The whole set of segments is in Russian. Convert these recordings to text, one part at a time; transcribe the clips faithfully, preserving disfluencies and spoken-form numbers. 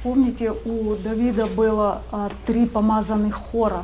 помните, у Давида было а, три помазанных хора.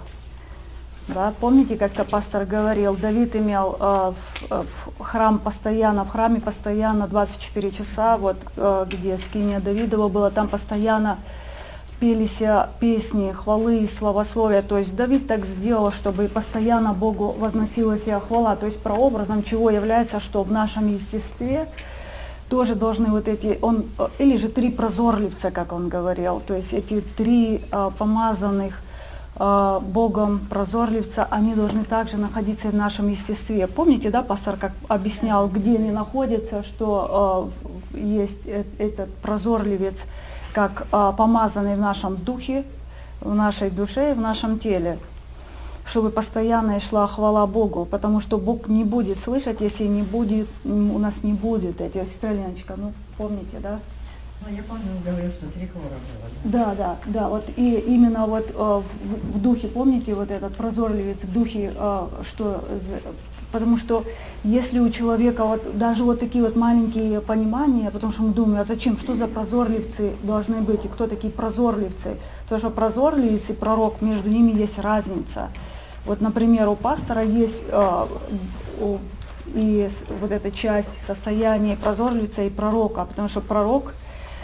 Да? Помните, как-то пастор говорил, Давид имел а, в, в храм постоянно, в храме постоянно двадцать четыре часа, вот а, где скиния Давидова была, там постоянно пелись песни, хвалы и славословия. То есть Давид так сделал, чтобы постоянно Богу возносилась хвала. То есть прообразом чего является, что в нашем естестве тоже должны вот эти, он, или же три прозорливца, как он говорил, то есть эти три а, помазанных а, Богом прозорливца, они должны также находиться в нашем естестве. Помните, да, пастор как объяснял, где они находятся, что а, есть этот прозорливец, как а, помазанный в нашем духе, в нашей душе и в нашем теле, чтобы постоянно шла хвала Богу, потому что Бог не будет слышать, если не будет, у нас не будет этих. Сестра Леночка, ну помните, да? Ну, я помню, он говорил, что три хора было. Да, да, да, вот и именно вот э, в, в духе, помните, вот этот прозорливец в духе, э, что, потому что если у человека вот даже вот такие вот маленькие понимания, потому что мы думаем, а зачем, что за прозорливцы должны быть, и кто такие прозорливцы? Потому что прозорливец и пророк, между ними есть разница. Вот, например, у пастора есть э, у, и вот эта часть состояния прозорливца и пророка, потому что пророк,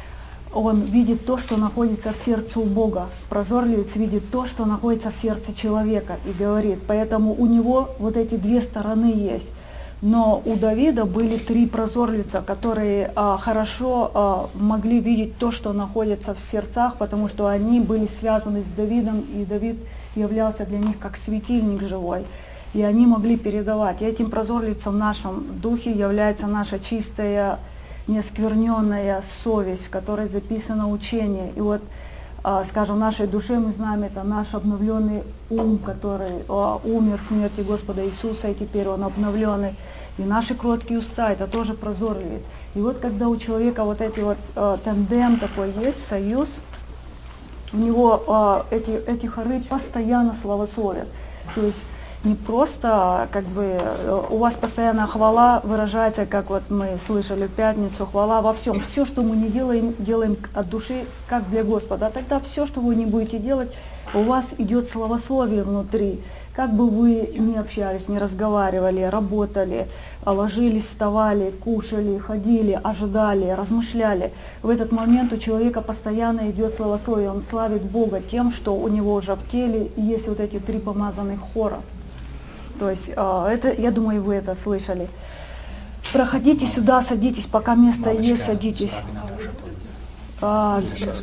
он видит то, что находится в сердце у Бога. Прозорливец видит то, что находится в сердце человека и говорит. Поэтому у него вот эти две стороны есть. Но у Давида были три прозорливца, которые а, хорошо а, могли видеть то, что находится в сердцах, потому что они были связаны с Давидом, и Давид являлся для них как светильник живой. И они могли передавать. И этим прозорливцем в нашем духе является наша чистая, неоскверненная совесть, в которой записано учение. И вот, скажем, в нашей душе мы знаем, это наш обновленный ум, который умер в смерти Господа Иисуса, и теперь он обновленный. И наши кроткие уста, это тоже прозорливец. И вот когда у человека вот эти вот тандем такой есть, союз, у него эти, эти хоры постоянно славословят. То есть не просто, как бы, у вас постоянно хвала выражается, как вот мы слышали в пятницу, хвала во всем. Все, что мы не делаем, делаем от души, как для Господа. А тогда все, что вы не будете делать, у вас идет славословие внутри. Как бы вы ни общались, не разговаривали, работали, ложились, вставали, кушали, ходили, ожидали, размышляли. В этот момент у человека постоянно идет славословие. Он славит Бога тем, что у него уже в теле есть вот эти три помазанных хора. То есть, это, я думаю, вы это слышали. Проходите сюда, садитесь, пока место Мамочка, есть, садитесь. А,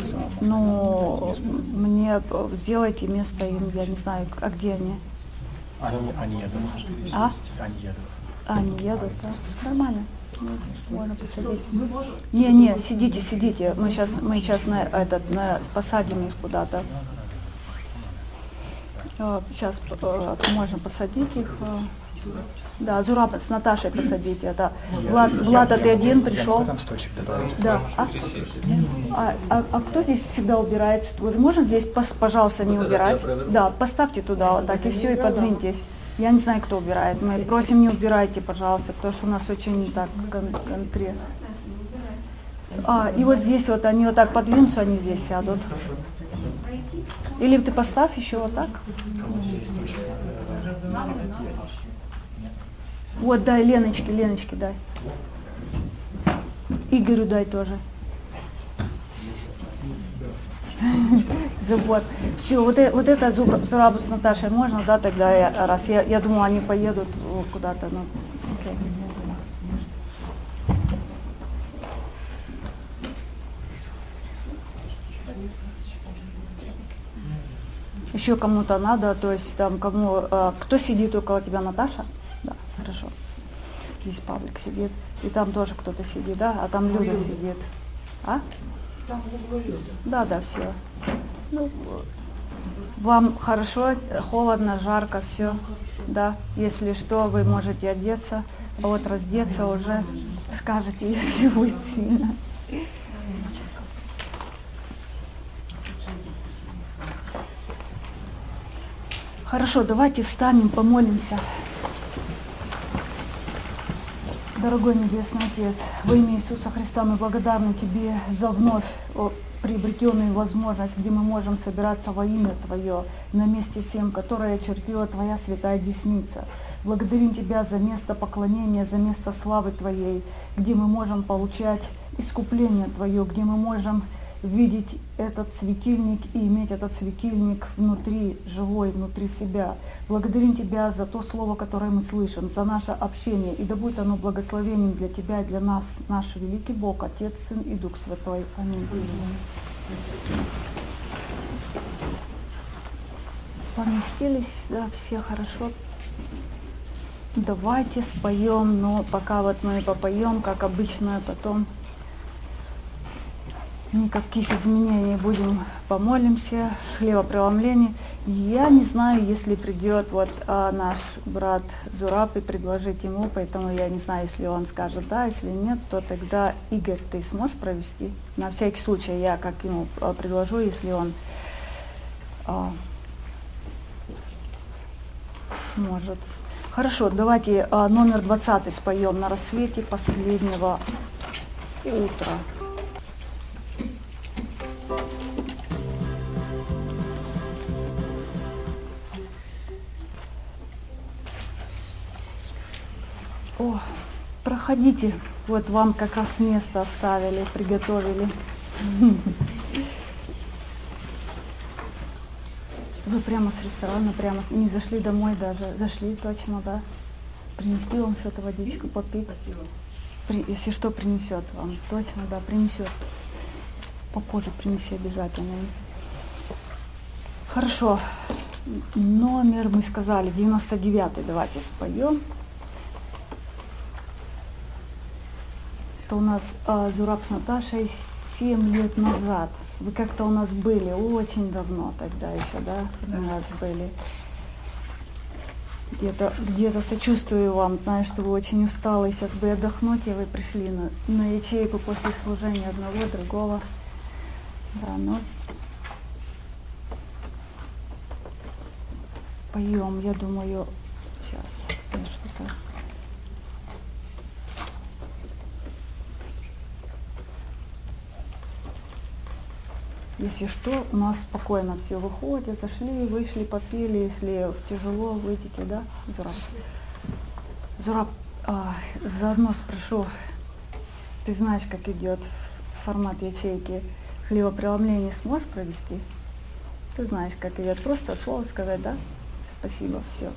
ну, мне сделайте место им, я не знаю, а где они? Они, они едут. А? Они едут. Они едут, да? Нормально. Можно посадить. Не, не, сидите, сидите. Мы сейчас, мы сейчас на этот, на, посадим их куда-то. Сейчас можно посадить их. Да, Зураб с Наташей посадите. Да. Влад, Влад, а ты один пришел? Да. А, а, а, а кто здесь всегда убирает стул? Можно здесь, пожалуйста, не убирать? Да, поставьте туда вот так и все, и подвиньтесь. Я не знаю, кто убирает. Мы просим, не убирайте, пожалуйста, потому что у нас очень так кон конкретно. А, и вот здесь вот они вот так подвинутся, они здесь сядут. Или ты поставь еще вот так. Вот, дай Леночке, Леночке дай. Игорю дай тоже. Забот. Все, вот, вот это Зурабу с Наташей можно, да, тогда я, раз. Я, я думала, они поедут куда-то. Ну, okay. Еще кому-то надо, то есть там кому, э, кто сидит около тебя, Наташа? Да, хорошо. Здесь Павлик сидит, и там тоже кто-то сидит, да, а там Люда сидит. А? Да, да, все. Ну, вам хорошо, холодно, жарко, все, да. Если что, вы можете одеться, а вот раздеться уже скажете, если будет сильно. Хорошо, давайте встанем, помолимся. Дорогой Небесный Отец, во имя Иисуса Христа мы благодарны Тебе за вновь приобретенную возможность, где мы можем собираться во имя Твое, на месте всем, которое очертила Твоя святая десница. Благодарим Тебя за место поклонения, за место славы Твоей, где мы можем получать искупление Твое, где мы можем видеть этот светильник и иметь этот светильник внутри, живой, внутри себя. Благодарим Тебя за то слово, которое мы слышим, за наше общение, и да будет оно благословением для Тебя и для нас, наш великий Бог, Отец, Сын и Дух Святой. Аминь. Поместились, да, все хорошо. Давайте споем, но пока вот мы попоем, как обычно, потом никаких изменений, будем помолимся, хлебопреломление. Я не знаю, если придет вот а, наш брат Зураб и предложить ему, поэтому я не знаю, если он скажет да, если нет, то тогда, Игорь, ты сможешь провести? На всякий случай я как ему предложу, если он а, сможет. Хорошо, давайте а, номер двадцатый споем «На рассвете последнего утра». О, проходите, вот вам как раз место оставили, приготовили. Вы прямо с ресторана, прямо не зашли домой даже, зашли точно, да? Принести вам что-то, водичку попить? При, если что, принесет вам, точно, да, принесет. Попозже принеси обязательно. Хорошо, номер мы сказали, девяносто девятый, давайте споем. Это у нас а, Зураб с Наташей семь лет назад. Вы как-то у нас были очень давно тогда еще, да? У нас были. Где-то где-то сочувствую вам, знаю, что вы очень усталы, сейчас бы отдохнуть, и вы пришли на, на ячейку после служения одного, другого. Да, ну. Споем, я думаю, сейчас я что-то. Если что, у нас спокойно все выходит, зашли, вышли, попили, если тяжело, выйдите, да, Зураб? Зураб, а, заодно спрошу, ты знаешь, как идет формат ячейки, хлебопреломление сможешь провести? Ты знаешь, как идет, просто слово сказать, да? Спасибо, все.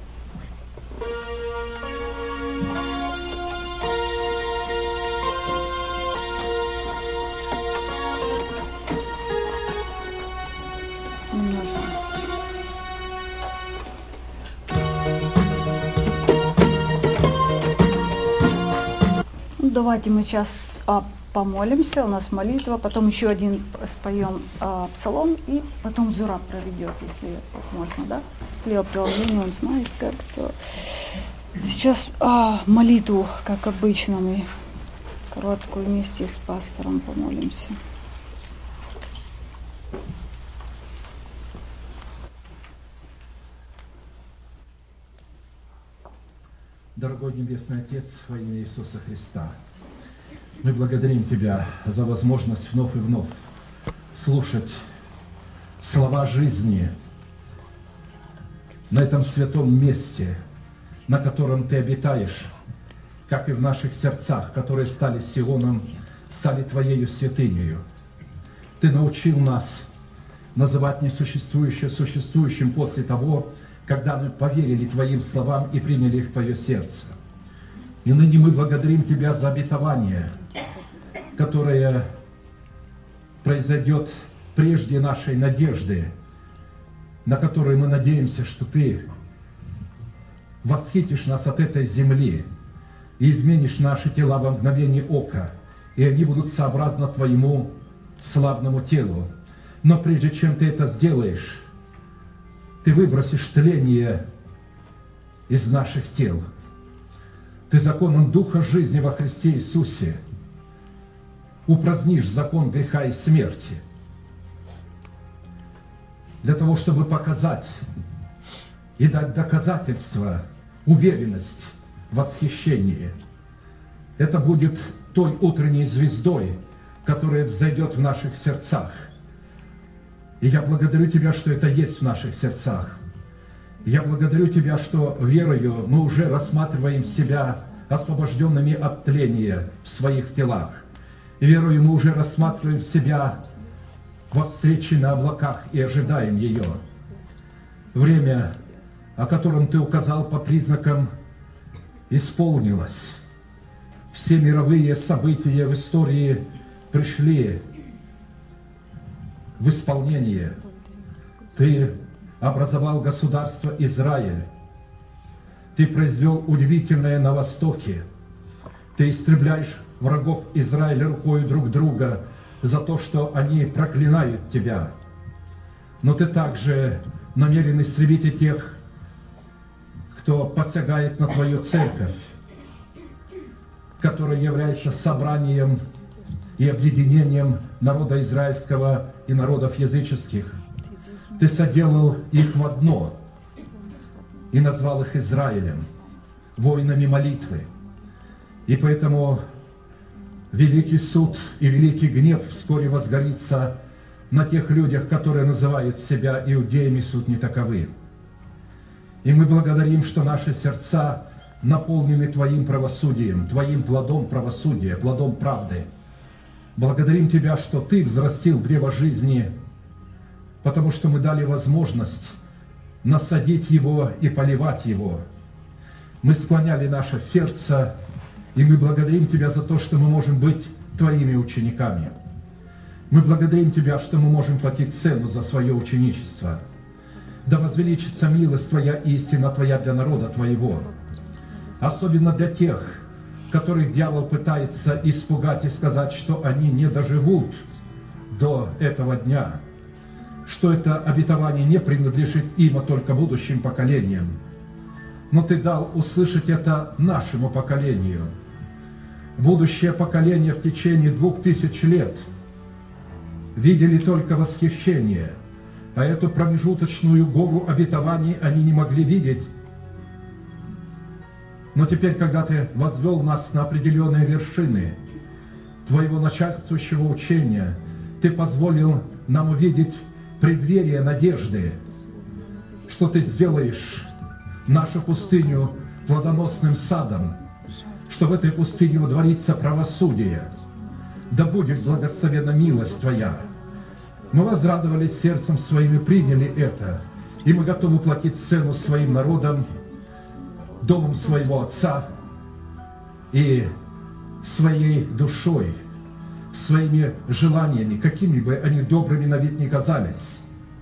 Давайте мы сейчас а, помолимся, у нас молитва, потом еще один споем а, псалом, и потом Зураб проведет, если можно, да? Хлебопреломление, он знает как-то. Сейчас а, молитву, как обычно, мы короткую вместе с пастором помолимся. Дорогой Небесный Отец, во имя Иисуса Христа, мы благодарим Тебя за возможность вновь и вновь слушать слова жизни на этом святом месте, на котором Ты обитаешь, как и в наших сердцах, которые стали Сионом, стали Твоею святынею. Ты научил нас называть несуществующее существующим после того, когда мы поверили Твоим словам и приняли их в Твое сердце. И ныне мы благодарим Тебя за обетование, которое произойдет прежде нашей надежды, на которую мы надеемся, что Ты восхитишь нас от этой земли и изменишь наши тела во мгновение ока, и они будут сообразно Твоему славному телу. Но прежде чем Ты это сделаешь, Ты выбросишь тление из наших тел. Ты законом Духа жизни во Христе Иисусе упразднишь закон греха и смерти, для того, чтобы показать и дать доказательство, уверенность, восхищение. Это будет той утренней звездой, которая взойдет в наших сердцах, И я благодарю Тебя, что это есть в наших сердцах. Я благодарю Тебя, что верою мы уже рассматриваем себя освобожденными от тления в своих телах. И верою мы уже рассматриваем себя во встрече на облаках и ожидаем ее. Время, о котором Ты указал по признакам, исполнилось. Все мировые события в истории пришли в исполнение. Ты образовал государство Израиль. Ты произвел удивительное на Востоке. Ты истребляешь врагов Израиля рукой друг друга за то, что они проклинают Тебя. Но Ты также намерен истребить и тех, кто посягает на Твою церковь, которая является собранием и объединением народа израильского и народов языческих. Ты соделал их в одно и назвал их Израилем, воинами молитвы. И поэтому великий суд и великий гнев вскоре возгорится на тех людях, которые называют себя иудеями, суд не таковы. И мы благодарим, что наши сердца наполнены Твоим правосудием, Твоим плодом правосудия, плодом правды. Благодарим Тебя, что Ты взрастил древо жизни, потому что мы дали возможность насадить его и поливать его. Мы склоняли наше сердце, и мы благодарим Тебя за то, что мы можем быть Твоими учениками. Мы благодарим Тебя, что мы можем платить цену за свое ученичество. Да возвеличится милость Твоя и истина Твоя для народа Твоего. Особенно для тех, которых дьявол пытается испугать и сказать, что они не доживут до этого дня, что это обетование не принадлежит им, а только будущим поколениям. Но Ты дал услышать это нашему поколению. Будущее поколение в течение двух тысяч лет видели только восхищение, а эту промежуточную гору обетований они не могли видеть. Но теперь, когда Ты возвел нас на определенные вершины Твоего начальствующего учения, Ты позволил нам увидеть преддверие надежды, что Ты сделаешь нашу пустыню плодоносным садом, что в этой пустыне водворится правосудие. Да будет благословена милость Твоя. Мы возрадовались сердцем своим и приняли это, и мы готовы платить цену своим народом, домом своего Отца и своей душой, своими желаниями, какими бы они добрыми на вид ни казались.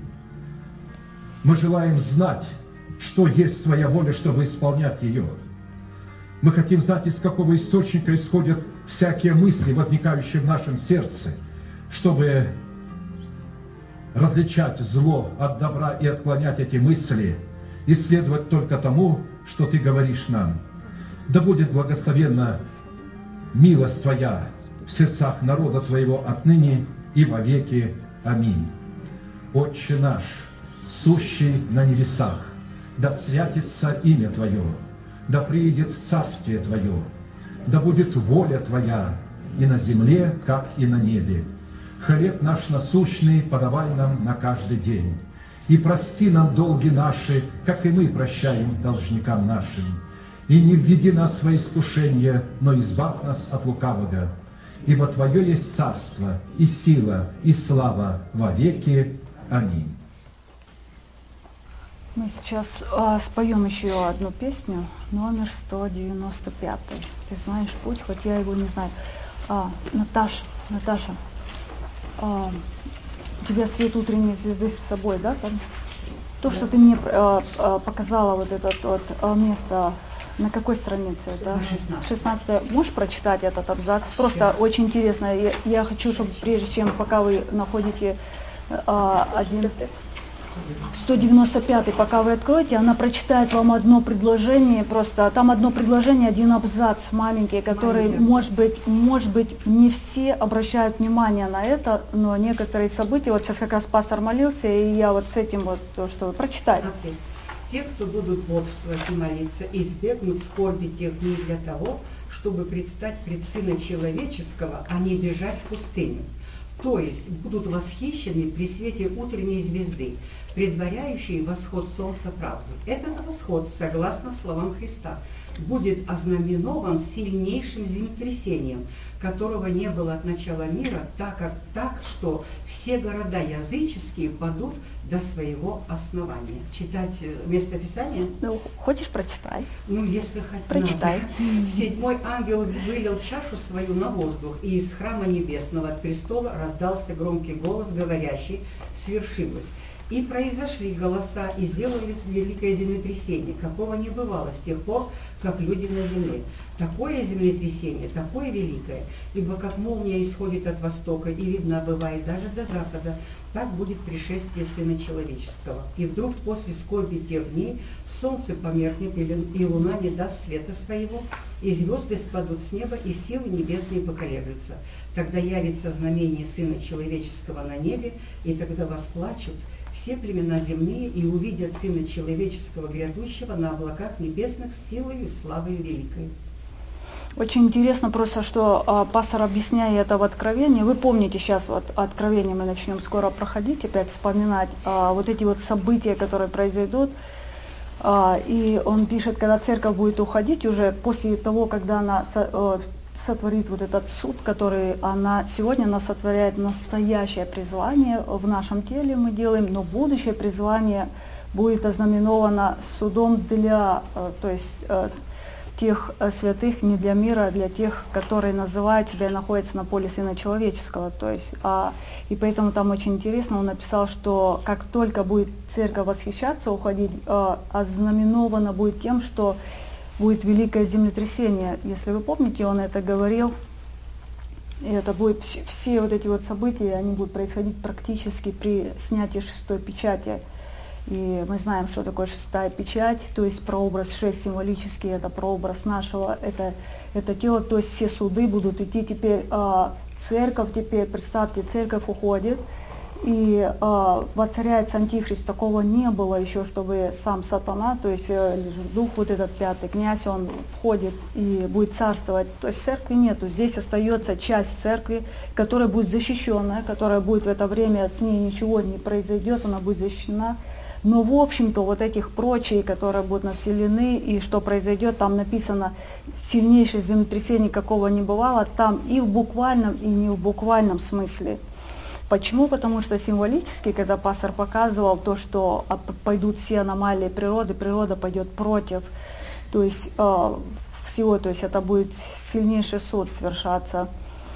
Мы желаем знать, что есть Твоя воля, чтобы исполнять ее. Мы хотим знать, из какого источника исходят всякие мысли, возникающие в нашем сердце, чтобы различать зло от добра и отклонять эти мысли, и следовать только тому, что Ты говоришь нам. Да будет благословенна милость Твоя в сердцах народа Твоего отныне и во веки. Аминь. Отче наш, сущий на небесах, да святится имя Твое, да приидет царствие Твое, да будет воля Твоя и на земле, как и на небе. Хлеб наш насущный подавай нам на каждый день. И прости нам долги наши, как и мы прощаем должникам нашим. И не введи нас во искушение, но избавь нас от лукавого. Ибо Твое есть царство, и сила, и слава во веки. Аминь. Мы сейчас э, споем еще одну песню, номер сто девяносто пять. Ты знаешь путь, хоть я его не знаю. А, Наташа, Наташа, а, у тебя свет утренней звезды с собой, да? Там? То, да. Что ты мне а, а, показала, вот это вот а, место, на какой странице? Это шестнадцатая. Можешь прочитать этот абзац? Просто Сейчас. Очень интересно. Я, я хочу, чтобы прежде чем, пока вы находите а, один... сто девяносто пятый, пока вы откроете, она прочитает вам одно предложение, просто там одно предложение, один абзац маленький, который, может быть, может быть, не все обращают внимание на это, но некоторые события, вот сейчас как раз пастор молился, и я вот с этим вот, то, что прочитать. Okay. Те, кто будут бодствовать и молиться, избегнут скорби тех дней для того, чтобы предстать пред Сына Человеческого, а не бежать в пустыню. то есть будут восхищены при свете утренней звезды, предваряющей восход солнца правды. Этот восход, согласно словам Христа, будет ознаменован сильнейшим землетрясением, которого не было от начала мира, так, как, так что все города языческие падут до своего основания. Читать место Писания? Ну, хочешь, прочитай. Ну, если хоть Прочитай. надо. Седьмой ангел вылил чашу свою на воздух, и из храма небесного от престола раздался громкий голос, говорящий: «Свершилось». И произошли голоса, и сделалось великое землетрясение, какого не бывало с тех пор, как люди на земле. Такое землетрясение, такое великое, ибо как молния исходит от востока и видна бывает даже до запада, так будет пришествие Сына Человеческого. И вдруг после скорби тех дней солнце померкнет, и луна не даст света своего, и звезды спадут с неба, и силы небесные поколеблются. Тогда явится знамение Сына Человеческого на небе, и тогда восплачут все племена земные и увидят Сына Человеческого грядущего на облаках небесных с силою и славою великой. Очень интересно просто, что а, пастор, объясняя это в Откровении, вы помните, сейчас вот Откровение мы начнем скоро проходить, опять вспоминать а, вот эти вот события, которые произойдут. А, и он пишет, когда церковь будет уходить, уже после того, когда она со, а, сотворит вот этот суд, который она сегодня она сотворяет настоящее призвание в нашем теле мы делаем, но будущее призвание будет ознаменовано судом для, а, то есть тех святых не для мира, а для тех, которые называют себя и находятся на поле Сына Человеческого. То есть, а, и поэтому там очень интересно, он написал, что как только будет церковь восхищаться, уходить, а, ознаменовано будет тем, что будет великое землетрясение. Если вы помните, он это говорил, и это будет, все, все вот эти вот события, они будут происходить практически при снятии шестой печати. И мы знаем, что такое шестая печать, то есть прообраз шесть символический, это прообраз нашего, это, это тело, то есть все суды будут идти теперь, а, церковь теперь, представьте, церковь уходит, и а, воцаряется антихрист, такого не было еще, чтобы сам сатана, то есть дух вот этот пятый князь, он входит и будет царствовать, то есть церкви нету, здесь остается часть церкви, которая будет защищенная, которая будет в это время, с ней ничего не произойдет, она будет защищена. Но в общем-то вот этих прочие, которые будут населены, и что произойдет, там написано сильнейшее землетрясение, какого не бывало, там и в буквальном, и не в буквальном смысле. Почему? Потому что символически, когда пастор показывал то, что пойдут все аномалии природы, природа пойдет против, то есть э, всего, то есть это будет сильнейший суд совершаться.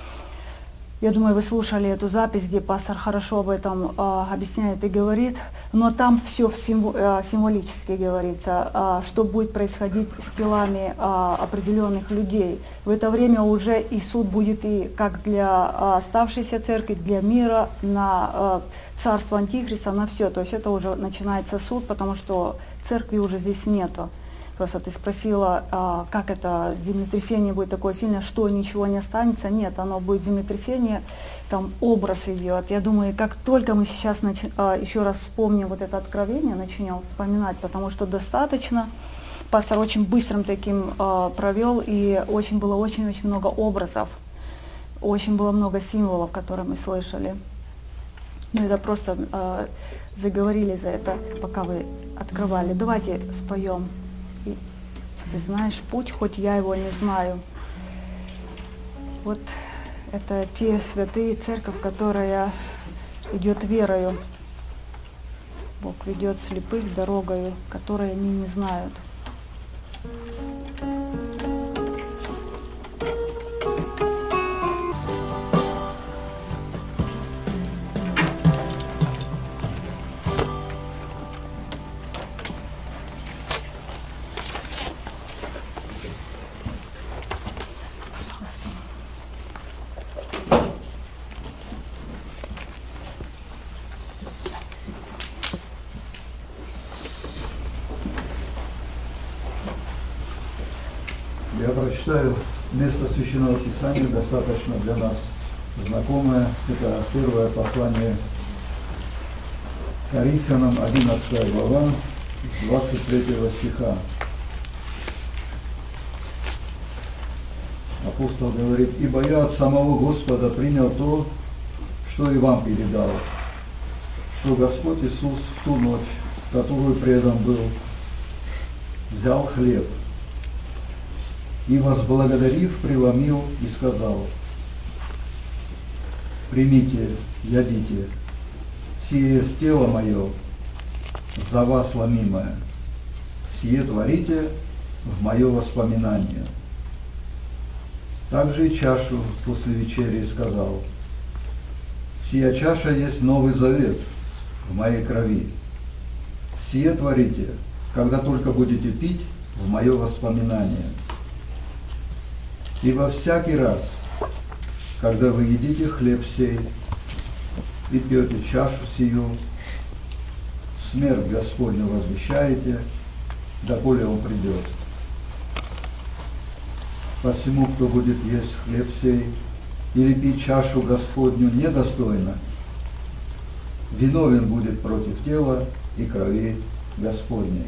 Я думаю, вы слушали эту запись, где пастор хорошо об этом э, объясняет и говорит, но там все символ, э, символически говорится, э, что будет происходить с телами э, определенных людей. В это время уже и суд будет и как для э, оставшейся церкви, для мира, на э, царство Антихриста, на все. То есть это уже начинается суд, потому что церкви уже здесь нету. Просто ты спросила, а, как это землетрясение будет такое сильное, что ничего не останется. Нет, оно будет землетрясение, там образ идет. Я думаю, как только мы сейчас нач... а, еще раз вспомним вот это откровение, начнем вспоминать, потому что достаточно, пастор очень быстрым таким а, провел, и очень было очень-очень много образов, очень было много символов, которые мы слышали. Ну это просто а, заговорили за это, пока вы открывали. Давайте споем. Ты знаешь путь, хоть я его не знаю. Вот это те святые, церковь, которая идет верою. Бог ведет слепых дорогою, которой они не знают. Я прочитаю место Священного Писания, достаточно для нас знакомое. Это первое послание Коринфянам, одиннадцатая глава, двадцать третьего стиха. Апостол говорит: «Ибо я от самого Господа принял то, что что и вам передал, что Господь Иисус в ту ночь, в которую предан был, взял хлеб и, возблагодарив, преломил и сказал: «Примите, ядите, сие есть тело мое, за вас ломимое, сие творите в мое воспоминание». Также и чашу после вечери сказал: «Сия чаша есть новый завет в моей крови. Сие творите, когда только будете пить в мое воспоминание. И во всякий раз, когда вы едите хлеб сей и пьете чашу сию, смерть Господню возвещаете, доколе Он придет. Посему, кто будет есть хлеб сей или пить чашу Господню недостойно, виновен будет против тела и крови Господней.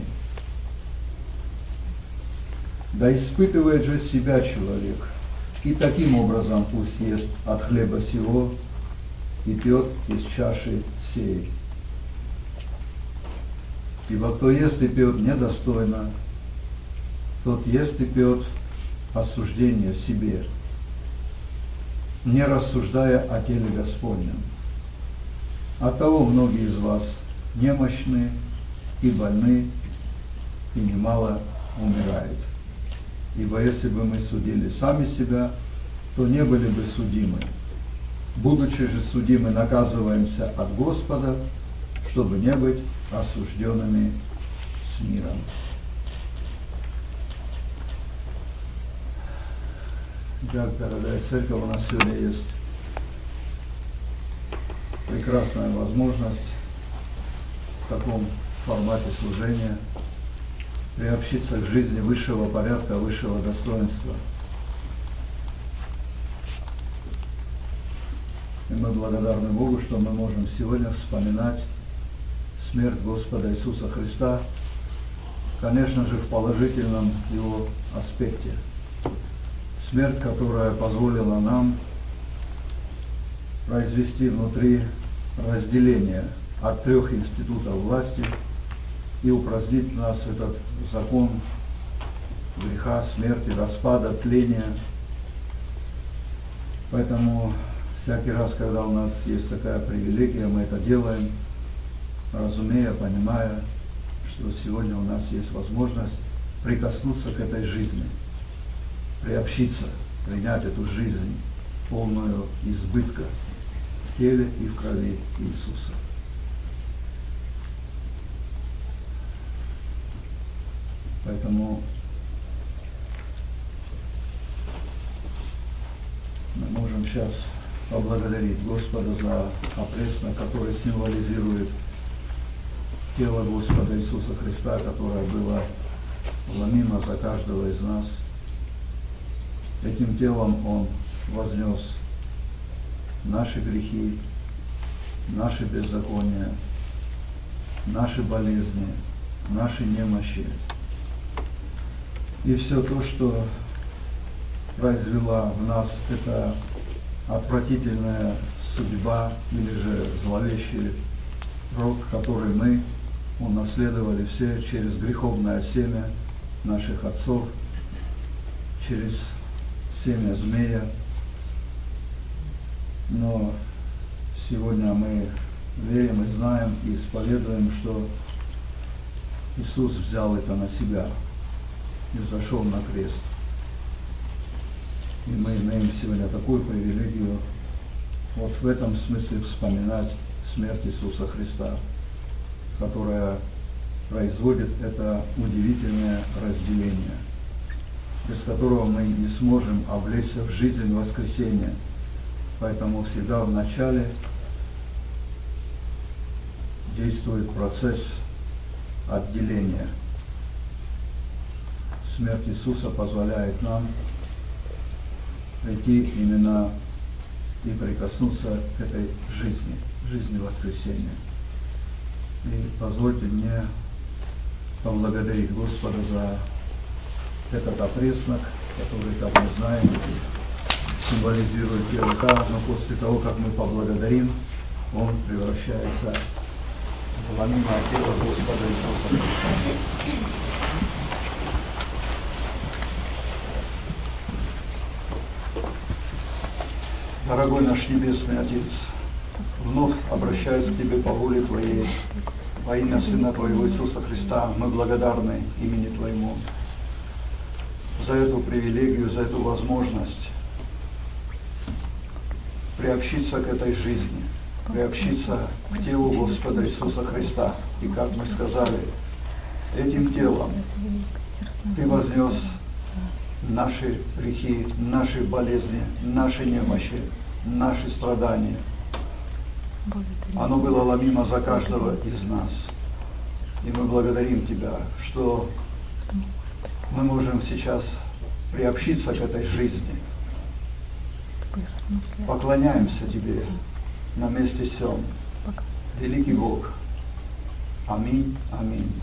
Да испытывает же себя человек, и таким образом пусть ест от хлеба сего и пьет из чаши сей. Ибо кто ест и пьет недостойно, тот ест и пьет осуждение себе, не рассуждая о теле Господнем. Оттого многие из вас немощны и больны, и немало умирает. Ибо если бы мы судили сами себя, то не были бы судимы. Будучи же судимы, наказываемся от Господа, чтобы не быть осужденными с миром. Итак, дорогая церковь, у нас сегодня есть прекрасная возможность в таком формате служения приобщиться к жизни высшего порядка, высшего достоинства. И мы благодарны Богу, что мы можем сегодня вспоминать смерть Господа Иисуса Христа, конечно же, в положительном его аспекте. Смерть, которая позволила нам произвести внутри разделение от трех институтов власти и упразднить в нас этот закон греха, смерти, распада, тления. Поэтому всякий раз, когда у нас есть такая привилегия, мы это делаем, разумея, понимая, что сегодня у нас есть возможность прикоснуться к этой жизни, приобщиться, принять эту жизнь, полную избытка в теле и в крови Иисуса. Поэтому мы можем сейчас поблагодарить Господа за опреснок, который символизирует тело Господа Иисуса Христа, которое было ломимо за каждого из нас. Этим телом Он вознес наши грехи, наши беззакония, наши болезни, наши немощи. И все то, что произвела в нас эта отвратительная судьба или же зловещий род, который мы унаследовали все через греховное семя наших отцов, через семя змея. Но сегодня мы верим и знаем, и исповедуем, что Иисус взял это на себя и зашел на крест. И мы имеем сегодня такую привилегию вот в этом смысле вспоминать смерть Иисуса Христа, которая производит это удивительное разделение, без которого мы не сможем облечься в жизнь воскресения. Поэтому всегда в начале действует процесс отделения. Смерть Иисуса позволяет нам прийти именно и прикоснуться к этой жизни, жизни воскресения. И позвольте мне поблагодарить Господа за этот опреснок, который, как мы знаем, символизирует языка, но после того, как мы поблагодарим, он превращается в ломимое тело Господа Иисуса Христа. Дорогой наш Небесный Отец, вновь обращаясь к Тебе по воле Твоей, во имя Сына Твоего Иисуса Христа, мы благодарны имени Твоему за эту привилегию, за эту возможность приобщиться к этой жизни, приобщиться к телу Господа Иисуса Христа. И как мы сказали, этим телом Ты вознес наши грехи, наши болезни, наши немощи, наши страдания. Оно было ломимо за каждого из нас. И мы благодарим Тебя, что мы можем сейчас приобщиться к этой жизни. Поклоняемся Тебе на месте сем. Великий Бог. Аминь, аминь.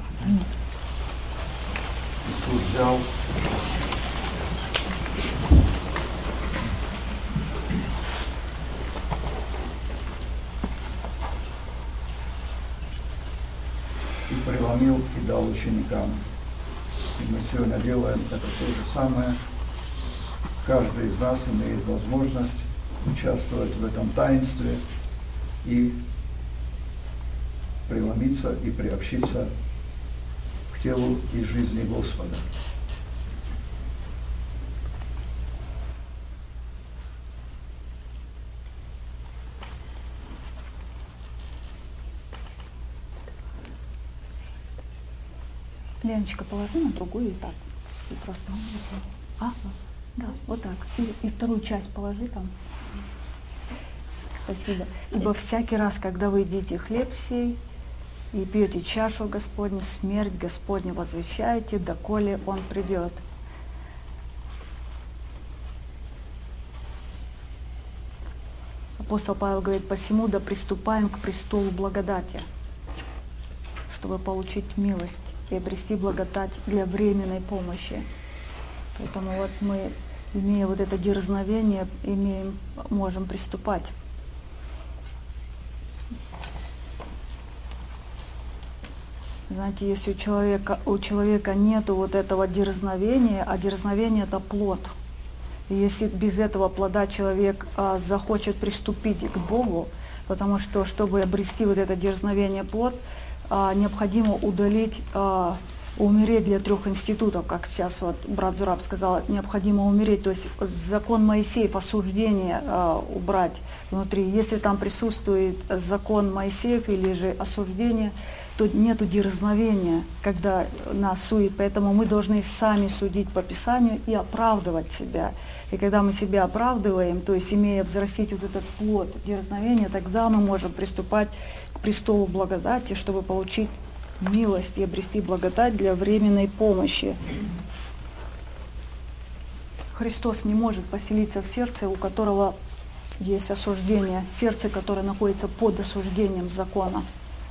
Иисус взял и преломил и дал ученикам. И мы сегодня делаем это то же самое. Каждый из нас имеет возможность участвовать в этом таинстве и преломиться и приобщиться к телу и жизни Господа. Леночка, положи на другую и так. И просто. А? Да, вот так. И, и вторую часть положи там. Спасибо. Ибо всякий раз, когда вы едите хлеб сей и пьете чашу Господню, смерть Господню возвещаете, доколе Он придет. Апостол Павел говорит: посему да приступаем к престолу благодати, чтобы получить милость и обрести благодать для временной помощи. Поэтому вот мы, имея вот это дерзновение, имеем, можем приступать. Знаете, если у человека, у человека нету вот этого дерзновения, а дерзновение — это плод. И если без этого плода человек а, захочет приступить к Богу, потому что, чтобы обрести вот это дерзновение, плод, а, необходимо удалить, а, умереть для трех институтов, как сейчас вот брат Зураб сказал, необходимо умереть, то есть закон Моисеев, осуждение а, убрать внутри. Если там присутствует закон Моисеев или же осуждение, то нету дерзновения, когда нас судят. Поэтому мы должны сами судить по Писанию и оправдывать себя. И когда мы себя оправдываем, то есть имея взрастить вот этот плод дерзновения, тогда мы можем приступать к престолу благодати, чтобы получить милость и обрести благодать для временной помощи. Христос не может поселиться в сердце, у которого есть осуждение, сердце, которое находится под осуждением закона.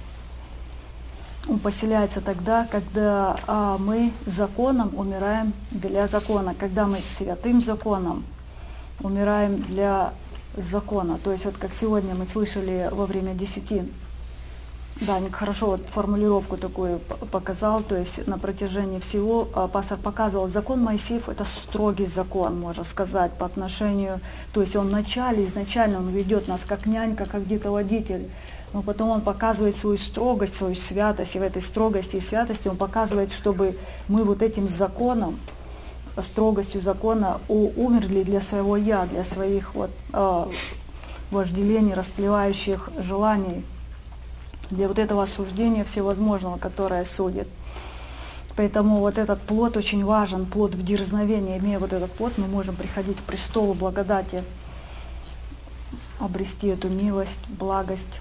Он поселяется тогда, когда а, мы законом умираем для закона, когда мы святым законом умираем для закона. То есть вот как сегодня мы слышали во время десяти, Даник хорошо вот формулировку такую показал, то есть на протяжении всего а, пастор показывал, закон Моисеев — это строгий закон, можно сказать, по отношению, то есть он вначале, изначально он ведет нас как нянька, как где-то водитель, но потом он показывает свою строгость, свою святость, и в этой строгости и святости он показывает, чтобы мы вот этим законом, строгостью закона умерли для своего «я», для своих вот, э, вожделений, растлевающих желаний, для вот этого осуждения всевозможного, которое судит. Поэтому вот этот плод очень важен, плод в дерзновении. Имея вот этот плод, мы можем приходить к престолу благодати, обрести эту милость, благость.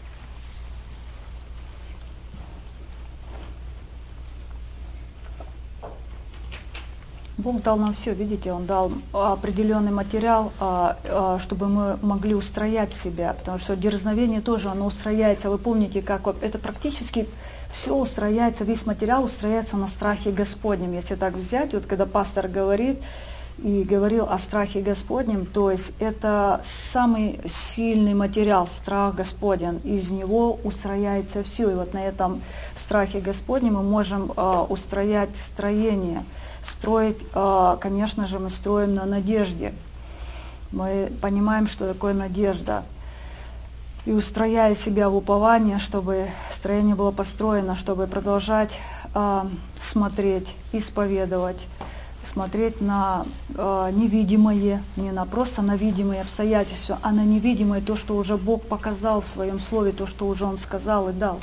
Бог дал нам все, видите, Он дал определенный материал, чтобы мы могли устроять себя, потому что дерзновение тоже, оно устрояется, вы помните, как вот это практически все устрояется, весь материал устрояется на страхе Господнем, если так взять, вот когда пастор говорит, и говорил о страхе Господнем, то есть это самый сильный материал, страх Господень, из него устрояется все. И вот на этом страхе Господнем мы можем э, устроять строение. Строить, э, конечно же, мы строим на надежде. Мы понимаем, что такое надежда. И устрояя себя в упование, чтобы строение было построено, чтобы продолжать э, смотреть, исповедовать, смотреть на э, невидимое, не на просто на видимые обстоятельства, а на невидимое, то, что уже Бог показал в Своем Слове, то, что уже Он сказал и дал.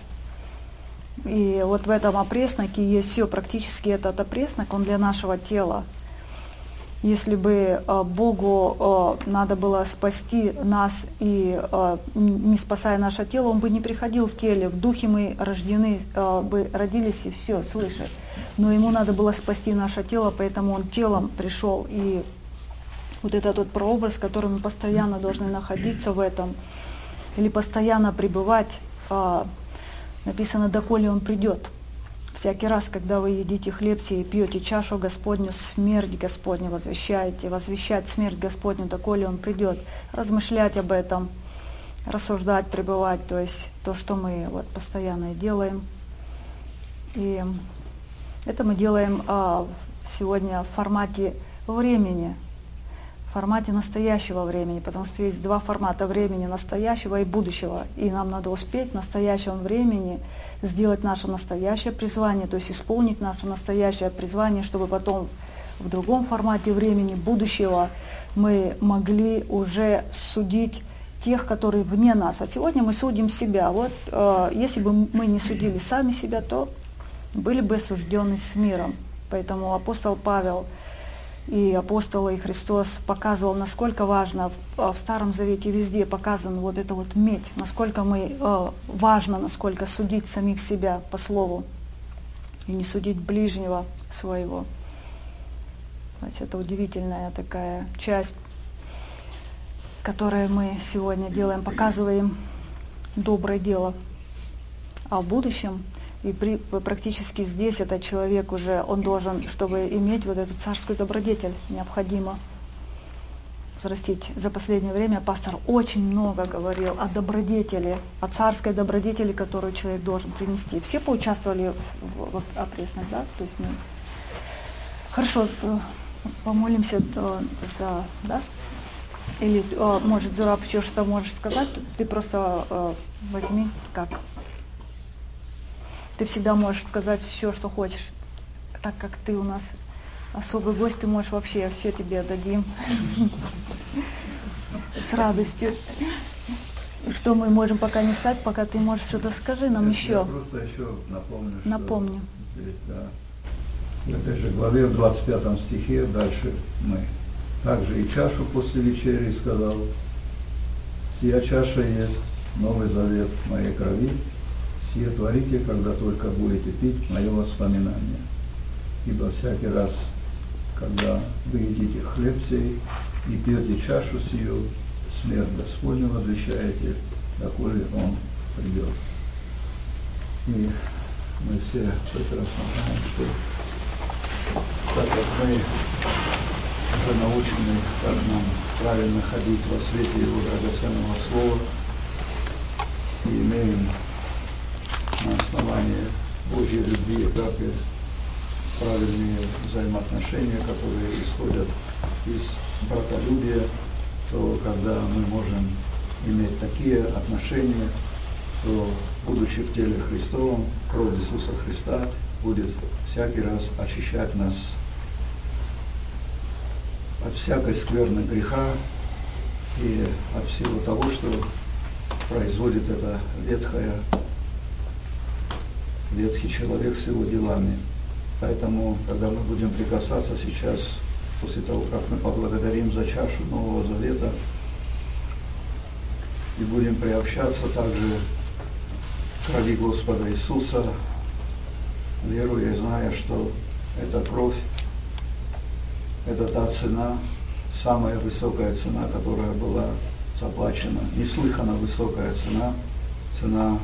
И вот в этом опресноке есть все, практически этот опреснок, он для нашего тела. Если бы э, Богу э, надо было спасти нас, и э, не спасая наше тело, Он бы не приходил в теле, в духе мы рождены, э, бы родились и все, слышишь. Но Ему надо было спасти наше тело, поэтому Он телом пришел. И вот этот вот прообраз, в котором мы постоянно должны находиться в этом, или постоянно пребывать, э, написано, доколе Он придет. Всякий раз, когда вы едите хлеб сей и пьете чашу Господню, смерть Господню возвещаете, возвещать смерть Господню, доколе Он придет, размышлять об этом, рассуждать, пребывать, то есть то, что мы вот постоянно делаем. И это мы делаем а, сегодня в формате времени, в формате настоящего времени, потому что есть два формата времени, настоящего и будущего. И нам надо успеть в настоящем времени сделать наше настоящее призвание, то есть исполнить наше настоящее призвание, чтобы потом в другом формате времени будущего мы могли уже судить тех, которые вне нас. А сегодня мы судим себя. Вот э, если бы мы не судили сами себя, то были бы осуждены с миром. Поэтому апостол Павел и апостолы, и Христос показывал, насколько важно, в, в Старом Завете везде показана вот эта вот медь, насколько мы, э, важно, насколько судить самих себя по слову и не судить ближнего своего. То есть это удивительная такая часть, которую мы сегодня делаем, показываем доброе дело, а в будущем. И при, практически здесь этот человек уже, он должен, чтобы иметь вот эту царскую добродетель, необходимо взрастить. За последнее время пастор очень много говорил о добродетели, о царской добродетели, которую человек должен принести. Все поучаствовали в, в опреснах, да? То есть мы... Хорошо, помолимся за, да? Или, может, Зураб, еще что-то можешь сказать? Ты просто возьми, как... Ты всегда можешь сказать все, что хочешь. Так как ты у нас особый гость, ты можешь вообще все тебе дадим. С радостью. Что мы можем пока не стать, пока ты можешь что-то скажи нам еще. Я просто еще напомню, что Напомню. Здесь, да, в этой же главе, в двадцать пятом стихе, дальше мы также и чашу после вечери сказал, сия чаша есть новый завет моей крови, сие творите, когда только будете пить мое воспоминание. Ибо всякий раз, когда вы едите хлеб сей и пьете чашу сию, смерть Господню возвещаете, доколе Он придет. И мы все прекрасно знаем, что так как мы уже научены, как нам правильно ходить во свете Его драгоценного Слова, и имеем на основании Божьей любви, как и правильные взаимоотношения, которые исходят из братолюбия, то когда мы можем иметь такие отношения, то, будучи в теле Христовом, кровь Иисуса Христа будет всякий раз очищать нас от всякой скверны греха и от всего того, что производит это ветхое ветхий человек с его делами. Поэтому, когда мы будем прикасаться сейчас, после того, как мы поблагодарим за чашу Нового Завета, и будем приобщаться также к крови Господа Иисуса, веруя и зная, что эта кровь, это та цена, самая высокая цена, которая была заплачена, неслыханно высокая цена, цена,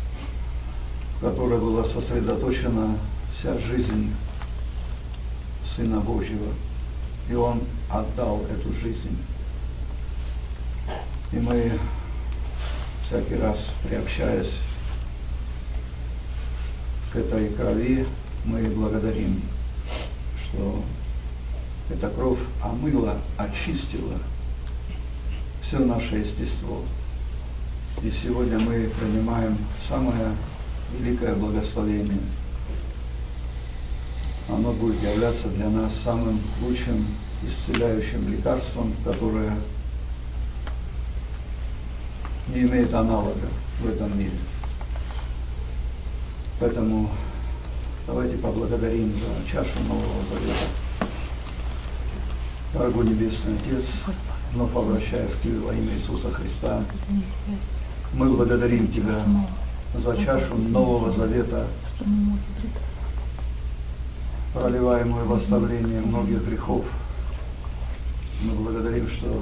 в которой была сосредоточена вся жизнь Сына Божьего, и Он отдал эту жизнь. И мы всякий раз, приобщаясь к этой крови, мы благодарим, что эта кровь омыла, очистила все наше естество. И сегодня мы принимаем самое великое благословение. Оно будет являться для нас самым лучшим исцеляющим лекарством, которое не имеет аналога в этом мире. Поэтому давайте поблагодарим за чашу Нового Завета. Дорогой Небесный Отец, вновь обращаясь к Тебе во имя Иисуса Христа, мы благодарим Тебя за чашу Нового Завета, проливаемую в оставление многих грехов. Мы благодарим, что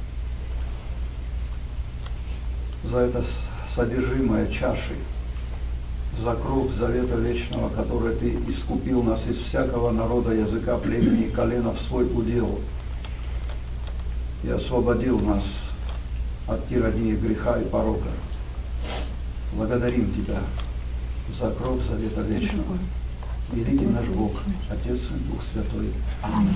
за это содержимое чаши, за кровь Завета Вечного, который Ты искупил нас из всякого народа, языка, племени и колена в свой удел и освободил нас от тирании греха и порока. Благодарим Тебя за кровь Завета Вечного. Великий наш Бог, Отец и Дух Святой. Аминь.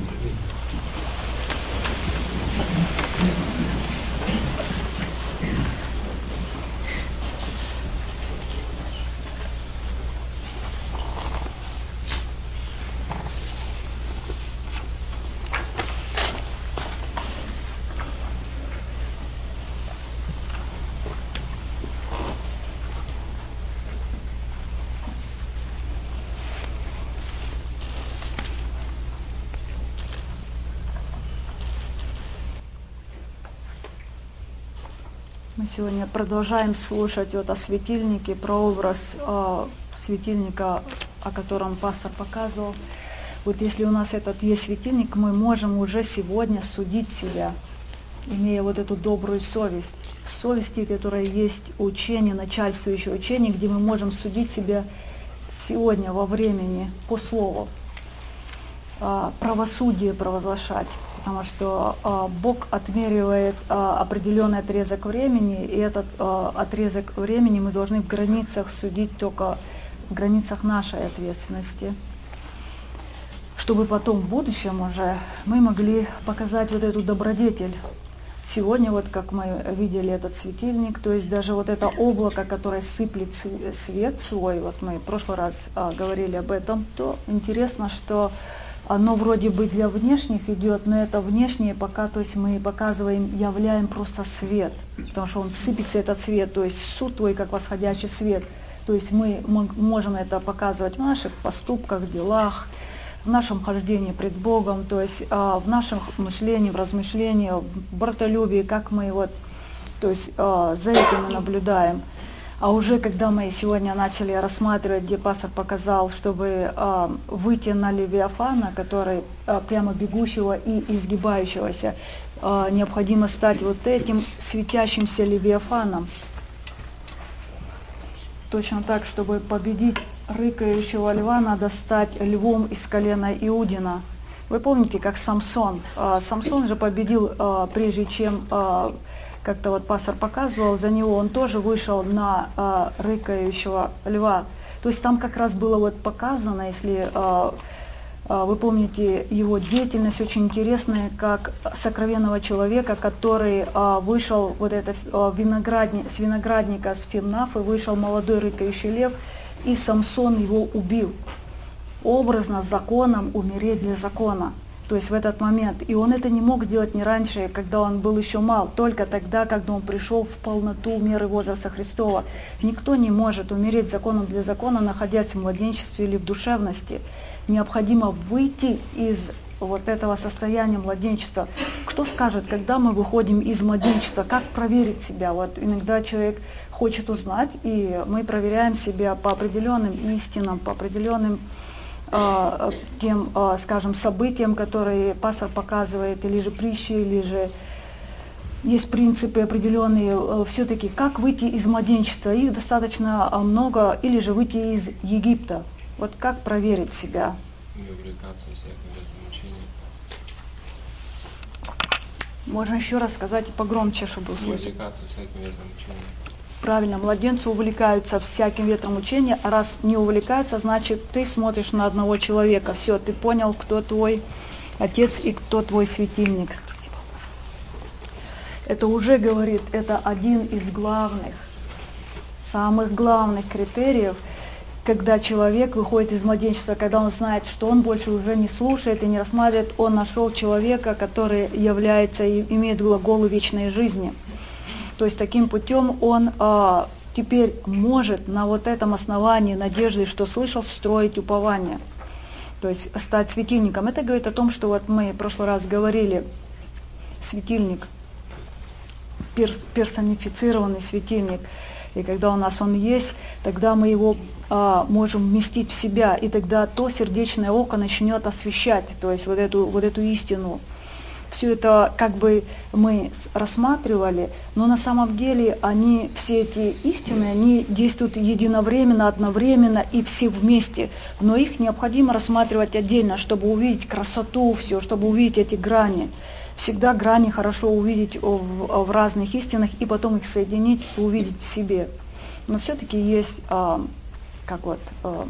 Мы сегодня продолжаем слушать вот о светильнике, прообраз э, светильника, о котором пастор показывал. Вот если у нас этот есть светильник, мы можем уже сегодня судить себя, имея вот эту добрую совесть. В совести, которая есть учение, начальствующее учение, где мы можем судить себя сегодня во времени, по слову, э, правосудие провозглашать. Потому что э, Бог отмеривает э, определенный отрезок времени, и этот э, отрезок времени мы должны в границах судить только в границах нашей ответственности, чтобы потом в будущем уже мы могли показать вот эту добродетель. Сегодня, вот как мы видели этот светильник, то есть даже вот это облако, которое сыплет свет свой, вот мы в прошлый раз э, говорили об этом, то интересно, что оно вроде бы для внешних идет, но это внешнее пока, то есть мы показываем, являем просто свет, потому что он сыпется, этот свет, то есть суд твой, как восходящий свет. То есть мы можем это показывать в наших поступках, делах, в нашем хождении пред Богом, то есть в нашем мышлении, в размышлении, в братолюбии, как мы вот, то есть за этим мы наблюдаем. А уже когда мы сегодня начали рассматривать, где пастор показал, чтобы э, выйти на Левиафана, который э, прямо бегущего и изгибающегося, э, необходимо стать вот этим светящимся Левиафаном. Точно так, чтобы победить рыкающего льва, надо стать львом из колена Иудина. Вы помните, как Самсон. Э, Самсон же победил, э, прежде чем... Э, как-то вот пастор показывал, за него он тоже вышел на э, рыкающего льва. То есть там как раз было вот показано, если э, э, вы помните его деятельность очень интересная, как сокровенного человека, который э, вышел вот это, э, виноградник, с виноградника с Фимнафы, вышел молодой рыкающий лев, и Самсон его убил. Образно, законом умереть для закона. То есть в этот момент. И он это не мог сделать не раньше, когда он был еще мал, только тогда, когда он пришел в полноту меры возраста Христова. Никто не может умереть законом для закона, находясь в младенчестве или в душевности. Необходимо выйти из вот этого состояния младенчества. Кто скажет, когда мы выходим из младенчества, как проверить себя? Вот иногда человек хочет узнать, и мы проверяем себя по определенным истинам, по определенным тем, скажем, событиям, которые пастор показывает, или же притчи, или же есть принципы определенные, все-таки как выйти из младенчества, их достаточно много, или же выйти из Египта. Вот как проверить себя? Не увлекаться всяким Можно еще раз сказать и погромче, чтобы Не услышать. увлекаться всяким ветром учения. Правильно, младенцы увлекаются всяким ветром учения, а раз не увлекаются, значит, ты смотришь на одного человека. Все, ты понял, кто твой отец и кто твой светильник. Спасибо. Это уже говорит, это один из главных, самых главных критериев, когда человек выходит из младенчества, когда он знает, что он больше уже не слушает и не рассматривает, он нашел человека, который является и имеет глаголы вечной жизни. То есть таким путем он а, теперь может на вот этом основании надежды, что слышал, строить упование. То есть стать светильником. Это говорит о том, что вот мы в прошлый раз говорили, светильник, пер, персонифицированный светильник. И когда у нас он есть, тогда мы его а, можем вместить в себя, и тогда то сердечное око начнет освещать, то есть вот эту, вот эту истину. Все это как бы мы рассматривали, но на самом деле они, все эти истины, они действуют единовременно, одновременно и все вместе. Но их необходимо рассматривать отдельно, чтобы увидеть красоту, все, чтобы увидеть эти грани. Всегда грани хорошо увидеть в, в разных истинах и потом их соединить и увидеть в себе. Но все-таки есть, а, как вот... А,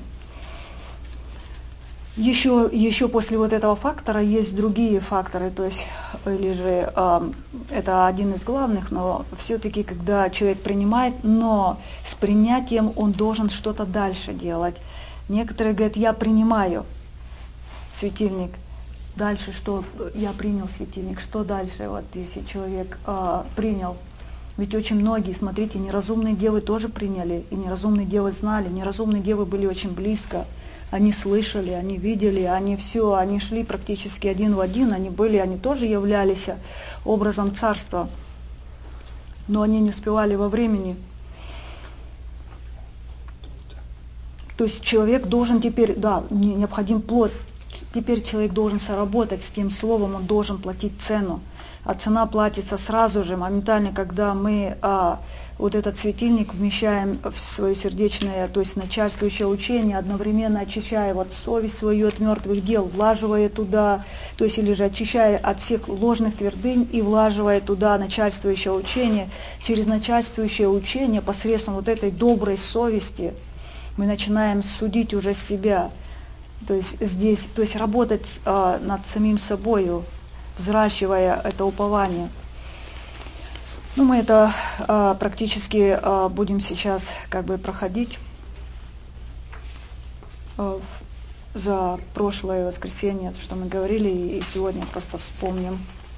Еще, еще после вот этого фактора есть другие факторы, то есть, или же э, это один из главных, но все-таки, когда человек принимает, но с принятием он должен что-то дальше делать. Некоторые говорят, я принимаю светильник, дальше что, я принял светильник, что дальше, вот если человек э, принял. Ведь очень многие, смотрите, неразумные девы тоже приняли, и неразумные девы знали, неразумные девы были очень близко. Они слышали, они видели, они все, они шли практически один в один, они были, они тоже являлись образом царства, но они не успевали во времени. То есть человек должен теперь, да, необходим плод, теперь человек должен соработать с тем словом, он должен платить цену. А цена платится сразу же, моментально, когда мы а, вот этот светильник вмещаем в свое сердечное, то есть начальствующее учение, одновременно очищая вот совесть свою от мертвых дел, влаживая туда, то есть или же очищая от всех ложных твердынь и влаживая туда начальствующее учение. Через начальствующее учение, посредством вот этой доброй совести, мы начинаем судить уже себя, то есть здесь, то есть работать а, над самим собою, взращивая это упование. Ну, мы это а, практически а, будем сейчас как бы проходить а, за прошлое воскресенье, что мы говорили, и сегодня просто вспомним.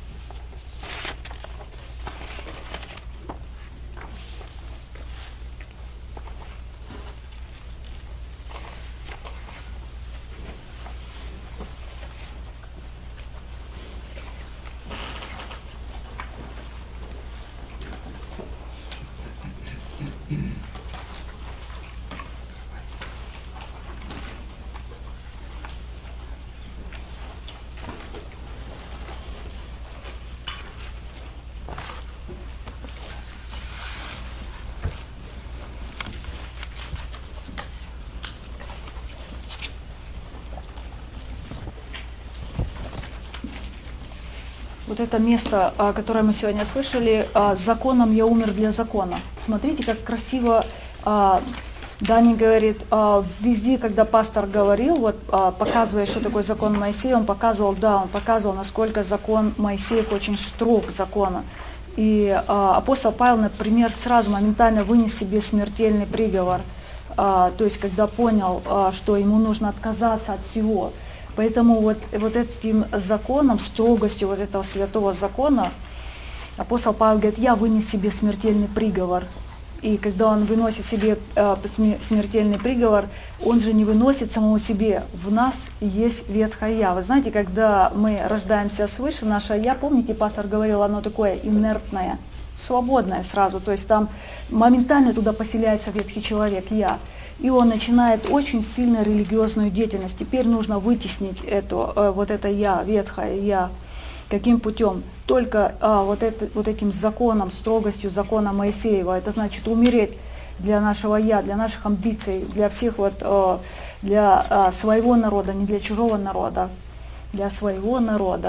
Вот это место, которое мы сегодня слышали, «Законом я умер для закона». Смотрите, как красиво Дани говорит, везде, когда пастор говорил, вот показывая, что такое закон Моисея, он показывал, да, он показывал, насколько закон Моисеев очень строг закона. И апостол Павел, например, сразу моментально вынес себе смертельный приговор, то есть когда понял, что ему нужно отказаться от всего. Поэтому вот, вот этим законом, строгостью вот этого святого закона, апостол Павел говорит, я вынес себе смертельный приговор. И когда он выносит себе э, смертельный приговор, он же не выносит самому себе. В нас есть ветхое я. Вы знаете, когда мы рождаемся свыше, наше я, помните, пастор говорил, оно такое инертное, свободное сразу. То есть там моментально туда поселяется ветхий человек, я. И он начинает очень сильно религиозную деятельность. Теперь нужно вытеснить это, э, вот это я, ветхое я. Каким путем? Только а, вот, это, вот этим законом, строгостью закона Моисеева. Это значит умереть для нашего я, для наших амбиций, для всех вот, а, для а, своего народа, не для чужого народа, для своего народа.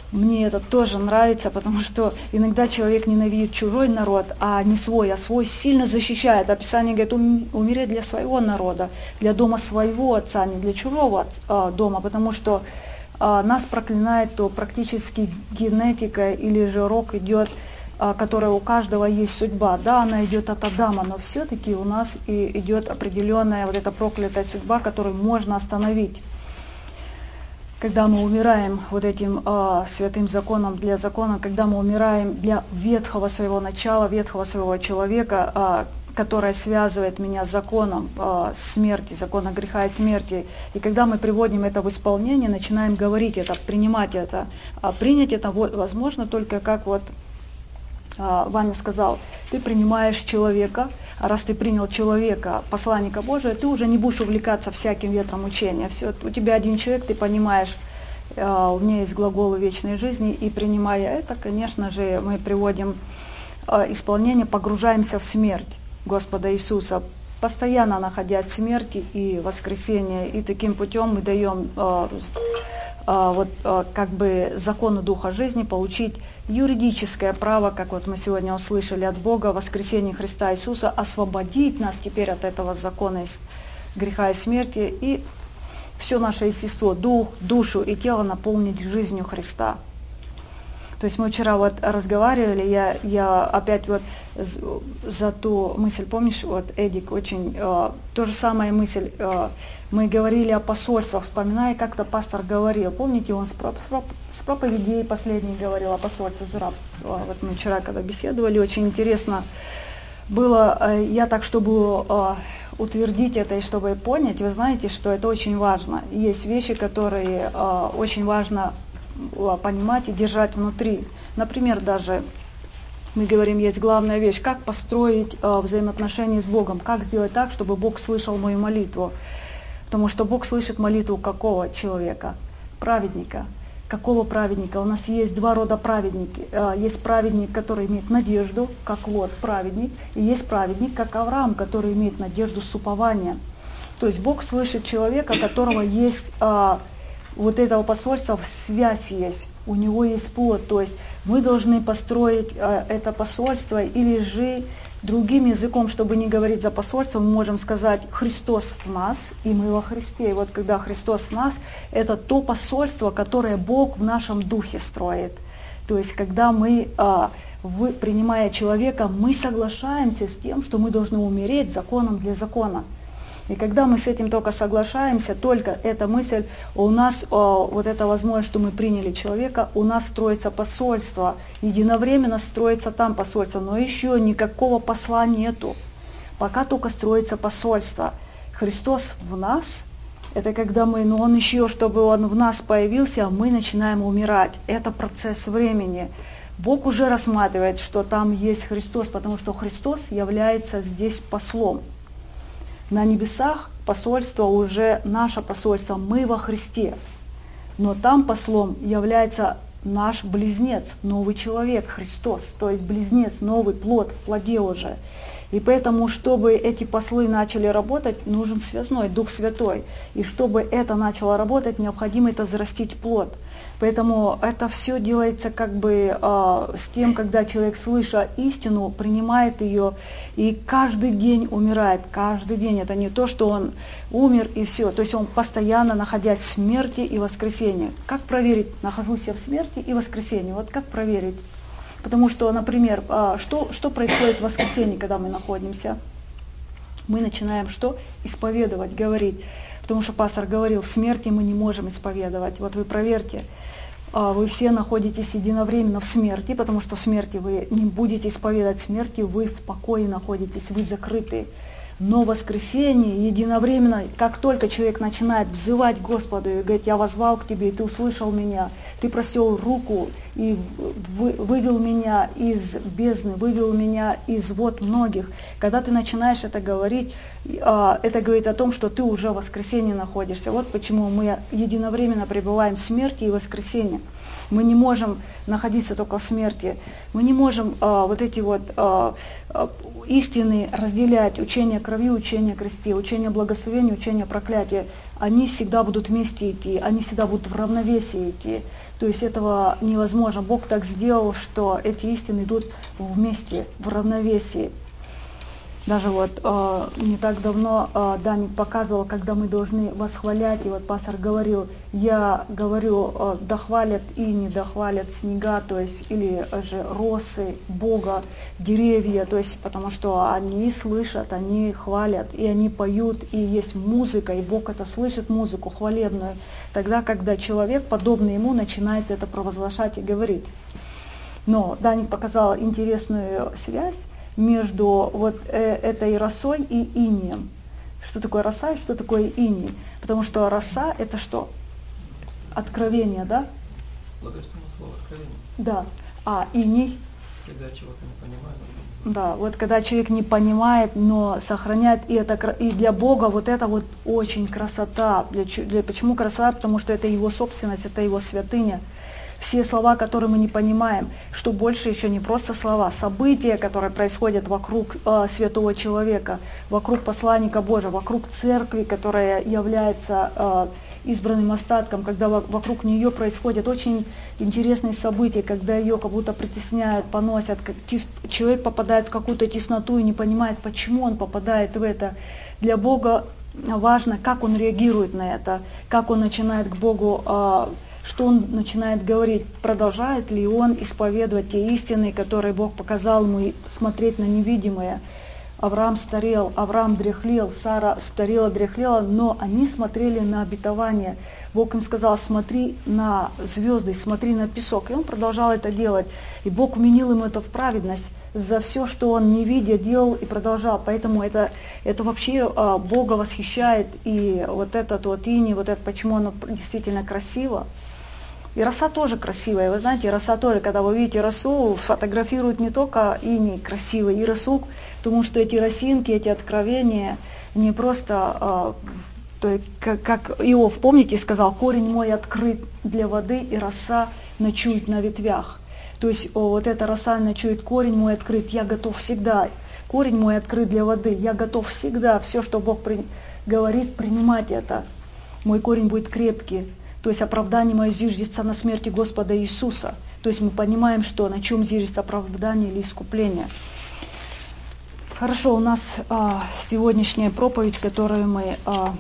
мне это тоже нравится, потому что иногда человек ненавидит чужой народ, а не свой, а свой сильно защищает. Описание говорит, умереть для своего народа, для дома своего отца, не для чужого дома, потому что нас проклинает то практически генетика или же рок идет, которая у каждого есть судьба. Да, она идет от Адама, но все-таки у нас и идет определенная вот эта проклятая судьба, которую можно остановить. Когда мы умираем вот этим э, святым законом для закона, когда мы умираем для ветхого своего начала, ветхого своего человека, э, которое связывает меня с законом э, смерти, законом греха и смерти, и когда мы приводим это в исполнение, начинаем говорить это, принимать это, а принять это возможно только как вот э, Ваня сказал, ты принимаешь человека, а раз ты принял человека, посланника Божия, ты уже не будешь увлекаться всяким ветром учения. Все, у тебя один человек, ты понимаешь, э, у меня есть глаголы вечной жизни, и принимая это, конечно же, мы приводим э, исполнение, погружаемся в смерть Господа Иисуса, постоянно находясь в смерти и воскресении, и таким путем мы даем э, э, вот, э, как бы закону Духа жизни получить юридическое право, как вот мы сегодня услышали от Бога, воскресение Христа Иисуса, освободить нас теперь от этого закона греха и смерти, и все наше естество, дух, душу и тело наполнить жизнью Христа. То есть мы вчера вот разговаривали, я, я опять вот за ту мысль, помнишь, вот Эдик очень, э, то же самая мысль, э, мы говорили о посольствах, вспоминая, как-то пастор говорил, помните, он с, проп, с проповедей последней говорил о посольстве Зураб. Вот мы вчера, когда беседовали, очень интересно было, э, я так, чтобы э, утвердить это и чтобы понять, вы знаете, что это очень важно. Есть вещи, которые э, очень важно понимать и держать внутри. Например, даже мы говорим, есть главная вещь, как построить э, взаимоотношения с Богом, как сделать так, чтобы Бог слышал мою молитву. Потому что Бог слышит молитву какого человека? Праведника. Какого праведника? У нас есть два рода праведники. Э, есть праведник, который имеет надежду, как Лот, праведник, и есть праведник, как Авраам, который имеет надежду с упованием. То есть Бог слышит человека, у которого есть э, вот этого посольства, связь есть, у него есть плод. То есть мы должны построить э, это посольство, или же другим языком, чтобы не говорить за посольство, мы можем сказать Христос в нас, и мы во Христе. И вот когда Христос в нас, это то посольство, которое Бог в нашем духе строит. То есть когда мы, э, вы, принимая человека, мы соглашаемся с тем, что мы должны умереть законом для закона. И когда мы с этим только соглашаемся, только эта мысль, у нас о, вот эта возможность, что мы приняли человека, у нас строится посольство, единовременно строится там посольство, но еще никакого посла нету, пока только строится посольство. Христос в нас, это когда мы, но Он еще, чтобы Он в нас появился, мы начинаем умирать. Это процесс времени. Бог уже рассматривает, что там есть Христос, потому что Христос является здесь послом. На небесах посольство уже наше посольство, мы во Христе. Но там послом является наш близнец, новый человек, Христос, то есть близнец, новый плод в плоде уже. И поэтому, чтобы эти послы начали работать, нужен связной, Дух Святой. И чтобы это начало работать, необходимо это взрастить плод. Поэтому это все делается как бы э, с тем, когда человек, слыша истину, принимает ее и каждый день умирает. Каждый день. Это не то, что он умер и все. То есть он постоянно, находясь в смерти и воскресении. Как проверить, нахожусь я в смерти и воскресении? Вот как проверить? Потому что, например, э, что, что происходит в воскресенье, когда мы находимся? Мы начинаем что? Исповедовать, говорить. Потому что пастор говорил, в смерти мы не можем исповедовать. Вот вы проверьте, вы все находитесь единовременно в смерти, потому что в смерти вы не будете исповедовать, в смерти вы в покое находитесь, вы закрыты. Но в воскресенье единовременно, как только человек начинает взывать Господу и говорить, я воззвал к Тебе, и Ты услышал меня, Ты простер руку и вывел меня из бездны, вывел меня из вод многих. Когда ты начинаешь это говорить, это говорит о том, что ты уже в воскресенье находишься. Вот почему мы единовременно пребываем в смерти и воскресенье. Мы не можем находиться только в смерти. Мы не можем э, вот эти вот э, э, истины разделять. Учение о крови, учение о кресте, учение о благословении, учение о проклятии. Они всегда будут вместе идти, они всегда будут в равновесии идти. То есть этого невозможно. Бог так сделал, что эти истины идут вместе, в равновесии. Даже вот э, не так давно э, Даник показывал, когда мы должны восхвалять, и вот пастор говорил, я говорю, э, да хвалят и не дохвалят снега, то есть или же росы Бога, деревья, то есть потому что они слышат, они хвалят, и они поют, и есть музыка, и Бог это слышит, музыку хвалебную, тогда, когда человек, подобный ему, начинает это провозглашать и говорить. Но Даник показал интересную связь между вот э, этой росой и инием. Что такое роса и что такое иней? Потому что роса — это что? Откровение, да? Благословенное слово откровение. Да. А иней? Когда чего-то не понимаем. Да, вот когда человек не понимает, но сохраняет, и, это, и для Бога вот это вот очень красота. Для, для, почему красота? Потому что это Его собственность, это Его святыня. Все слова, которые мы не понимаем, что больше еще не просто слова, события, которые происходят вокруг э, святого человека, вокруг посланника Божьего, вокруг церкви, которая является э, избранным остатком, когда вокруг нее происходят очень интересные события, когда ее как будто притесняют, поносят, как человек попадает в какую-то тесноту и не понимает, почему он попадает в это. Для Бога важно, как он реагирует на это, как он начинает к Богу э, что он начинает говорить, продолжает ли он исповедовать те истины, которые Бог показал ему, смотреть на невидимое. Авраам старел, Авраам дряхлел, Сара старела, дряхлела, но они смотрели на обетование. Бог им сказал, смотри на звезды, смотри на песок. И он продолжал это делать. И Бог вменил ему это в праведность за все, что он не видя делал и продолжал. Поэтому это, это вообще а, Бога восхищает. И вот этот вот иней, вот это, почему оно действительно красиво. И роса тоже красивая. Вы знаете, роса тоже, когда вы видите росу, фотографируют не только иней красивый, и росу, потому что эти росинки, эти откровения не просто, э, то, как, как Иов, помните, сказал, корень мой открыт для воды, и роса ночует на ветвях. То есть о, вот эта роса ночует, корень мой открыт, я готов всегда. Корень мой открыт для воды, я готов всегда, все, что Бог при, говорит, принимать это. Мой корень будет крепкий. То есть оправдание мое зиждется на смерти Господа Иисуса. То есть мы понимаем, что на чем зиждется оправдание или искупление. Хорошо, у нас а, сегодняшняя проповедь, которую мы а,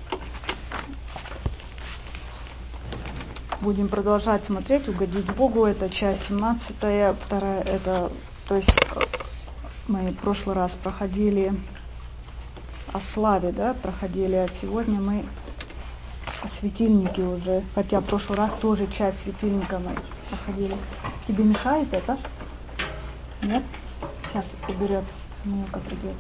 будем продолжать смотреть, угодить Богу. Это часть семнадцатая, вторая, это, то есть мы в прошлый раз проходили о славе, да, проходили, а сегодня мы о светильнике уже, хотя в прошлый раз тоже часть светильника мы проходили. Тебе мешает это? Нет? Сейчас уберет, Самуилка придет.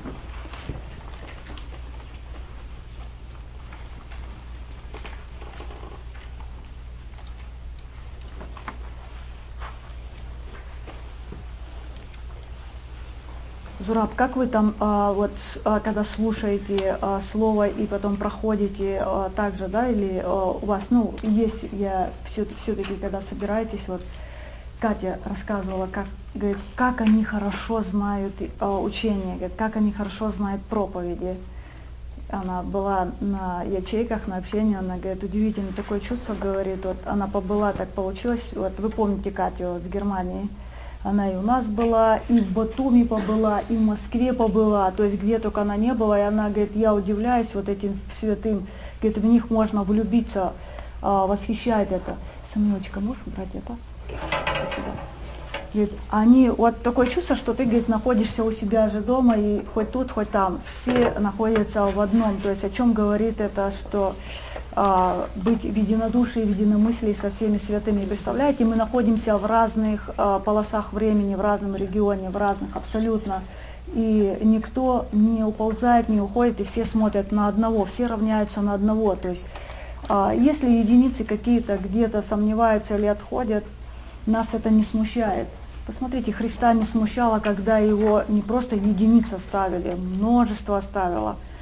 Зураб, как вы там, а, вот, а, когда слушаете а, слово и потом проходите а, так же, да, или а, у вас, ну, есть, я все, все-таки, когда собираетесь, вот, Катя рассказывала, как, говорит, как они хорошо знают а, учение, говорит, как они хорошо знают проповеди. Она была на ячейках, на общении, она говорит, удивительно такое чувство, говорит, вот, она побыла, так получилось, вот, вы помните Катю с Германии, она и у нас была, и в Батуми побыла, и в Москве побыла, то есть где только она не была, и она говорит, я удивляюсь вот этим святым, говорит, в них можно влюбиться, восхищает это. Самилочка, можешь брать это? Спасибо. Говорит, они, вот такое чувство, что ты, говорит, находишься у себя же дома, и хоть тут, хоть там, все находятся в одном, то есть о чем говорит это, что а, быть в единодушии, в единомыслии со всеми святыми. Представляете, мы находимся в разных а, полосах времени, в разном регионе, в разных абсолютно, и никто не уползает, не уходит, и все смотрят на одного, все равняются на одного, то есть а, если единицы какие-то где-то сомневаются или отходят, нас это не смущает. Посмотрите, Христа не смущало, когда его не просто единицы ставили, множество ставило.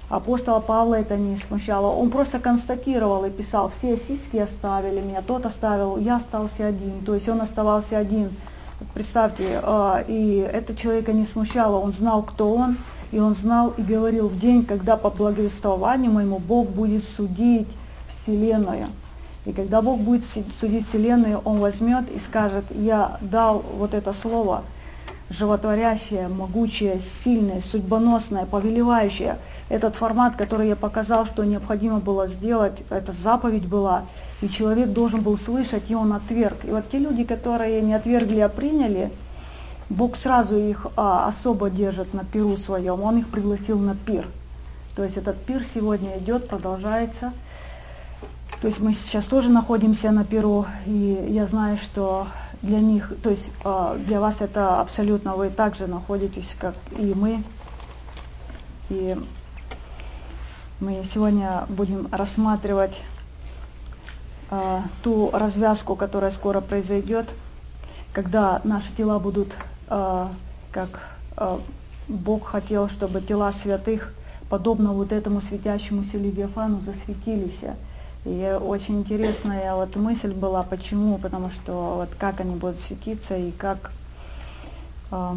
Апостола Павла это не смущало. Он просто констатировал и писал: все сиськи оставили меня, тот оставил, я остался один. То есть он оставался один. Представьте, и это человека не смущало. Он знал, кто он, и он знал и говорил: в день, когда по благовествованию моему Бог будет судить вселенную. И когда Бог будет судить вселенную, Он возьмет и скажет: я дал вот это слово, животворящее, могучее, сильное, судьбоносное, повелевающее. Этот формат, который я показал, что необходимо было сделать, это заповедь была, и человек должен был слышать, и он отверг. И вот те люди, которые не отвергли, а приняли, Бог сразу их а, особо держит на пиру своем, Он их пригласил на пир. То есть этот пир сегодня идет, продолжается. То есть мы сейчас тоже находимся на пиру, и я знаю, что для них, то есть для вас это абсолютно, вы также находитесь, как и мы. И мы сегодня будем рассматривать э, ту развязку, которая скоро произойдет, когда наши тела будут, э, как э, Бог хотел, чтобы тела святых, подобно вот этому светящемуся левиафану, засветились. И очень интересная вот мысль была, почему, потому что вот как они будут светиться и как, э,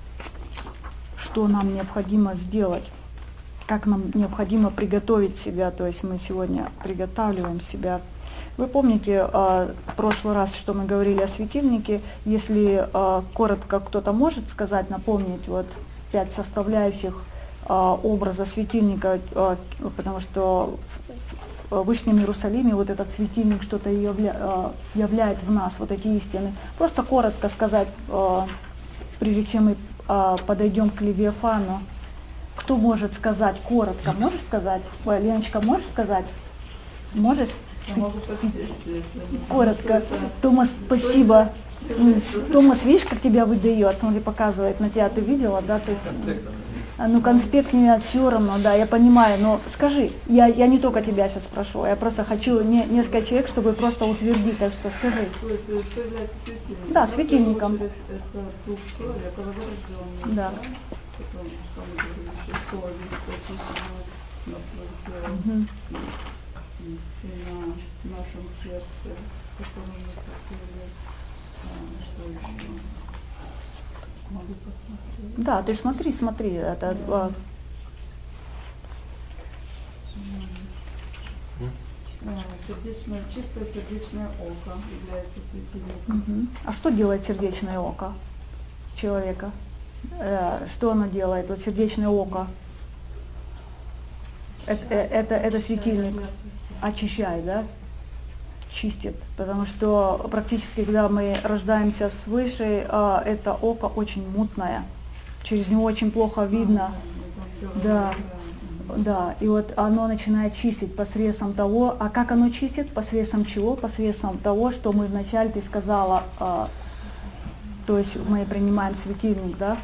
что нам необходимо сделать, как нам необходимо приготовить себя, то есть мы сегодня приготавливаем себя. Вы помните э, в прошлый раз, что мы говорили о светильнике, если э, коротко кто-то может сказать, напомнить вот пять составляющих э, образа светильника, э, потому что в Вышнем Иерусалиме вот этот светильник что-то явля, являет в нас, вот эти истины. Просто коротко сказать, прежде чем мы подойдем к Левиафану, кто может сказать коротко? Можешь сказать? Ой, Леночка, можешь сказать? Можешь? Я могу прочесть, Коротко. Томас, спасибо. Томас, видишь, как тебя выдает? Смотри, показывает на тебя. Ты видела, да? То есть, а, ну, конспект мне все равно, да, я понимаю, но скажи, я, я не только тебя сейчас спрошу, я просто хочу не, несколько человек, чтобы просто утвердить, так что скажи. То есть, что является светильником? Да, светильником. Это дух крови, кровожрожденный. Да. Потом, что мы говорили, еще совесть, очищенная мертвое тело, Угу. истина в нашем сердце, которое мы сотворили. Что еще? Могу посмотреть. Да, ты смотри, смотри, это... а, Сердечное, чистое сердечное око является светильником. Угу. А что делает сердечное око человека? Э, что оно делает, вот сердечное око? Это, э, это, это светильник очищает, да? Чистит, потому что практически, когда мы рождаемся свыше, э, это око очень мутное, через него очень плохо видно. Да. Да, и вот оно начинает чистить посредством того, а как оно чистит? Посредством чего? Посредством того, что мы вначале, ты сказала, э, то есть мы принимаем светильник, да?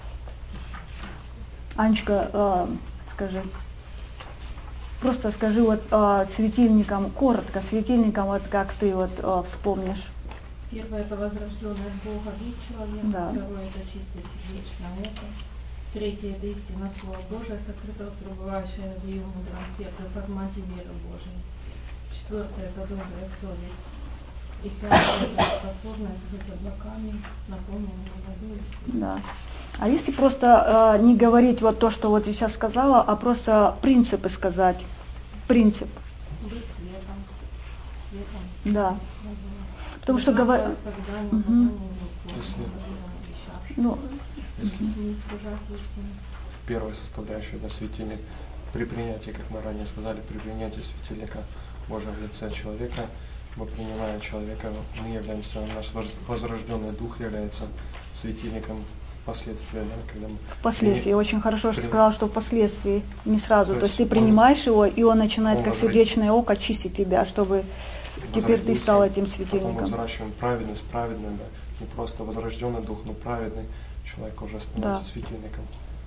Анечка, э, скажи, просто скажи вот э, светильником, коротко, светильником, вот как ты вот э, вспомнишь. Первое — это возрожденное Бога дух человека, Да. второе — это чистое сердечное око, третье — это истина Слова Божия, сокрытое, пребывающее в ее мудром сердце, в формате веры Божией. Четвертое — это добрая совесть. И пятое — это способность быть облаками, наполненными водой. Да. А если просто э, не говорить вот то, что вот я сейчас сказала, а просто принципы сказать, принцип. Быть светом, светом. Да. Потому что говорят, ну, Если первая составляющая, это светильник, при принятии, как мы ранее сказали, при принятии светильника Божьего в лице человека, мы принимаем человека, мы являемся, наш возрожденный дух является светильником впоследствии, да, когда мы... впоследствии, при... очень хорошо, что при... сказала, что впоследствии, не сразу. То, То есть ты есть принимаешь его, и он начинает, он как возвращ... сердечное око, чистить тебя, чтобы теперь ты стал этим Потом мы светильником. возвращаем праведность, праведный, да, не просто возрожденный дух, но праведный человек уже становится Да. светильником.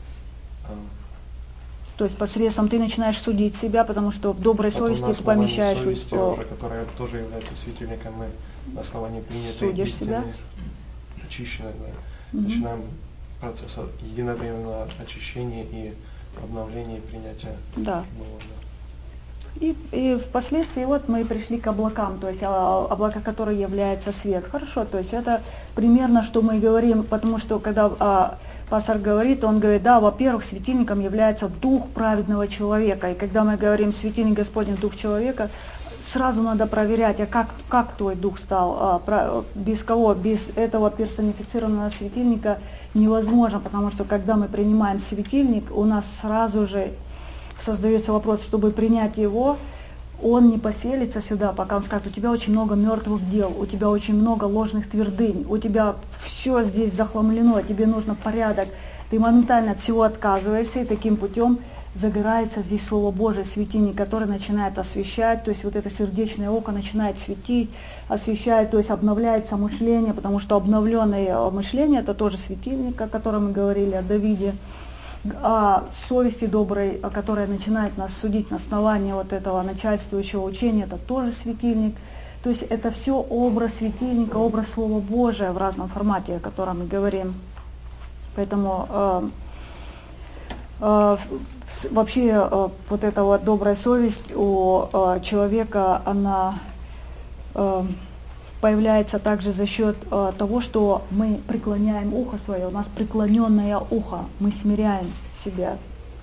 То есть посредством ты начинаешь судить себя, потому что в доброй Потом совести на ты помещаешь, совести, о, уже, которая тоже является светильником, мы на основании принятой Судишь истины, себя? очищенной, да, Мгм. начинаем процесс единовременного очищения и обновления и принятия Да. нового. И, и впоследствии вот мы пришли к облакам, то есть а, облака, которые являются свет. Хорошо, то есть это примерно, что мы говорим, потому что когда а, пастор говорит, он говорит, да, во-первых, светильником является дух праведного человека. И когда мы говорим светильник Господень, дух человека, сразу надо проверять, а как, как твой дух стал, а, про, без кого, без этого персонифицированного светильника невозможно, потому что когда мы принимаем светильник, у нас сразу же создается вопрос, чтобы принять его, он не поселится сюда, пока он скажет, у тебя очень много мертвых дел, у тебя очень много ложных твердынь, у тебя все здесь захламлено, тебе нужно порядок. Ты моментально от всего отказываешься, и таким путем загорается здесь Слово Божие, светильник, который начинает освещать, то есть вот это сердечное око начинает светить, освещает, то есть обновляется мышление, потому что обновленное мышление — это тоже светильник, о котором мы говорили, о Давиде. О совести доброй, которая начинает нас судить на основании вот этого начальствующего учения, это тоже светильник. То есть это все образ светильника, образ Слова Божия в разном формате, о котором мы говорим. Поэтому э, э, вообще э, вот эта вот добрая совесть у э, человека, она э, появляется также за счет э, того, что мы преклоняем ухо свое, у нас преклоненное ухо, мы смиряем себя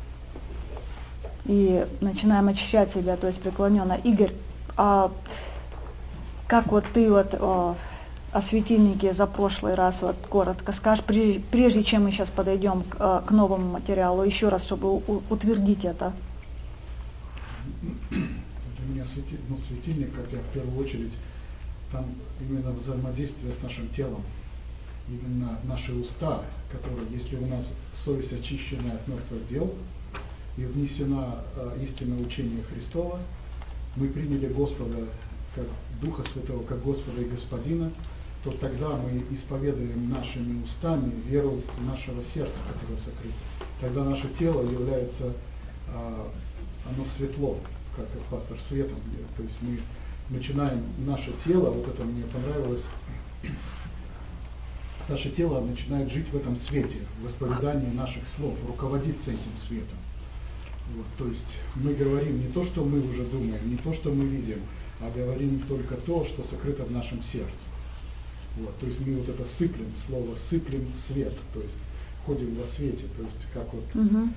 и начинаем очищать себя, то есть преклоненно. Игорь, а как вот ты вот э, о светильнике за прошлый раз вот коротко скажешь, прежде, прежде чем мы сейчас подойдем к, э, к новому материалу, еще раз, чтобы у, утвердить это. Для меня свети, ну, светильник, как я в первую очередь, там именно взаимодействие с нашим телом, именно наши уста, которые, если у нас совесть очищена от мертвых дел и внесена э, истинное учение Христова, мы приняли Господа как Духа Святого, как Господа и Господина, то тогда мы исповедуем нашими устами веру нашего сердца, которое сокрыто. Тогда наше тело является, э, оно светло, как пастор светом, то есть мы начинаем наше тело, вот это мне понравилось, наше тело начинает жить в этом свете, в исповедании наших слов, руководиться этим светом. Вот, то есть мы говорим не то, что мы уже думаем, не то, что мы видим, а говорим только то, что сокрыто в нашем сердце. Вот, то есть мы вот это сыплем, слово сыплем свет, то есть ходим во свете, то есть как вот, Угу.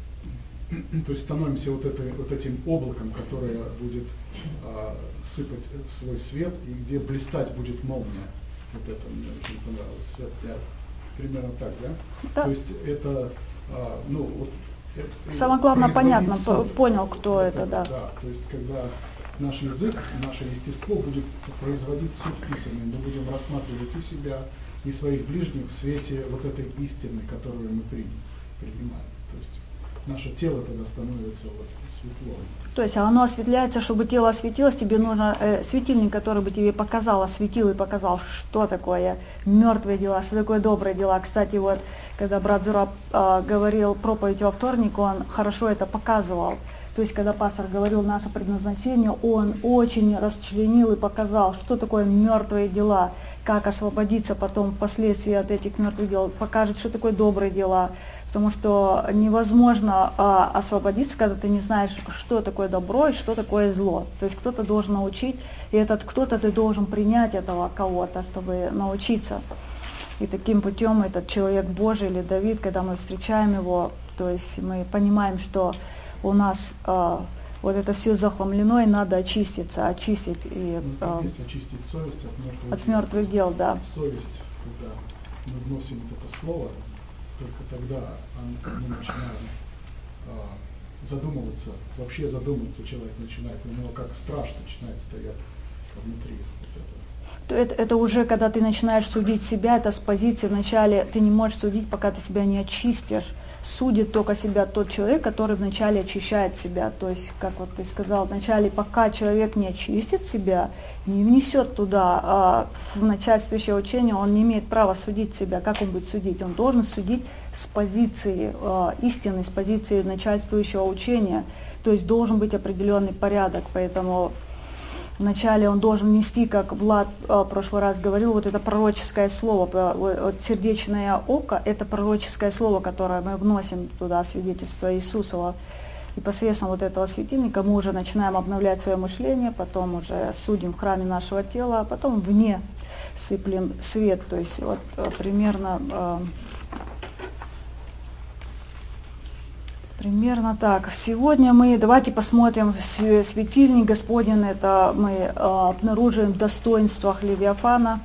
то есть становимся вот, этой, вот этим облаком, которое будет а, сыпать свой свет, и где блистать будет молния. Вот это мне очень понравилось. Свет, я, примерно так, да? Да. То есть это, а, ну, вот, это, Самое главное, производить понятно, суд. понял, кто это, да. Да, то есть когда наш язык, наше естество будет производить суд истины, мы будем рассматривать и себя, и своих ближних в свете вот этой истины, которую мы принимаем. То есть наше тело тогда становится вот светло. То есть оно осветляется, чтобы тело осветилось, тебе нужен э, светильник, который бы тебе показал, осветил и показал, что такое мертвые дела, что такое добрые дела. Кстати, вот когда брат Зураб э, говорил проповедь во вторник, он хорошо это показывал. То есть когда пастор говорил наше предназначение, он очень расчленил и показал, что такое мертвые дела, как освободиться потом впоследствии от этих мертвых дел, покажет, что такое добрые дела. Потому что невозможно а, освободиться, когда ты не знаешь, что такое добро и что такое зло. То есть кто-то должен научить, и этот кто-то ты должен принять этого кого-то, чтобы научиться. И таким путем этот человек Божий или Давид, когда мы встречаем его, то есть мы понимаем, что у нас а, вот это все захламлено, и надо очиститься, очистить. И, ну, а, есть очистить совесть от мертвых от дел. мертвых дел, да. Совесть, когда мы вносим вот это слово, только тогда мы начинаем а, задумываться, вообще задумываться человек начинает, у него как страж начинает стоять внутри. Вот это. Это, это уже когда ты начинаешь судить себя, это с позиции вначале, ты не можешь судить, пока ты себя не очистишь. Судит только себя тот человек, который вначале очищает себя. То есть, как вот ты сказал, вначале, пока человек не очистит себя, не внесет туда а, в начальствующее учение, он не имеет права судить себя. Как он будет судить? Он должен судить с позиции а, истины, с позиции начальствующего учения. То есть должен быть определенный порядок. Поэтому Вначале он должен нести, как Влад в прошлый раз говорил, вот это пророческое слово, вот сердечное око, это пророческое слово, которое мы вносим туда, свидетельство Иисусова. И посредством вот этого светильника мы уже начинаем обновлять свое мышление, потом уже судим в храме нашего тела, а потом вне сыплем свет. То есть вот примерно... Примерно так. Сегодня мы, давайте посмотрим светильник Господень, это мы э, обнаружим в достоинствах Левиафана.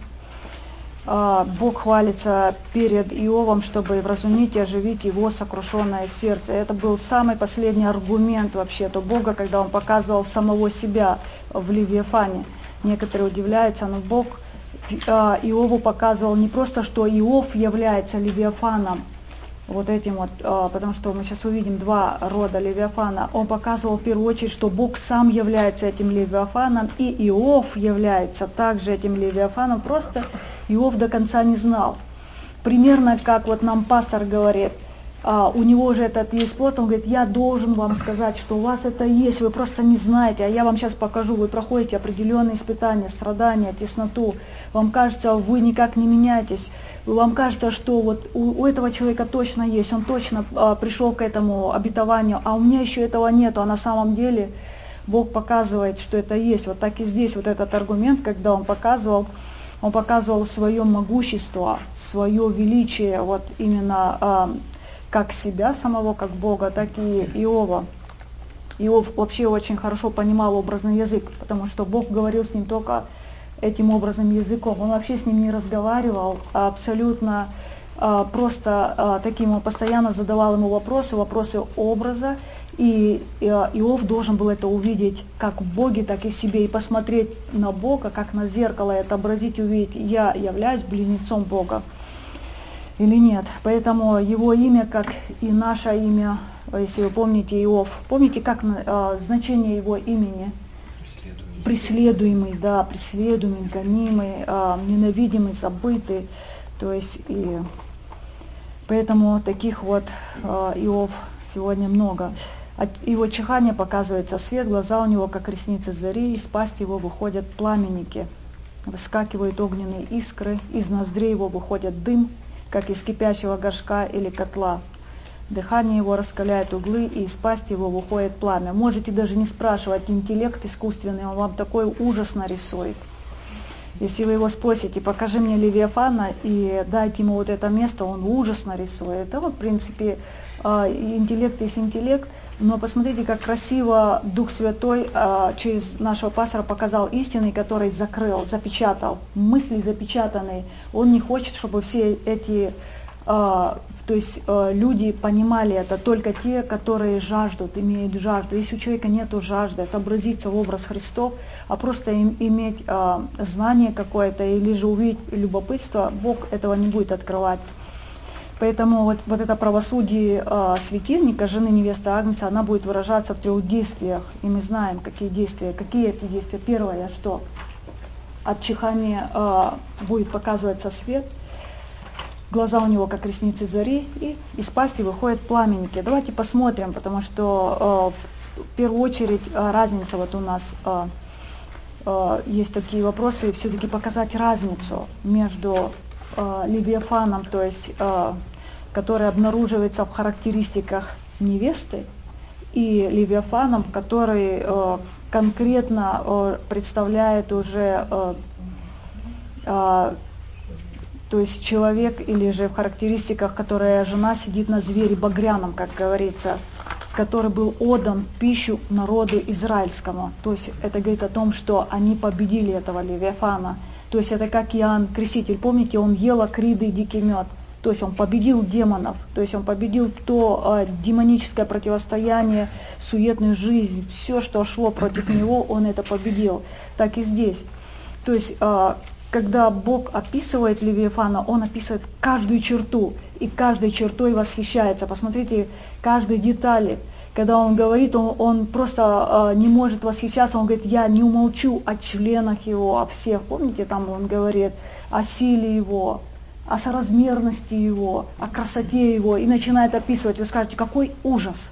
Э, Бог хвалится перед Иовом, чтобы вразумить и оживить его сокрушенное сердце. Это был самый последний аргумент вообще-то Бога, когда он показывал самого себя в Левиафане. Некоторые удивляются, но Бог э, Иову показывал не просто, что Иов является Левиафаном, вот этим вот, потому что мы сейчас увидим два рода Левиафана. Он показывал в первую очередь, что Бог сам является этим Левиафаном, и Иов является также этим Левиафаном, просто Иов до конца не знал. Примерно как вот нам пастор говорит, а, у него же этот есть плод, он говорит, я должен вам сказать, что у вас это есть, вы просто не знаете, а я вам сейчас покажу, вы проходите определенные испытания, страдания, тесноту, вам кажется, вы никак не меняетесь, вам кажется, что вот у, у этого человека точно есть, он точно а, пришел к этому обетованию, а у меня еще этого нету, а на самом деле Бог показывает, что это есть. Вот так и здесь вот этот аргумент, когда он показывал, он показывал свое могущество, свое величие, вот именно а, как себя самого, как Бога, так и Иова. Иов вообще очень хорошо понимал образный язык, потому что Бог говорил с ним только этим образным языком. Он вообще с ним не разговаривал, а абсолютно а, просто а, таким, он постоянно задавал ему вопросы, вопросы образа, и а, Иов должен был это увидеть как в Боге, так и в себе, и посмотреть на Бога, как на зеркало, и отобразить, увидеть, я являюсь близнецом Бога или нет. Поэтому его имя, как и наше имя, если вы помните, Иов, помните, как э, значение его имени? Преследуемый. Преследуемый, да, преследуемый, гонимый, э, ненавидимый, забытый. То есть, и поэтому таких вот э, Иов сегодня много. От его чихания показывается свет, глаза у него, как ресницы зари, из пасти его выходят пламенники, выскакивают огненные искры, из ноздрей его выходит дым, как из кипящего горшка или котла. Дыхание его раскаляет углы, и из пасти его выходит пламя. Можете даже не спрашивать, интеллект искусственный, он вам такой ужас нарисует. Если вы его спросите, покажи мне Левиафана, и дайте ему вот это место, он ужас нарисует. Это вот, в принципе, интеллект есть интеллект, но посмотрите, как красиво Дух Святой через нашего пастора показал истины, который закрыл, запечатал, мысли запечатанные. Он не хочет, чтобы все эти, то есть люди понимали это, только те, которые жаждут, имеют жажду. Если у человека нет жажды, отобразиться в образ Христов, а просто им, иметь знание какое-то или же увидеть любопытство, Бог этого не будет открывать. Поэтому вот, вот это правосудие э, светильника, жены невесты Агнца, она будет выражаться в трех действиях. И мы знаем, какие действия. Какие эти действия? Первое, что от чихания э, будет показываться свет, глаза у него как ресницы зари, и из пасти выходят пламенники. Давайте посмотрим, потому что э, в первую очередь э, разница вот у нас, э, э, есть такие вопросы, все-таки показать разницу между э, Левиафаном, то есть э, который обнаруживается в характеристиках невесты, и Левиафаном, который э, конкретно э, представляет уже, э, э, то есть человек, или же в характеристиках, которая жена сидит на звере багряном, как говорится, который был отдан в пищу народу израильскому. То есть это говорит о том, что они победили этого Левиафана. То есть это как Иоанн Креститель, помните, он ел акриды и дикий мед. То есть он победил демонов, то есть он победил то э, демоническое противостояние, суетную жизнь, все, что шло против него, он это победил. Так и здесь. То есть, э, когда Бог описывает Левиафана, он описывает каждую черту, и каждой чертой восхищается. Посмотрите, каждой детали. Когда он говорит, он, он просто э, не может восхищаться, он говорит, я не умолчу о членах его, о всех. Помните, там он говорит о силе его, о соразмерности его, о красоте его, и начинает описывать. Вы скажете, какой ужас.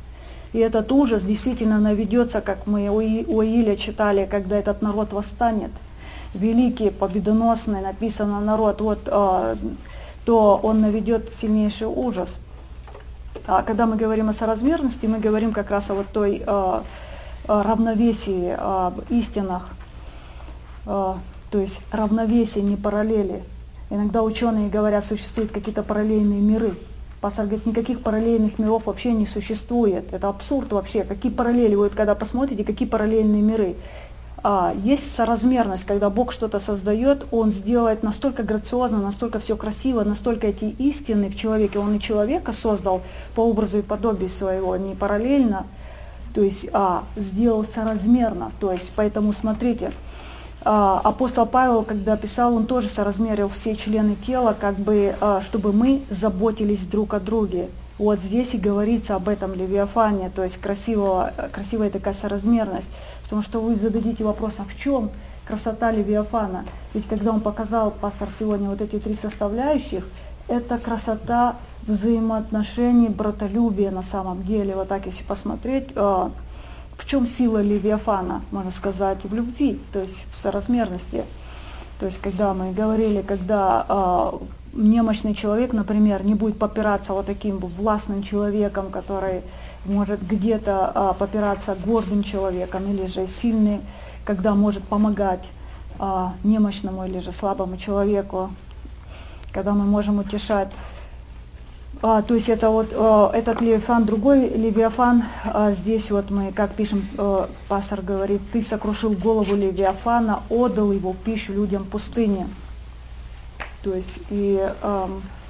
И этот ужас действительно наведется, как мы у Ииля читали, когда этот народ восстанет. Великий, победоносный, написано народ, вот, э, то он наведет сильнейший ужас. А когда мы говорим о соразмерности, мы говорим как раз о вот той э, равновесии, об истинах, э, то есть равновесие, не параллели. Иногда ученые говорят, существуют какие-то параллельные миры. Пастор говорит, никаких параллельных миров вообще не существует. Это абсурд вообще. Какие параллели? Вы когда посмотрите, какие параллельные миры. А, есть соразмерность, когда Бог что-то создает, Он сделает настолько грациозно, настолько все красиво, настолько эти истины в человеке. Он и человека создал по образу и подобию своего, не параллельно, то есть а, сделал соразмерно. То есть, поэтому смотрите, а, апостол Павел, когда писал, он тоже соразмерил все члены тела, как бы, а, чтобы мы заботились друг о друге. Вот здесь и говорится об этом Левиафане, то есть красивого, красивая такая соразмерность. Потому что вы зададите вопрос, а в чем красота Левиафана? Ведь когда он показал, пастор, сегодня вот эти три составляющих, это красота взаимоотношений, братолюбия на самом деле. Вот так если посмотреть, в чем сила Левиафана, можно сказать, в любви, то есть в соразмерности. То есть когда мы говорили, когда немощный человек, например, не будет попираться вот таким властным человеком, который может где-то а, попираться гордым человеком, или же сильный, когда может помогать а, немощному или же слабому человеку, когда мы можем утешать. А, то есть это вот а, этот Левиафан, другой Левиафан, а, здесь вот мы, как пишем, а, пастор говорит, ты сокрушил голову Левиафана, отдал его в пищу людям пустыни. То есть и э,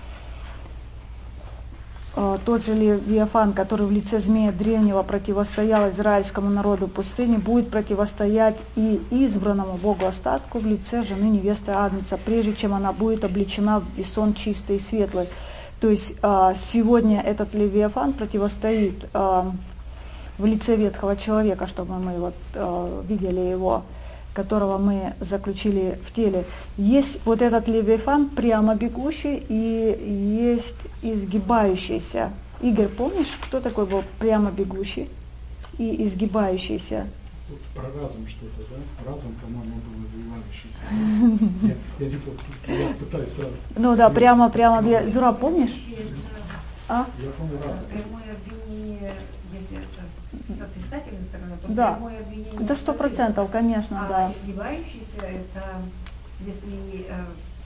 э, тот же Левиафан, который в лице змея древнего противостоял израильскому народу в пустыне, будет противостоять и избранному Богу остатку в лице жены невесты Агнца, прежде чем она будет облечена в весон чистый и светлый. То есть э, сегодня этот Левиафан противостоит э, в лице ветхого человека, чтобы мы вот, э, видели его, которого мы заключили в теле. Есть вот этот Левиафан прямо бегущий и есть изгибающийся. Игорь, помнишь, кто такой был прямо бегущий и изгибающийся? Вот про разум что-то, да? Разум, по-моему, был извивающийся. Я, я не помню, я пытаюсь сразу. Ну да, прямо, прямо. Зура, помнишь? А? Я помню разум. Прямое обвинение, если это с отрицательной стороны, то да. прямое обвинение. Да, сто процентов, конечно, а да. изгибающийся, это если э,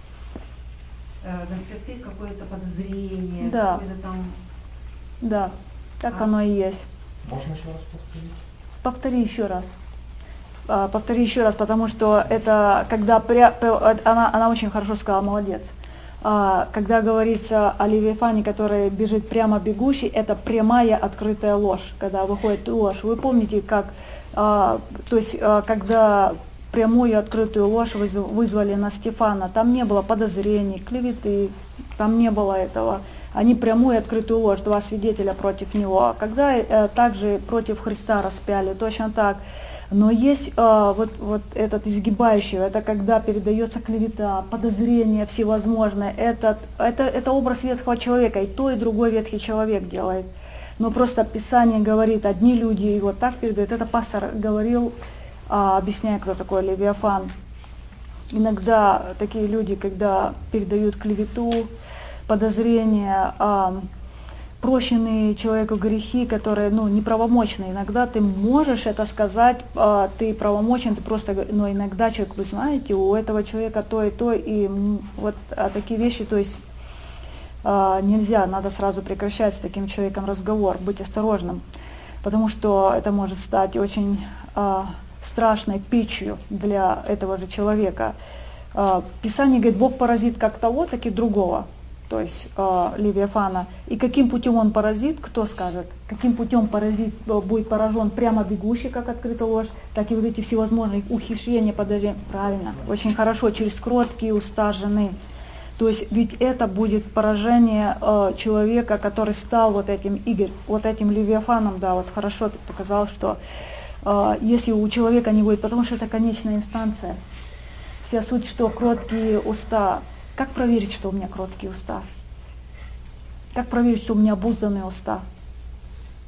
э, на святых какое-то подозрение, да. какое-то там. Да, так а. оно и есть. Можно еще раз повторить? Повтори еще раз. А, повтори еще раз, потому что это, когда пря... она, она очень хорошо сказала, молодец. А, когда говорится о Левиафане, который бежит прямо бегущий, это прямая открытая ложь, когда выходит ложь. Вы помните, как, а, то есть, а, когда прямую открытую ложь вызвали на Стефана, там не было подозрений, клеветы, там не было этого. Они прямую открытую ложь, два свидетеля против него. Когда э, также против Христа распяли, точно так. Но есть э, вот, вот этот изгибающий, это когда передается клевета, подозрения всевозможные. Это, это, это образ ветхого человека, и то, и другой ветхий человек делает. Но просто Писание говорит, одни люди его так передают. Это пастор говорил, э, объясняя, кто такой Левиафан. Иногда такие люди, когда передают клевету, подозрения, а, прощенные человеку грехи, которые ну, неправомочны. Иногда ты можешь это сказать, а, ты правомочен, ты просто, но иногда человек, вы знаете, у этого человека то и то, и вот а, такие вещи, то есть а, нельзя, надо сразу прекращать с таким человеком разговор, быть осторожным, потому что это может стать очень а, страшной печью для этого же человека. А, Писание говорит, Бог поразит как того, так и другого. То есть э, Левиафана. И каким путем он поразит, кто скажет? Каким путем поразит, будет поражен прямо бегущий, как открытая ложь, так и вот эти всевозможные ухищрения, подозрения. Правильно, очень хорошо, через кроткие уста жены. То есть ведь это будет поражение э, человека, который стал вот этим, Игорь, вот этим Левиафаном, да, вот хорошо ты показал, что э, если у человека не будет, потому что это конечная инстанция. Вся суть, что кроткие уста. Как проверить, что у меня кроткие уста? Как проверить, что у меня обузданные уста?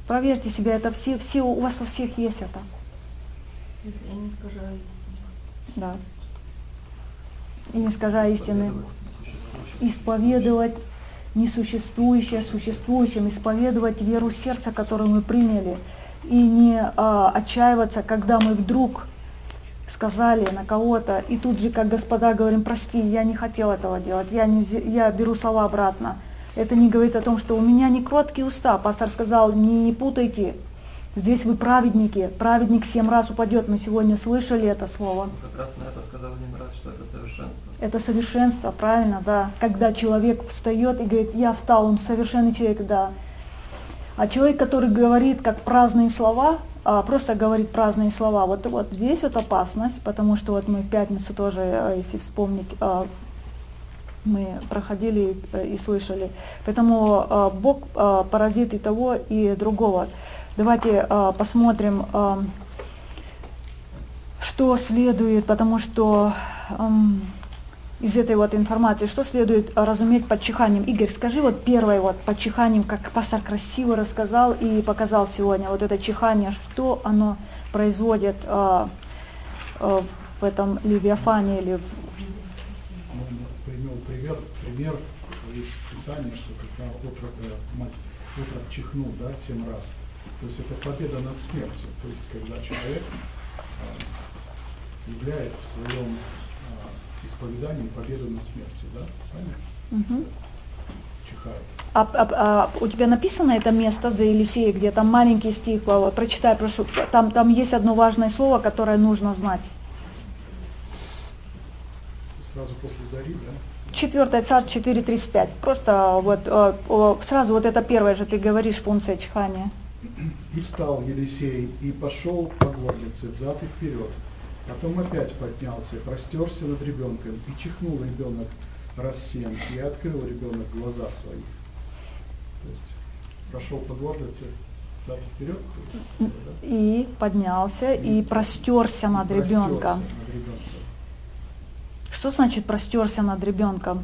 Проверьте себя, это все, все, у вас у всех есть это. Если я не искажаю истину. Да. И не искажая истины. Исповедовать несуществующее существующим, исповедовать веру сердца, которую мы приняли. И не а, отчаиваться, когда мы вдруг сказали на кого-то, и тут же, как господа, говорим: прости, я не хотел этого делать, я, не, я беру слова обратно. Это не говорит о том, что у меня не кроткие уста. Пастор сказал: не путайте, здесь вы праведники, праведник семь раз упадет. Мы сегодня слышали это слово. Как раз на это сказал один раз, что это совершенство. Это совершенство, правильно, да. Когда человек встает и говорит: я встал, он совершенный человек, да. А человек, который говорит как праздные слова, а, просто говорит праздные слова, вот, вот здесь вот опасность, потому что вот мы в пятницу тоже, если вспомнить, мы проходили и слышали. Поэтому Бог поразит и того, и другого. Давайте посмотрим, что следует, потому что из этой вот информации, что следует разуметь под чиханием. Игорь, скажи вот первое вот под чиханием, как пастор красиво рассказал и показал сегодня, вот это чихание, что оно производит а, а, в этом Левиафане или в... Привел пример, пример из Писания, что когда отрок, мать, отрок чихнул, да, семь раз. То есть это победа над смертью. То есть когда человек а, являет в своем а, исповедании победу над смертью, да? Правильно? Угу. Чихает. А, а, а у тебя написано это место за Елисея, где там маленький стих, прочитай, прошу, там, там есть одно важное слово, которое нужно знать. Сразу после зари, да? Четвертое Царств четыре тридцать пять. Просто вот сразу вот это первое же ты говоришь, функция чихания. И встал Елисей и пошел по горлице взад и вперед. Потом опять поднялся, простерся над ребенком, и чихнул ребенок раз семь, и открыл ребенок глаза свои. То есть прошел по горлице взад и вперед. Да? И поднялся, и, и простерся над простерся ребенком. Над ребенком. Что значит простерся над ребенком?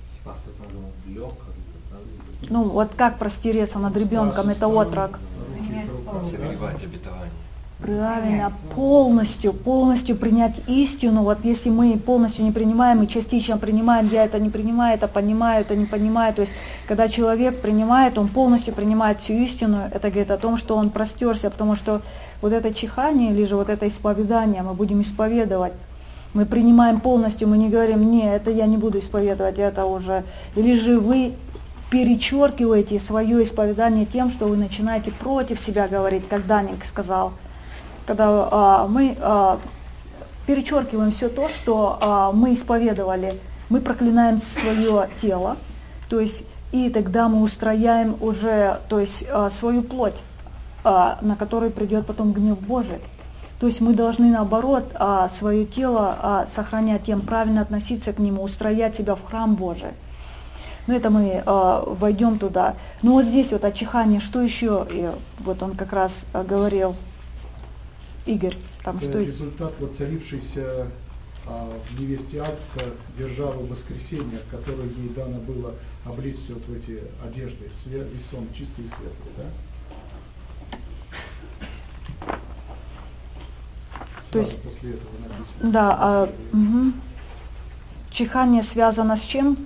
Ну вот как простереться над ребенком, это отрок. Согревать обетование. Правильно, полностью, полностью принять истину. Вот если мы полностью не принимаем и частично принимаем, я это не принимаю, это понимаю, это не понимаю. То есть, когда человек принимает, он полностью принимает всю истину, это говорит о том, что он простерся, потому что вот это чихание или же вот это исповедание мы будем исповедовать. Мы принимаем полностью, мы не говорим: не, это я не буду исповедовать, это уже. Или же вы перечеркиваете свое исповедание тем, что вы начинаете против себя говорить, как Даник сказал. Когда а, мы а, перечеркиваем все то, что а, мы исповедовали, мы проклинаем свое тело, то есть, и тогда мы устрояем уже, то есть, а, свою плоть, а, на которую придет потом гнев Божий. То есть мы должны, наоборот, а, свое тело а, сохранять, тем правильно относиться к нему, устроять себя в храм Божий. Ну, это мы э, войдем туда. Но вот здесь вот о чихании, что еще, и вот он как раз э, говорил, Игорь, там это что... результат воцарившейся а, в невесте Агнца державы воскресения, в которой ей дано было облечься вот в эти одежды, свет, и сон, чистый и светлый, да? Сразу То есть, после этого написано. Да, а, угу. Чихание связано с чем?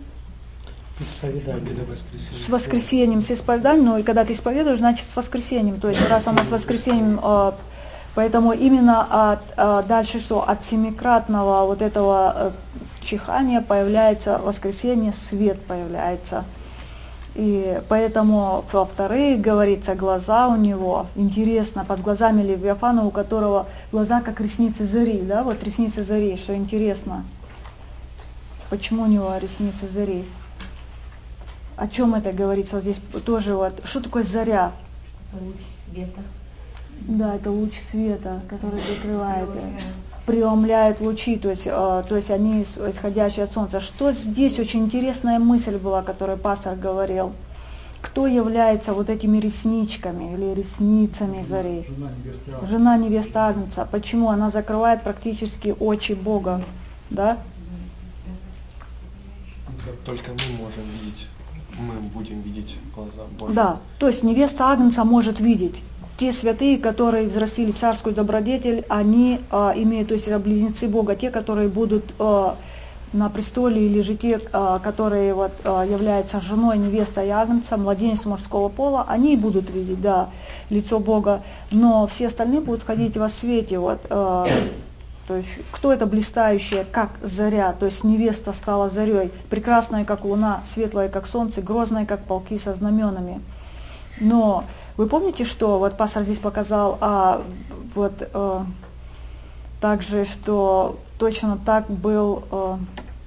С воскресением, с исповеданием. Ну и когда ты исповедуешь, значит с воскресением. То есть раз оно с воскресением, э, поэтому именно от, э, дальше что? От семикратного вот этого э, чихания появляется воскресение, свет появляется. И поэтому во-вторых, говорится, глаза у него, интересно, под глазами Левиафана, у которого глаза как ресницы зари, да, вот ресницы зари, что интересно. Почему у него ресницы зари? О чем это говорится? Вот здесь тоже вот. Что такое заря? Это луч света. Да, это луч света, который прикрывает, преломляет лучи, то есть, э, то есть они исходящие от солнца. Что здесь очень интересная мысль была, которую пастор говорил. Кто является вот этими ресничками или ресницами зари? Жена невесты Агнца. Жена невеста Агнца. Почему? Она закрывает практически очи Бога, да? Только мы можем видеть мы будем видеть глаза Божьи. Да, то есть невеста Агнца может видеть. Те святые, которые взрастили царскую добродетель, они э, имеют, то есть это близнецы Бога, те, которые будут э, на престоле, или же те, э, которые вот, э, являются женой, невестой Агнца, младенец мужского пола, они будут видеть, да, лицо Бога, но все остальные будут ходить во свете. Вот, э, то есть кто это блистающая, как заря, то есть невеста стала зарей, прекрасная, как луна, светлая, как солнце, грозная, как полки со знаменами. Но вы помните, что вот пастор здесь показал, а, вот а, также, что точно так был а,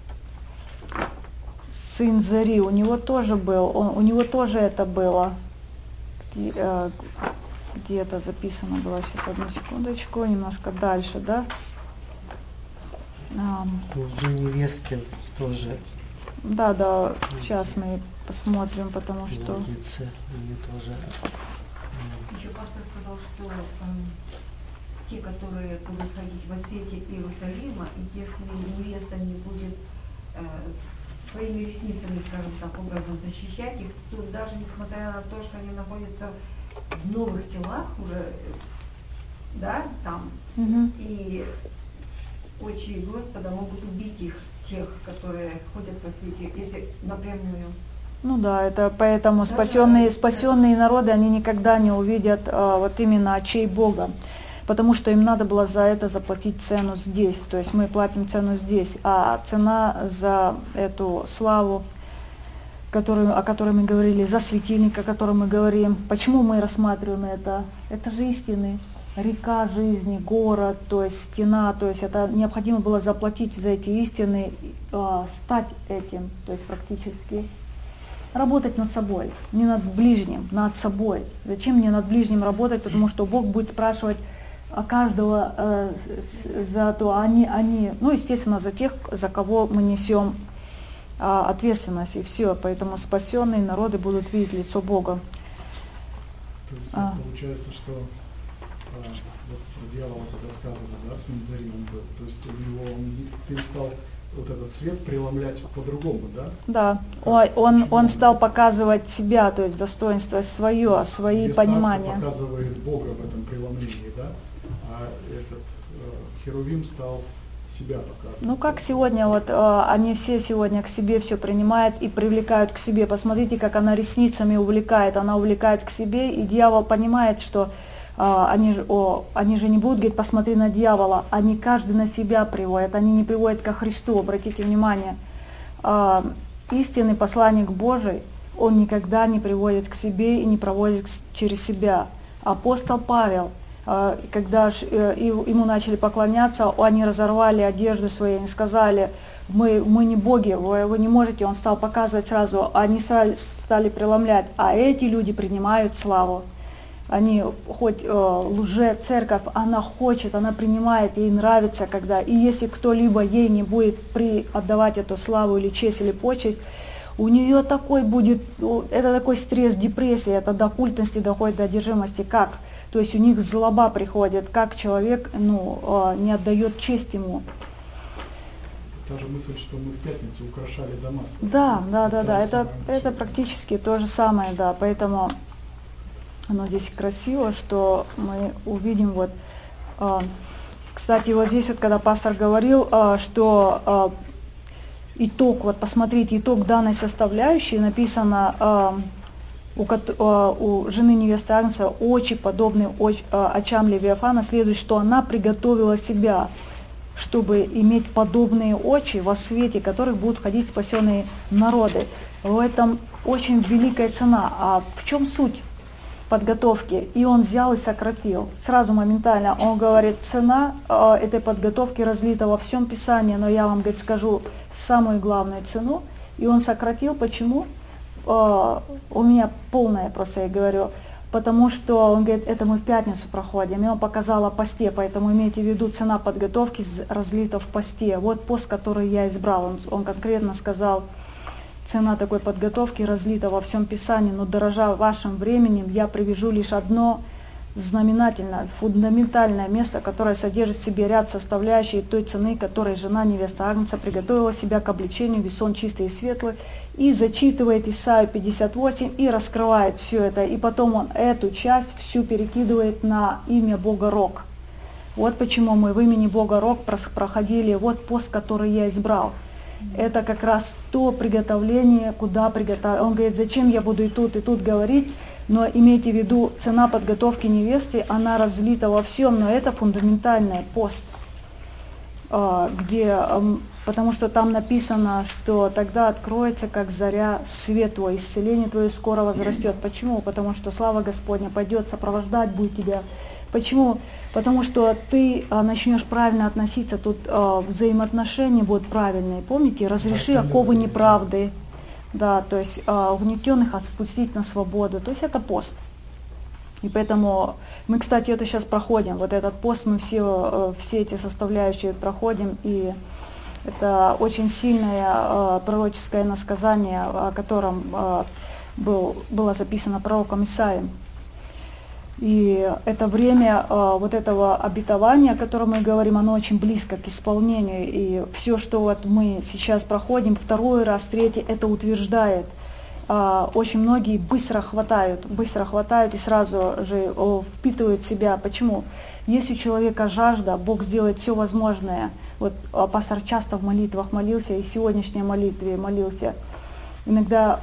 сын Зари, у него тоже был, он, у него тоже это было, где, а, где это записано было, сейчас одну секундочку, немножко дальше, да? А, Уже невесты тоже. да, да, сейчас мы посмотрим, потому что... Лице, они тоже. Еще пастор сказал, что эм, те, которые будут ходить во свете Иерусалима, и если невеста не будет э, своими ресницами, скажем так, образно защищать их, то даже несмотря на то, что они находятся в новых телах уже, да, там, Угу. и очи Господа могут убить их, тех, которые ходят во свете, если напрямую. Ну да, это поэтому Да, спасенные, да. спасенные народы, они никогда не увидят а, вот именно очей Бога, потому что им надо было за это заплатить цену здесь, то есть мы платим цену здесь, а цена за эту славу, которую, о которой мы говорили, за светильник, о котором мы говорим, почему мы рассматриваем это? Это же истины, река жизни, город, то есть стена, то есть это необходимо было заплатить за эти истины, а, стать этим, то есть практически. Работать над собой, не над ближним, над собой. Зачем мне над ближним работать? Потому что Бог будет спрашивать о каждого э, за то, они, они, ну, естественно, за тех, за кого мы несем э, ответственность, и все. Поэтому спасенные народы будут видеть лицо Бога. То есть А. получается, что а, вот про дьявола, когда сказано, да, сын Зари он был, то есть у него он перестал вот этот свет преломлять по-другому, да? Да, он, он, он стал показывать себя, то есть достоинство свое, свои Невеста понимания. Агнца показывает Бога в этом преломлении, да? А этот э, Херувим стал себя показывать. Ну как сегодня, вот э, они все сегодня к себе все принимают и привлекают к себе. Посмотрите, как она ресницами увлекает, она увлекает к себе, и дьявол понимает, что э, они, же, о, они же не будут говорить, посмотри на дьявола, они каждый на себя приводят, они не приводят ко Христу, обратите внимание. Э, истинный посланник Божий, он никогда не приводит к себе и не проводит через себя. Апостол Павел, когда ему начали поклоняться, они разорвали одежду свою, они сказали, мы, мы не боги, вы, вы не можете, он стал показывать сразу, они стали преломлять, а эти люди принимают славу. Они, хоть э, лже-церковь, она хочет, она принимает, ей нравится, когда, и если кто-либо ей не будет при, отдавать эту славу или честь, или почесть, у нее такой будет, это такой стресс, депрессия, это до культности доходит, до одержимости, как? То есть у них злоба приходит, как человек ну, не отдает честь ему. Та же мысль, что мы в пятницу украшали дома. Да, да, да, да, это, это практически то же самое, да, поэтому оно здесь красиво, что мы увидим вот, кстати, вот здесь вот, когда пастор говорил, что итог, вот посмотрите, итог данной составляющей написано, У, у жены невесты Агнца очи подобны оч, очам Левиафана, следует, что она приготовила себя, чтобы иметь подобные очи, во свете которых будут ходить спасенные народы. В этом очень великая цена. А в чем суть подготовки? И он взял и сократил. Сразу моментально он говорит, цена э, этой подготовки разлита во всем Писании, но я вам, говорит, скажу самую главную цену. И он сократил. Почему? У меня полное, просто я говорю, потому что он говорит, это мы в пятницу проходим, и он показал о посте, поэтому имейте в виду, цена подготовки разлита в посте. Вот пост, который я избрал, он, он конкретно сказал, цена такой подготовки разлита во всем Писании, но дорожа вашим временем, я привяжу лишь одно знаменательное, фундаментальное место, которое содержит в себе ряд составляющих той цены, которой жена невеста Агнца приготовила себя к обличению, весон чистый и светлый, и зачитывает Исаию пятьдесят восемь и раскрывает все это, и потом он эту часть всю перекидывает на имя Бога Рог. Вот почему мы в имени Бога Рог проходили, вот пост, который я избрал. Это как раз то приготовление, куда приготовить. Он говорит, зачем я буду и тут, и тут говорить, но имейте в виду, цена подготовки невесты, она разлита во всем, но это фундаментальный пост, где, потому что там написано, что тогда откроется, как заря, свет твой, исцеление твое скоро возрастет. Почему? Потому что слава Господня пойдет сопровождать будет тебя. Почему? Потому что ты а, начнешь правильно относиться, тут а, взаимоотношения будут правильные. Помните, разреши оковы неправды, да, то есть а, угнетенных отпустить на свободу. То есть это пост. И поэтому мы, кстати, это сейчас проходим. Вот этот пост мы все, все эти составляющие проходим. И это очень сильное а, пророческое насказание, о котором а, был, было записано пророком Исаией. И это время э, вот этого обетования, о котором мы говорим, оно очень близко к исполнению. И все, что вот мы сейчас проходим, второй раз, третий, это утверждает. Э, очень многие быстро хватают, быстро хватают и сразу же э, впитывают в себя. Почему? Если у человека жажда, Бог сделает все возможное. Вот э, пастор часто в молитвах молился, и в сегодняшней молитве молился. Иногда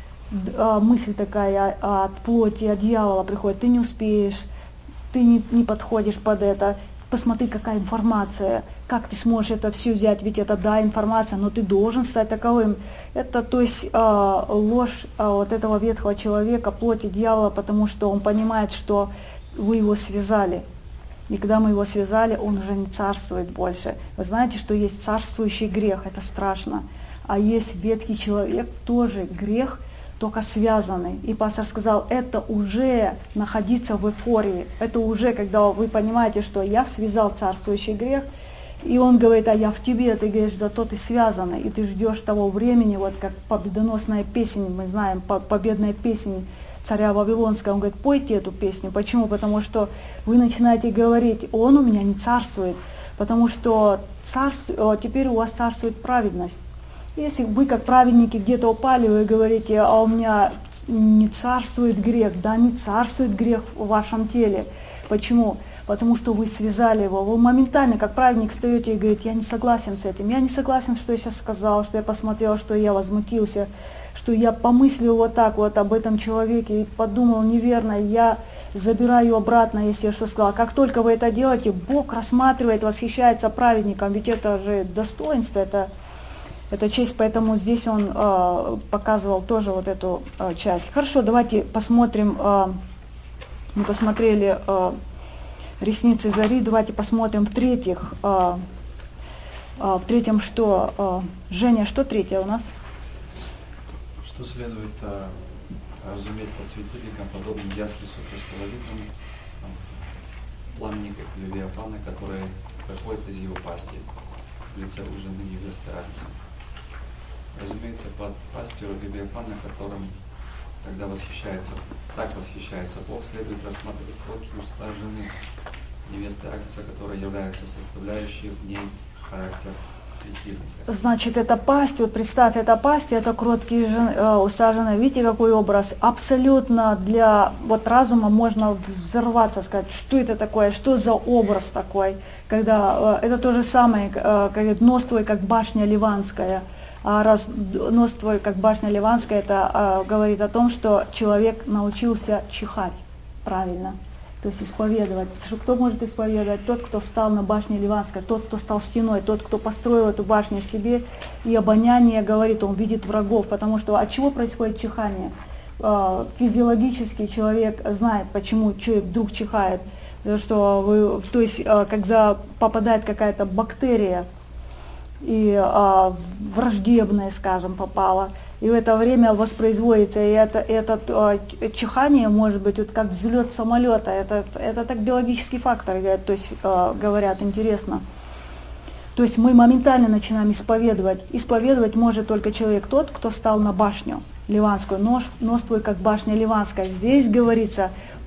мысль такая от плоти, от дьявола приходит, ты не успеешь, ты не, не подходишь под это, посмотри, какая информация, как ты сможешь это все взять, ведь это да, информация, но ты должен стать таковым. Это, то есть, э, ложь э, вот этого ветхого человека, плоти дьявола, потому что он понимает, что вы его связали. И когда мы его связали, он уже не царствует больше. Вы знаете, что есть царствующий грех, это страшно, а есть ветхий человек, тоже грех, только связаны. И пастор сказал, это уже находиться в эйфории, это уже, когда вы понимаете, что я связал царствующий грех, и он говорит, а я в тебе, ты говоришь, зато ты связанный, и ты ждешь того времени, вот как победоносная песня, мы знаем, победная песня царя Вавилонского, он говорит, пойте эту песню. Почему? Потому что вы начинаете говорить, он у меня не царствует, потому что царство, теперь у вас царствует праведность. Если вы, как праведники, где-то упали, вы говорите, а у меня не царствует грех, да, не царствует грех в вашем теле. Почему? Потому что вы связали его. Вы моментально, как праведник, встаете и говорите, я не согласен с этим, я не согласен, что я сейчас сказал, что я посмотрел, что я возмутился, что я помыслил вот так вот об этом человеке и подумал неверно, я забираю обратно, если я что сказал. Как только вы это делаете, Бог рассматривает, восхищается праведником, ведь это же достоинство, это... Это честь, поэтому здесь он э, показывал тоже вот эту э, часть. Хорошо, давайте посмотрим, э, мы посмотрели э, ресницы зари, давайте посмотрим в-третьих, э, э, в-третьем что, э, Женя, что третье у нас? Что следует э, разуметь под светильником, подобным Яскису крестоволитному, пламенников Левиафана, которые выходят из его пасти в лице у жены невесты Агнца. Разумеется, под пастью Левиафана, которым, когда восхищается, так восхищается Бог, следует рассматривать плоть и уста жены невесты Агнца, которая является составляющей в ней характер светильника. Значит, это пасть, вот представь, это пасть, это кроткие э, уста жены. Видите, какой образ? Абсолютно для вот разума можно взорваться, сказать, что это такое, что за образ такой, когда э, это то же самое, э, как нос твой, как башня ливанская. А раз нос твой, как башня ливанская, это а, говорит о том, что человек научился чихать правильно, то есть исповедовать. Потому что кто может исповедовать? Тот, кто встал на башне ливанской, тот, кто стал стеной, тот, кто построил эту башню в себе, и обоняние говорит, он видит врагов, потому что от чего происходит чихание? А, физиологически человек знает, почему человек вдруг чихает, что вы, то есть а, когда попадает какая-то бактерия, и а, враждебное, скажем, попало, и в это время воспроизводится, и это, это а, чихание может быть вот как взлет самолета, это, это так биологический фактор, то есть а, говорят, интересно. То есть мы моментально начинаем исповедовать. Исповедовать может только человек тот, кто стал на башню ливанскую, нос, нос твой как башня ливанская. Здесь говорится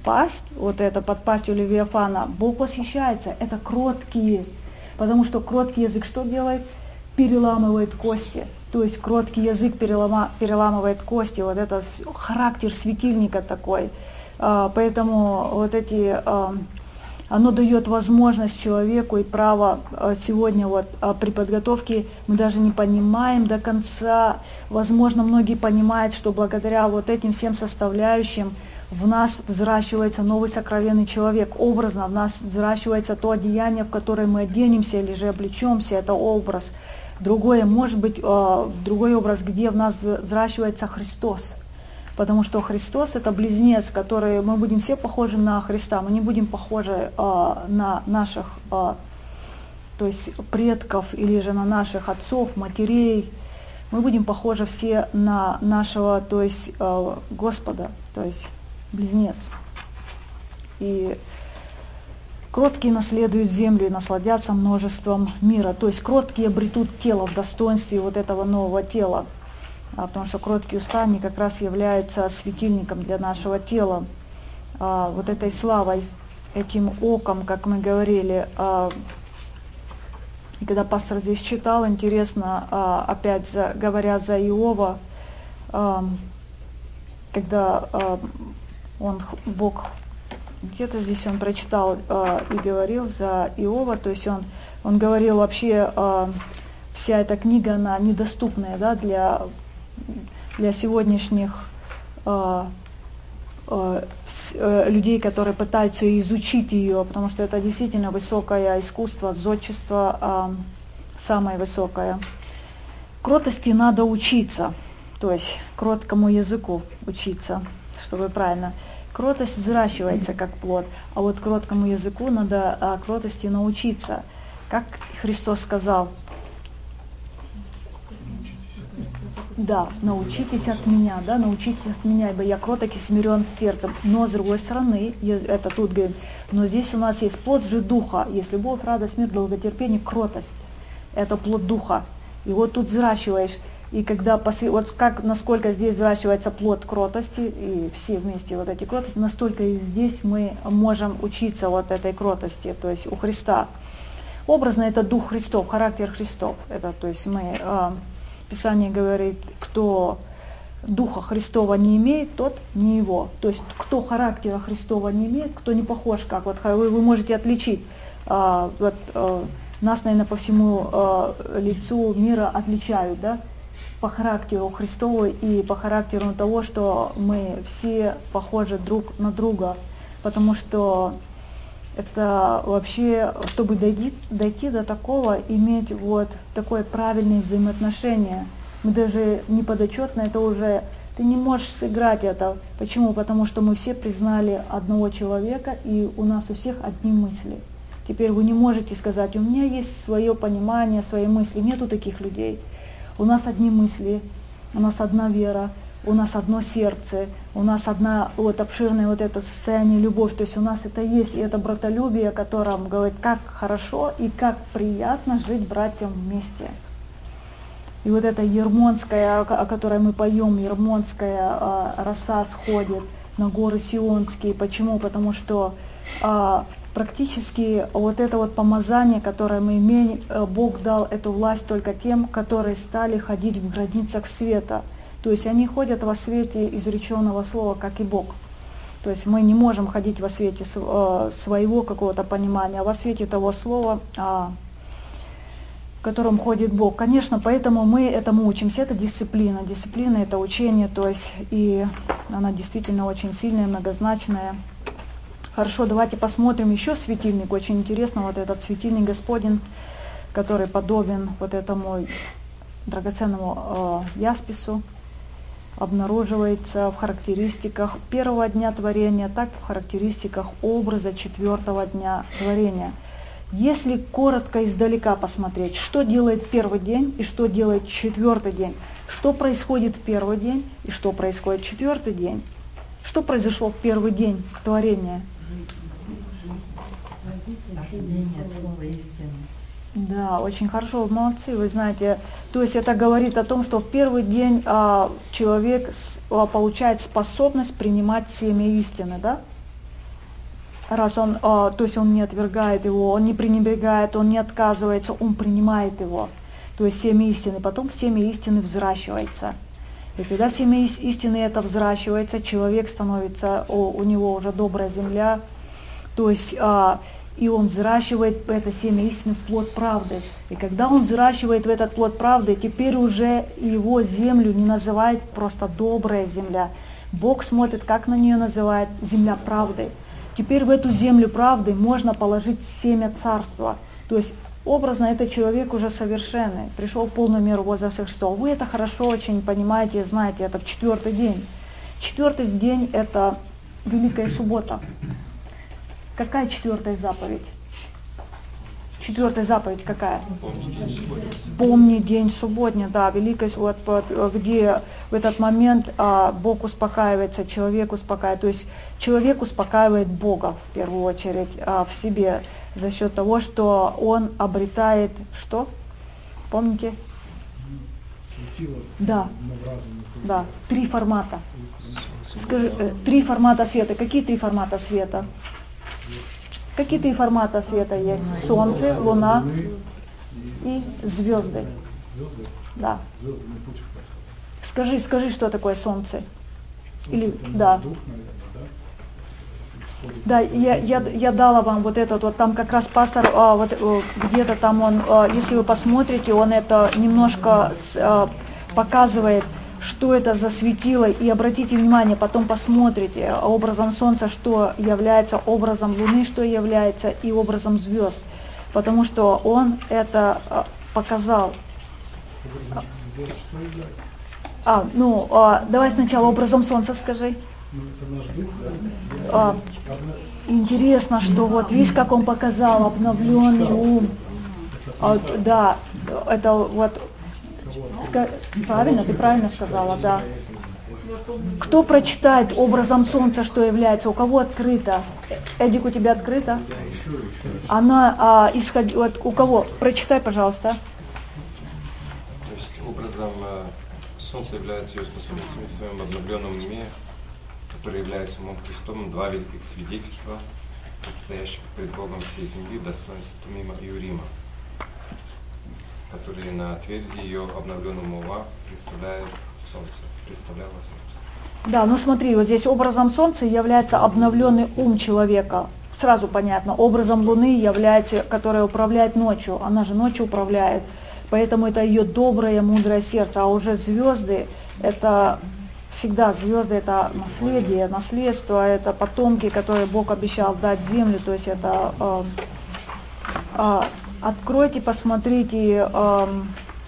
пасть, вот это под пастью Левиафана, Бог восхищается, это кроткие, потому что кроткий язык что делает? Переламывает кости. То есть кроткий язык перелома, переламывает кости, вот это характер светильника такой. Поэтому вот эти, оно дает возможность человеку и право сегодня вот при подготовке, мы даже не понимаем до конца, возможно, многие понимают, что благодаря вот этим всем составляющим в нас взращивается новый сокровенный человек, образно в нас взращивается то одеяние, в которое мы оденемся или же облечемся, это образ. Другое, может быть, другой образ, где в нас взращивается Христос. Потому что Христос это близнец, который мы будем все похожи на Христа, мы не будем похожи на наших, то есть предков или же на наших отцов, матерей. Мы будем похожи все на нашего, то есть Господа, то есть близнец. И кроткие наследуют землю и насладятся множеством мира. То есть кроткие обретут тело в достоинстве вот этого нового тела. А, потому что кроткие уста, они как раз являются светильником для нашего тела. А, вот этой славой, этим оком, как мы говорили. А, и когда пастор здесь читал, интересно, а, опять за, говоря за Иова, а, когда а, он, Бог... Где-то здесь он прочитал э, и говорил за Иова, то есть он, он говорил вообще, э, вся эта книга, она недоступная, да, для, для сегодняшних э, э, с, э, людей, которые пытаются изучить ее, потому что это действительно высокое искусство, зодчество, э, самое высокое. Кротости надо учиться, то есть кроткому языку учиться, чтобы правильно... Кротость взращивается как плод, а вот кроткому языку надо а, кротости научиться. Как Христос сказал, да, научитесь от меня, да, научитесь от меня, ибо я кроток и смирен сердцем. Но с другой стороны, это тут говорит, но здесь у нас есть плод же духа, есть любовь, радость, мир, долготерпение, кротость. Это плод духа. И вот тут взращиваешь. И когда, вот как, насколько здесь взращивается плод кротости, и все вместе вот эти кротости, настолько и здесь мы можем учиться вот этой кротости, то есть у Христа. Образно это Дух Христов, характер Христов. Это, то есть мы, э, Писание говорит, кто Духа Христова не имеет, тот не его. То есть кто характера Христова не имеет, кто не похож, как вот вы, вы можете отличить. Э, вот, э, нас, наверное, по всему э, лицу мира отличают, да? По характеру Христову и по характеру того, что мы все похожи друг на друга, потому что это вообще, чтобы дойти, дойти до такого, иметь вот такое правильное взаимоотношение, мы даже не подотчетно, это уже, ты не можешь сыграть это. Почему? Потому что мы все признали одного человека, и у нас у всех одни мысли. Теперь вы не можете сказать, у меня есть свое понимание, свои мысли, нету таких людей. У нас одни мысли, у нас одна вера, у нас одно сердце, у нас одна вот обширное вот это состояние любовь. То есть у нас это есть, и это братолюбие, о котором говорит, как хорошо и как приятно жить братьям вместе. И вот эта ермонская, о которой мы поем, ермонская э, роса сходит на горы Сионские. Почему? Потому что э, практически вот это вот помазание, которое мы имеем, Бог дал эту власть только тем, которые стали ходить в границах света. То есть они ходят во свете изреченного слова, как и Бог. То есть мы не можем ходить во свете своего какого-то понимания, а во свете того слова, в котором ходит Бог. Конечно, поэтому мы этому учимся. Это дисциплина. Дисциплина — это учение, то есть и она действительно очень сильная, многозначная. Хорошо, давайте посмотрим еще светильник. Очень интересно, вот этот светильник Господень, который подобен вот этому драгоценному э, яспису, обнаруживается в характеристиках первого дня творения, так и в характеристиках образа четвертого дня творения. Если коротко издалека посмотреть, что делает первый день и что делает четвертый день, что происходит в первый день и что происходит в четвертый день, что произошло в первый день творения? Слова истины. Да, очень хорошо, молодцы, вы знаете. То есть это говорит о том, что в первый день а, человек с, а, получает способность принимать семя истины, да? раз он, а, то есть он не отвергает его, он не пренебрегает, он не отказывается, он принимает его. То есть семя истины, потом семя истины взращивается. И когда семя истины это взращивается, человек становится, о, у него уже добрая земля, то есть а, и он взращивает это семя истины в плод правды. И когда он взращивает в этот плод правды, теперь уже его землю не называют просто добрая земля. Бог смотрит, как на нее называет земля правды. Теперь в эту землю правды можно положить семя царства. То есть образно этот человек уже совершенный, пришел в полную меру возраста Христова. Вы это хорошо очень понимаете, знаете, это в четвертый день. Четвертый день это Великая Суббота. Какая четвертая заповедь? Четвертая заповедь какая? Помни день субботний, да, Великая Суббота, где в этот момент а, Бог успокаивается, человек успокаивает. То есть человек успокаивает Бога в первую очередь а, в себе за счет того, что он обретает что? Помните? Светило. Да. Да. Три формата. Скажи, э, три формата света. Какие три формата света? Какие три формата света есть? Солнце, Луна и звезды. Да. Скажи, скажи, что такое Солнце? Или да. Да, я, я, я дала вам вот этот вот, там как раз пастор, а, вот где-то там он, а, если вы посмотрите, он это немножко с, а, показывает, что это за светило, и обратите внимание, потом посмотрите образом Солнца, что является образом Луны, что является и образом звезд, потому что он это показал. А, ну, а, давай сначала образом Солнца скажи. А, интересно, что вот, видишь, как он показал, обновленный ум. А, да, это вот... Правильно, ты правильно сказала, да. Кто прочитает образом Солнца, что является? У кого открыто? Эдик, у тебя открыто? Она а, исход... вот, у кого? Прочитай, пожалуйста. То есть образом Солнца является ее способностями в своем обновленном уме, который является умом Христовым, два великих свидетельства, предстоящих пред Богом всей земли, достоинства Тумима и Урима, которые на тверди ее обновленного ума представляет Солнце, представляло Солнце. Да, ну смотри, вот здесь образом Солнца является обновленный ум человека. Сразу понятно, образом Луны является, которая управляет ночью, она же ночью управляет, поэтому это ее доброе, мудрое сердце, а уже звезды, это всегда звезды, это наследие, наследство, это потомки, которые Бог обещал дать землю, то есть это... Э, э, Откройте, посмотрите, эм,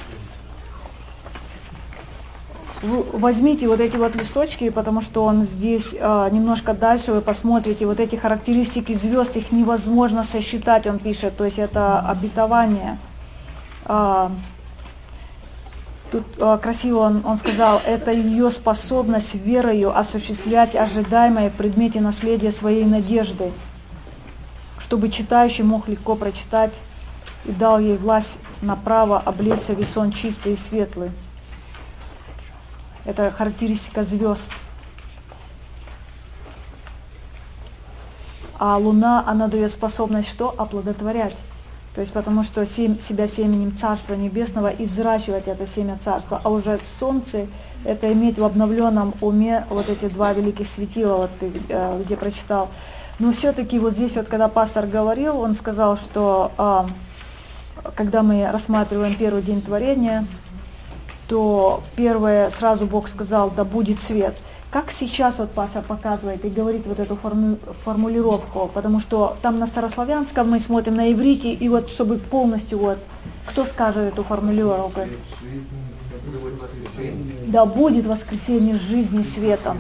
возьмите вот эти вот листочки, потому что он здесь э, немножко дальше, вы посмотрите, вот эти характеристики звезд, их невозможно сосчитать, он пишет, то есть это обетование. Э, тут э, красиво он, он сказал, это ее способность верою осуществлять ожидаемое в предмете наследия своей надежды, чтобы читающий мог легко прочитать, и дал ей власть на право облечься в весон чистый и светлый. Это характеристика звезд. А Луна, она дает способность что? Оплодотворять. То есть потому что сем, себя семенем Царства Небесного и взращивать это семя Царства. А уже Солнце, это иметь в обновленном уме вот эти два великих светила, вот ты э, где прочитал. Но все-таки вот здесь вот, когда пастор говорил, он сказал, что... Э, когда мы рассматриваем первый день творения, то первое, сразу Бог сказал, да будет свет. Как сейчас вот пастор показывает и говорит вот эту форму, формулировку, потому что там на старославянском мы смотрим на иврите, и вот чтобы полностью вот, кто скажет эту формулировку? Да будет воскресенье жизни светом.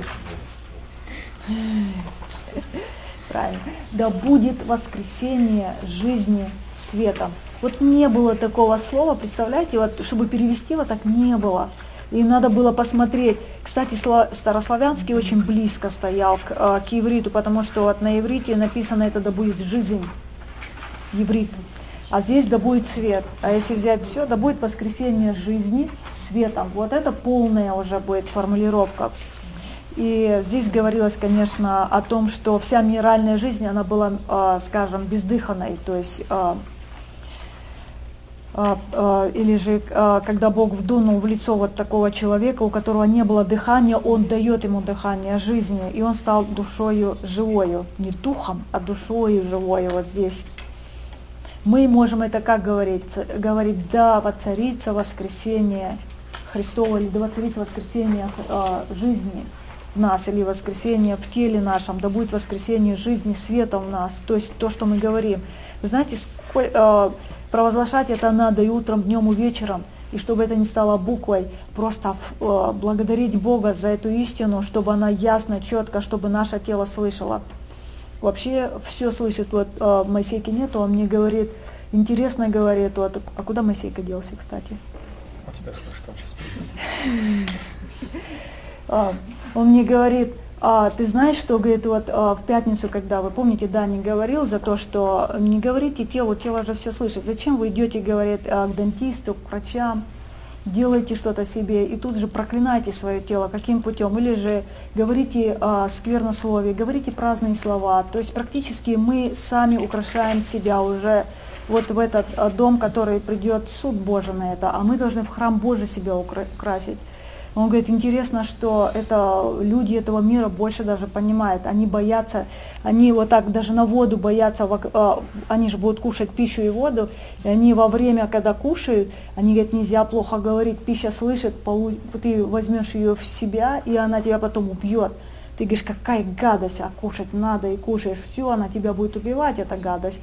Правильно. Да будет воскресенье жизни светом. Вот не было такого слова, представляете, вот, чтобы перевести, вот так не было. И надо было посмотреть. Кстати, старославянский очень близко стоял к, к ивриту, потому что вот на иврите написано это «да будет жизнь», иврит. А здесь «да будет свет». А если взять все, «да будет воскресенье жизни светом». Вот это полная уже будет формулировка. И здесь говорилось, конечно, о том, что вся минеральная жизнь, она была, э, скажем, бездыханной, то есть э, э, э, или же э, когда Бог вдунул в лицо вот такого человека, у которого не было дыхания, Он дает ему дыхание жизни, и он стал душою живою, не духом, а душою живою вот здесь. Мы можем это как говорить? Говорить, да, воцарится воскресение Христово, или да воцарится воскресение э, жизни в нас, или воскресение в теле нашем, да будет воскресение жизни, света в нас, то есть то, что мы говорим. Вы знаете, сколь, э, провозглашать это надо и утром, днем, и вечером, и чтобы это не стало буквой, просто э, благодарить Бога за эту истину, чтобы она ясно, четко, чтобы наше тело слышало. Вообще все слышит, вот э, Моисейки нету, он мне говорит, интересно говорит, вот, а куда Моисейка делся, кстати? У тебя слышит, он сейчас придет. Он мне говорит, а, ты знаешь, что, говорит, вот а, в пятницу, когда, вы помните, Дани говорил за то, что не говорите телу, тело же все слышит. Зачем вы идете, говорит, к дантисту, к врачам, делаете что-то себе и тут же проклинаете свое тело, каким путем? Или же говорите а, сквернословие, говорите праздные слова. То есть практически мы сами украшаем себя уже вот в этот а, дом, который придет суд Божий на это, а мы должны в храм Божий себя укра- украсить. Он говорит, интересно, что это люди этого мира больше даже понимают. Они боятся, они вот так даже на воду боятся, они же будут кушать пищу и воду, и они во время, когда кушают, они говорят, нельзя плохо говорить, пища слышит, ты возьмешь ее в себя, и она тебя потом убьет. Ты говоришь, какая гадость, а кушать надо, и кушаешь, все, она тебя будет убивать, эта гадость.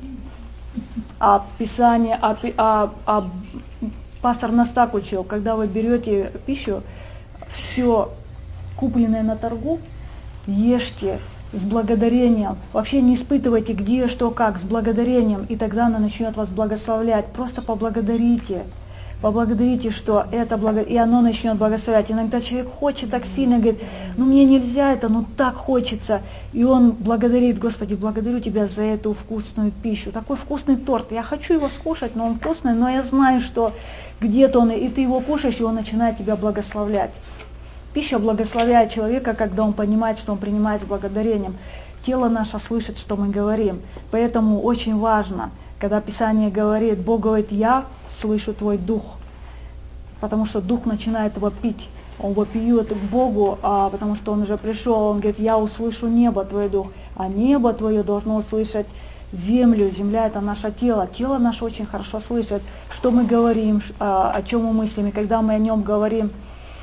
А Писание, а, а, а пастор нас так учил, когда вы берете пищу, все купленное на торгу, ешьте с благодарением. Вообще не испытывайте, где, что, как, с благодарением, и тогда она начнет вас благословлять. Просто поблагодарите. Поблагодарите, что это благо... и оно начнет благословлять. Иногда человек хочет так сильно, говорит, ну мне нельзя это, ну так хочется. И он благодарит, Господи, благодарю Тебя за эту вкусную пищу. Такой вкусный торт. Я хочу его скушать, но он вкусный, но я знаю, что где-то он, и ты его кушаешь, и он начинает тебя благословлять. Пища благословляет человека, когда он понимает, что он принимает с благодарением. Тело наше слышит, что мы говорим. Поэтому очень важно, когда Писание говорит, Бог говорит, я слышу твой дух. Потому что дух начинает вопить. Он вопиет к Богу, а, потому что он уже пришел. Он говорит, я услышу небо, твой дух. А небо твое должно услышать землю. Земля — это наше тело. Тело наше очень хорошо слышит, что мы говорим, а, о чем мы мыслим. И когда мы о нем говорим,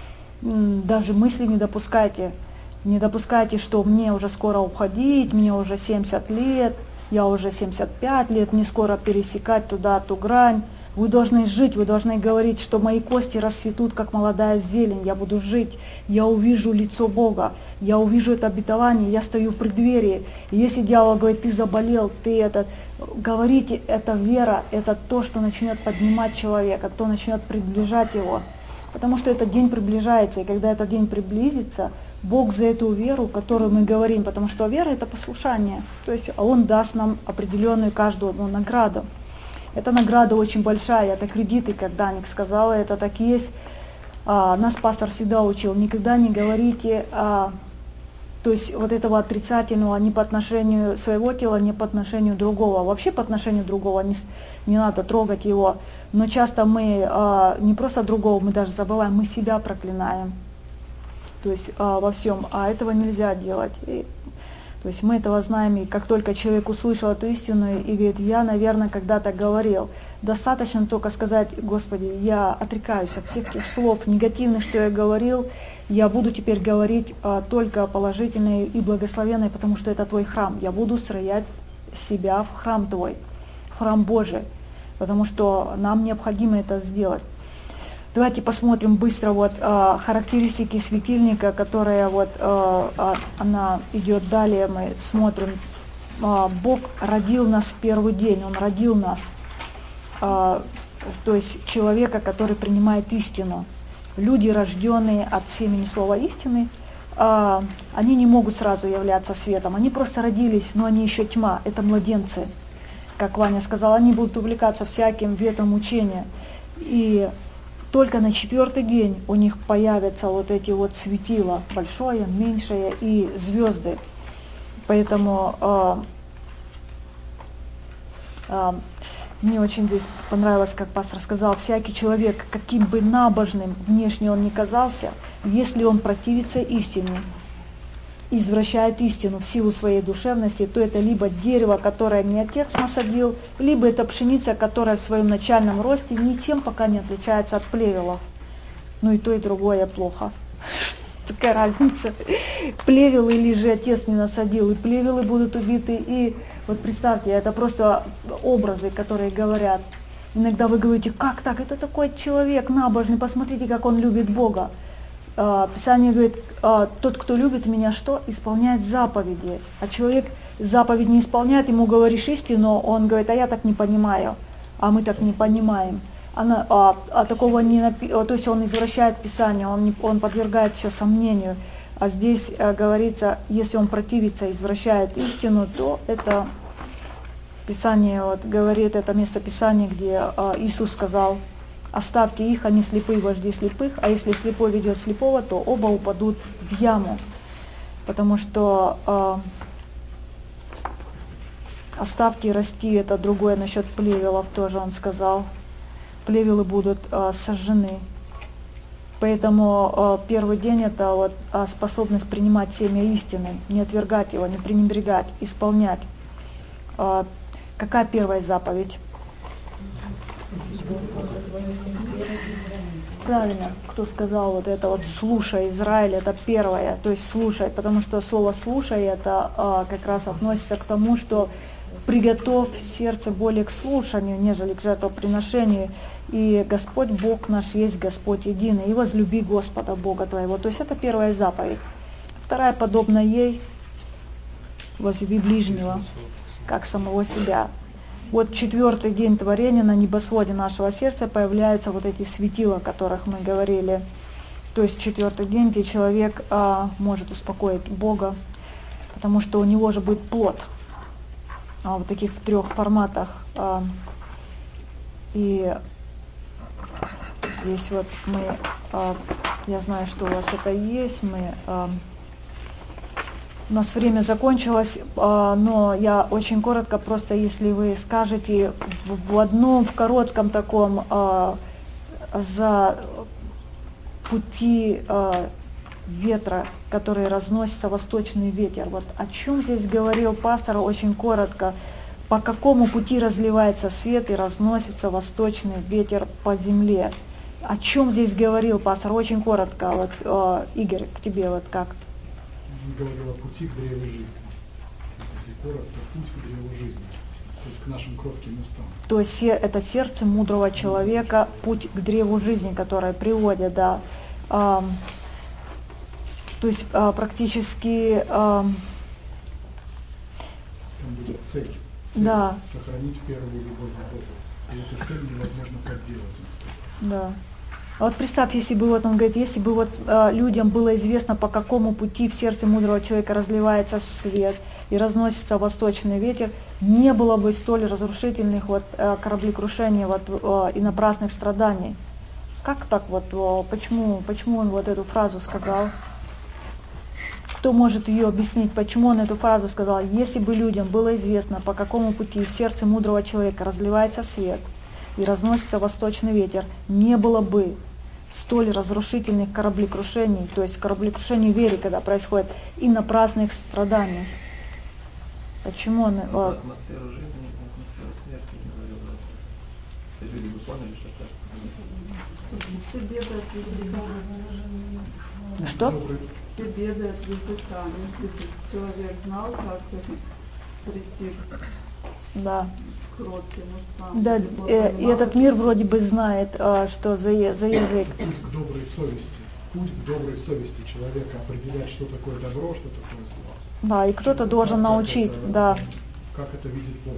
даже мысли не допускайте. Не допускайте, что мне уже скоро уходить, мне уже семьдесят лет, я уже семьдесят пять лет, мне скоро пересекать туда ту грань. Вы должны жить, вы должны говорить, что мои кости расцветут, как молодая зелень, я буду жить, я увижу лицо Бога, я увижу это обетование, я стою в преддверии. И если дьявол говорит, ты заболел, ты это, говорите, это вера, это то, что начнет поднимать человека, то начнет приближать его. Потому что этот день приближается, и когда этот день приблизится, Бог за эту веру, которую мы говорим, потому что вера — это послушание, то есть Он даст нам определенную каждую одну награду. Эта награда очень большая, это кредиты, как Даник сказала, это так и есть. А, нас пастор всегда учил, никогда не говорите, а, то есть вот этого отрицательного ни по отношению своего тела, ни по отношению другого. Вообще по отношению другого не, не надо трогать его, но часто мы а, не просто другого, мы даже забываем, мы себя проклинаем. То есть а, во всем, а этого нельзя делать. И, то есть мы этого знаем, и как только человек услышал эту истину и говорит, я, наверное, когда-то говорил, достаточно только сказать, Господи, я отрекаюсь от всех тех слов негативных, что я говорил, я буду теперь говорить а, только положительные и благословенные, потому что это Твой храм. Я буду строять себя в храм Твой, в храм Божий, потому что нам необходимо это сделать. Давайте посмотрим быстро вот э, характеристики светильника, которая вот э, э, она идет далее. Мы смотрим. Э, Бог родил нас в первый день, Он родил нас, э, то есть человека, который принимает истину. Люди, рожденные от семени слова истины, э, они не могут сразу являться светом. Они просто родились, но они еще тьма. Это младенцы, как Ваня сказал. Они будут увлекаться всяким ветром учения. И только на четвертый день у них появятся вот эти вот светила, большое, меньшее и звезды. Поэтому э, э, мне очень здесь понравилось, как пастор сказал, всякий человек, каким бы набожным внешне он ни казался, если он противится истине, извращает истину в силу своей душевности, то это либо дерево, которое не отец насадил, либо это пшеница, которая в своем начальном росте ничем пока не отличается от плевелов. Ну и то, и другое плохо. Такая разница. Плевелы или же отец не насадил, и плевелы будут убиты, и вот представьте, это просто образы, которые говорят. Иногда вы говорите, как так, это такой человек набожный, посмотрите, как он любит Бога. Писание говорит, тот, кто любит меня, что? Исполняет заповеди. А человек заповедь не исполняет, ему говоришь истину, он говорит, а я так не понимаю, а мы так не понимаем. Она, а, а такого не напи... То есть он извращает Писание, он, не, он подвергает все сомнению. А здесь а, говорится, если он противится, извращает истину, то это Писание вот, говорит, это место Писания, где а, Иисус сказал, оставьте их, они слепые вожди слепых, а если слепой ведет слепого, то оба упадут в яму. Потому что а, оставьте расти, это другое насчет плевелов тоже он сказал. Плевелы будут а, сожжены. Поэтому а, первый день это вот, а, способность принимать семя истины, не отвергать его, не пренебрегать, исполнять. А, какая первая заповедь? Правильно, кто сказал вот это вот слушай, Израиль, это первое, то есть слушай, потому что слово слушай это а, как раз относится к тому, что приготовь сердце более к слушанию, нежели к жертвоприношению. И Господь Бог наш есть Господь единый, и возлюби Господа Бога твоего. То есть это первая заповедь. Вторая, подобно ей, возлюби ближнего, как самого себя. Вот четвертый день творения на небосводе нашего сердца появляются вот эти светила, о которых мы говорили. То есть четвертый день, где человек а, может успокоить Бога, потому что у него же будет плод. А, вот таких в трех форматах. А, и здесь вот мы, а, я знаю, что у вас это есть, мы, а, у нас время закончилось, а, но я очень коротко, просто если вы скажете в, в одном, в коротком таком, а, за пути а, ветра, который разносится, восточный ветер. Вот о чем здесь говорил пастор очень коротко. По какому пути разливается свет и разносится восточный ветер по земле. О чем здесь говорил пастор? Очень коротко. Вот, э, Игорь, к тебе вот как? Он говорил о пути к древу жизни. Если коротко, путь к древу жизни. То есть к нашим кротким устам. То есть это сердце мудрого человека, путь к древу жизни, которое приводит, да. Э, То есть а, практически а, там будет цель, цель да. сохранить первую любовь к Богу. И эту цель невозможно подделать. Да. А вот представь, если бы вот он говорит, если бы вот а, людям было известно, по какому пути в сердце мудрого человека разливается свет и разносится восточный ветер, не было бы столь разрушительных вот а, кораблекрушений вот, а, и напрасных страданий. Как так вот? А, почему, почему он вот эту фразу сказал? Кто может ее объяснить, почему он эту фразу сказал? Если бы людям было известно, по какому пути в сердце мудрого человека разливается свет и разносится восточный ветер, не было бы столь разрушительных кораблекрушений, то есть кораблекрушений в вере, когда происходит, и напрасных страданий. Почему он... Ну, про атмосферу жизни, атмосферу смерти говорил. Люди бы поняли, что так. Все беды от языка. Что? Все беды от языка. Если бы человек знал, как прийти да. к кротким устам. Да, э, и этот мир вроде бы знает, э, что за, за язык. Путь к доброй совести. Путь к доброй совести человека определять, что такое добро, что такое зло. Да, и кто-то должен как научить, это, да. Как это видит Бог.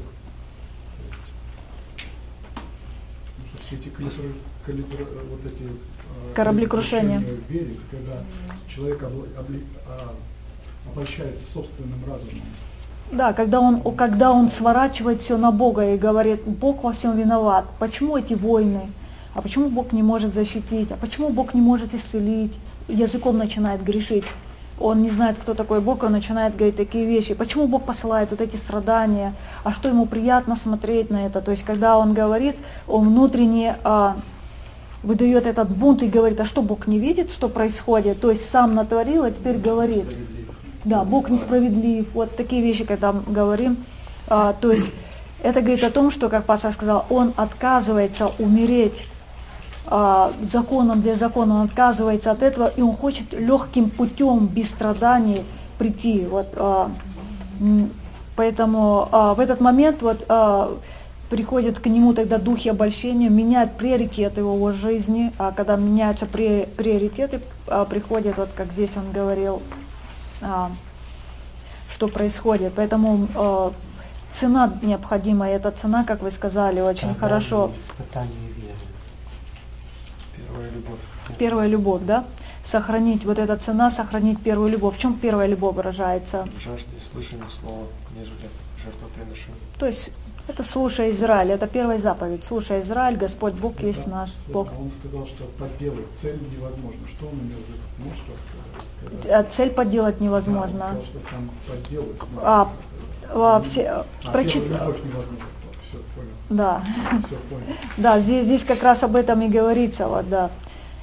Потому что все эти калибры, калибры, вот эти кораблекрушения в вере, когда человек обли, обли, а, обольщается собственным разумом. Да, когда он, когда он сворачивает все на Бога и говорит, Бог во всем виноват. Почему эти войны? а почему Бог не может защитить, а почему Бог не может исцелить, языком начинает грешить. Он не знает, кто такой Бог, он начинает говорить такие вещи. Почему Бог посылает вот эти страдания, а что ему приятно смотреть на это. То есть, когда он говорит, он внутренне а, выдает этот бунт и говорит, а что Бог не видит, что происходит? То есть, сам натворил, а теперь говорит. Да, Бог несправедлив. Вот такие вещи, когда мы говорим. А, то есть, это говорит о том, что, как пастор сказал, он отказывается умереть а, законом для закона, он отказывается от этого, и он хочет легким путем, без страданий прийти. Вот, а, поэтому а, в этот момент вот, а, приходят к нему тогда духи обольщения, меняют приоритеты его жизни, а когда меняются при, приоритеты, а, приходят, вот как здесь он говорил, а, что происходит. Поэтому а, цена необходима, и эта цена, как вы сказали, очень хорошо. Испытание веры. Первая любовь. Первая любовь, да? Сохранить, вот эта цена, сохранить первую любовь. В чем первая любовь выражается? В жажде слышания слова, нежели жертвоприношения. То есть, это слушай Израиль, это первая заповедь. Слушай Израиль, Господь Бог Света, есть наш Света, Бог. Он сказал, что подделать цель невозможно. Что он имел в виду? Можешь рассказать? А цель подделать невозможно. Да, он сказал, что там подделать. А, а, все, а прочит... первую любовь невозможно. Все, понял. Да. Все, понял. Да, здесь, здесь как раз об этом и говорится, вот, да.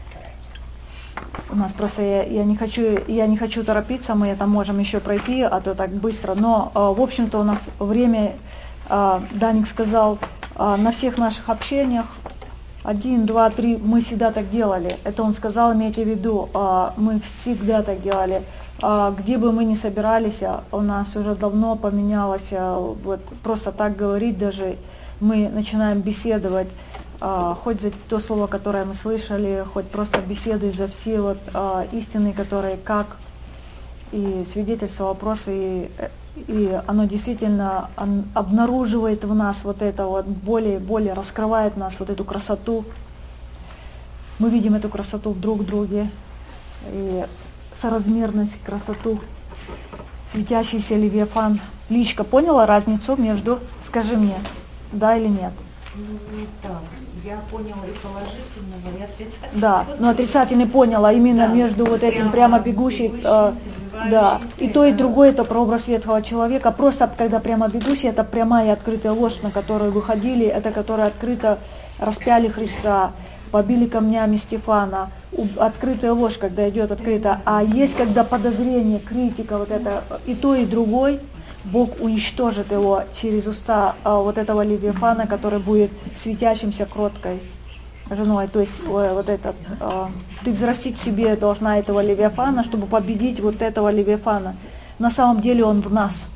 У нас просто я, я не хочу, я не хочу торопиться, мы это можем еще пройти, а то так быстро. Но, э, в общем-то, у нас время, э, Даник сказал, э, на всех наших общениях, один, два, три, мы всегда так делали. Это он сказал, имейте в виду, э, мы всегда так делали. Э, где бы мы ни собирались, у нас уже давно поменялось, э, вот, просто так говорить даже, мы начинаем беседовать. Uh, хоть за то слово, которое мы слышали, хоть просто беседы за все вот, uh, истины, которые как, и свидетельства, вопросы, и, и оно действительно он обнаруживает в нас вот это вот, более, более раскрывает в нас вот эту красоту. Мы видим эту красоту в друг друге, и соразмерность, красоту, светящийся левиафан. Личка поняла разницу между, скажи мне, да или нет? Так, я поняла и положительного, и отрицательного. Да, но отрицательный поняла именно да. между вот этим прямо, прямо бегущий, бегущий э, да, и то, и другое это прообраз ветхого человека. Просто когда прямо бегущий, это прямая и открытая ложь, на которую выходили, это которая открыто распяли Христа, побили камнями Стефана. Открытая ложь, когда идет открыто. А есть когда подозрение, критика, вот это, и то, и другой. Бог уничтожит его через уста а, вот этого левиафана, который будет светящимся кроткой женой. То есть э, вот этот, э, ты взрастить себе должна этого левиафана, чтобы победить вот этого левиафана. На самом деле он в нас.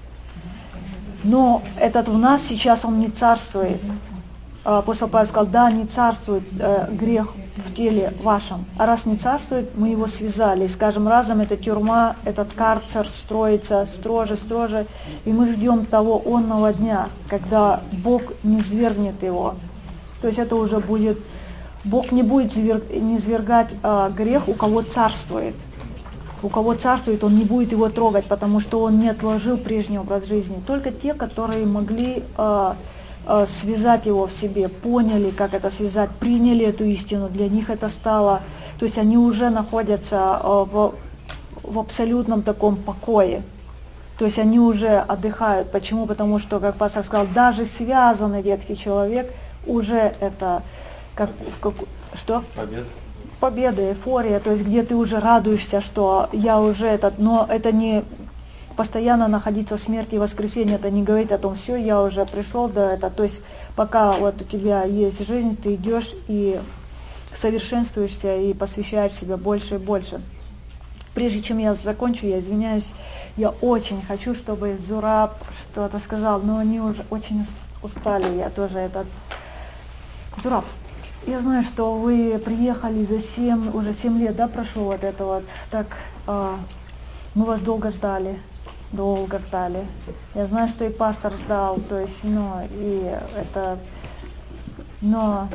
Но этот в нас сейчас он не царствует. Апостол Павел сказал, да, не царствует э, грех в теле вашем. А раз не царствует, мы его связали. И с каждым разом эта тюрьма, этот карцер строится строже, строже. И мы ждем того онного дня, когда Бог не свергнет его. То есть это уже будет, Бог не будет не свергать э, грех, у кого царствует. У кого царствует, он не будет его трогать, потому что он не отложил прежний образ жизни. Только те, которые могли э, э, связать его в себе, поняли, как это связать, приняли эту истину, для них это стало, то есть они уже находятся э, в, в абсолютном таком покое. То есть они уже отдыхают. Почему? Потому что, как пастор сказал, даже связанный ветхий человек уже это, как, как что? Победа. Победа, эйфория, то есть где ты уже радуешься, что я уже этот, но это не постоянно находиться в смерти и воскресенье, это не говорит о том, все, я уже пришел до этого, то есть пока вот у тебя есть жизнь, ты идешь и совершенствуешься и посвящаешь себя больше и больше. Прежде чем я закончу, я извиняюсь, я очень хочу, чтобы Зураб что-то сказал, но они уже очень устали, я тоже этот... Зураб, я знаю, что вы приехали за семь, уже семь лет, да, прошло вот это вот, так, э, мы вас долго ждали, долго ждали. Я знаю, что и пастор ждал, то есть, ну, и это, но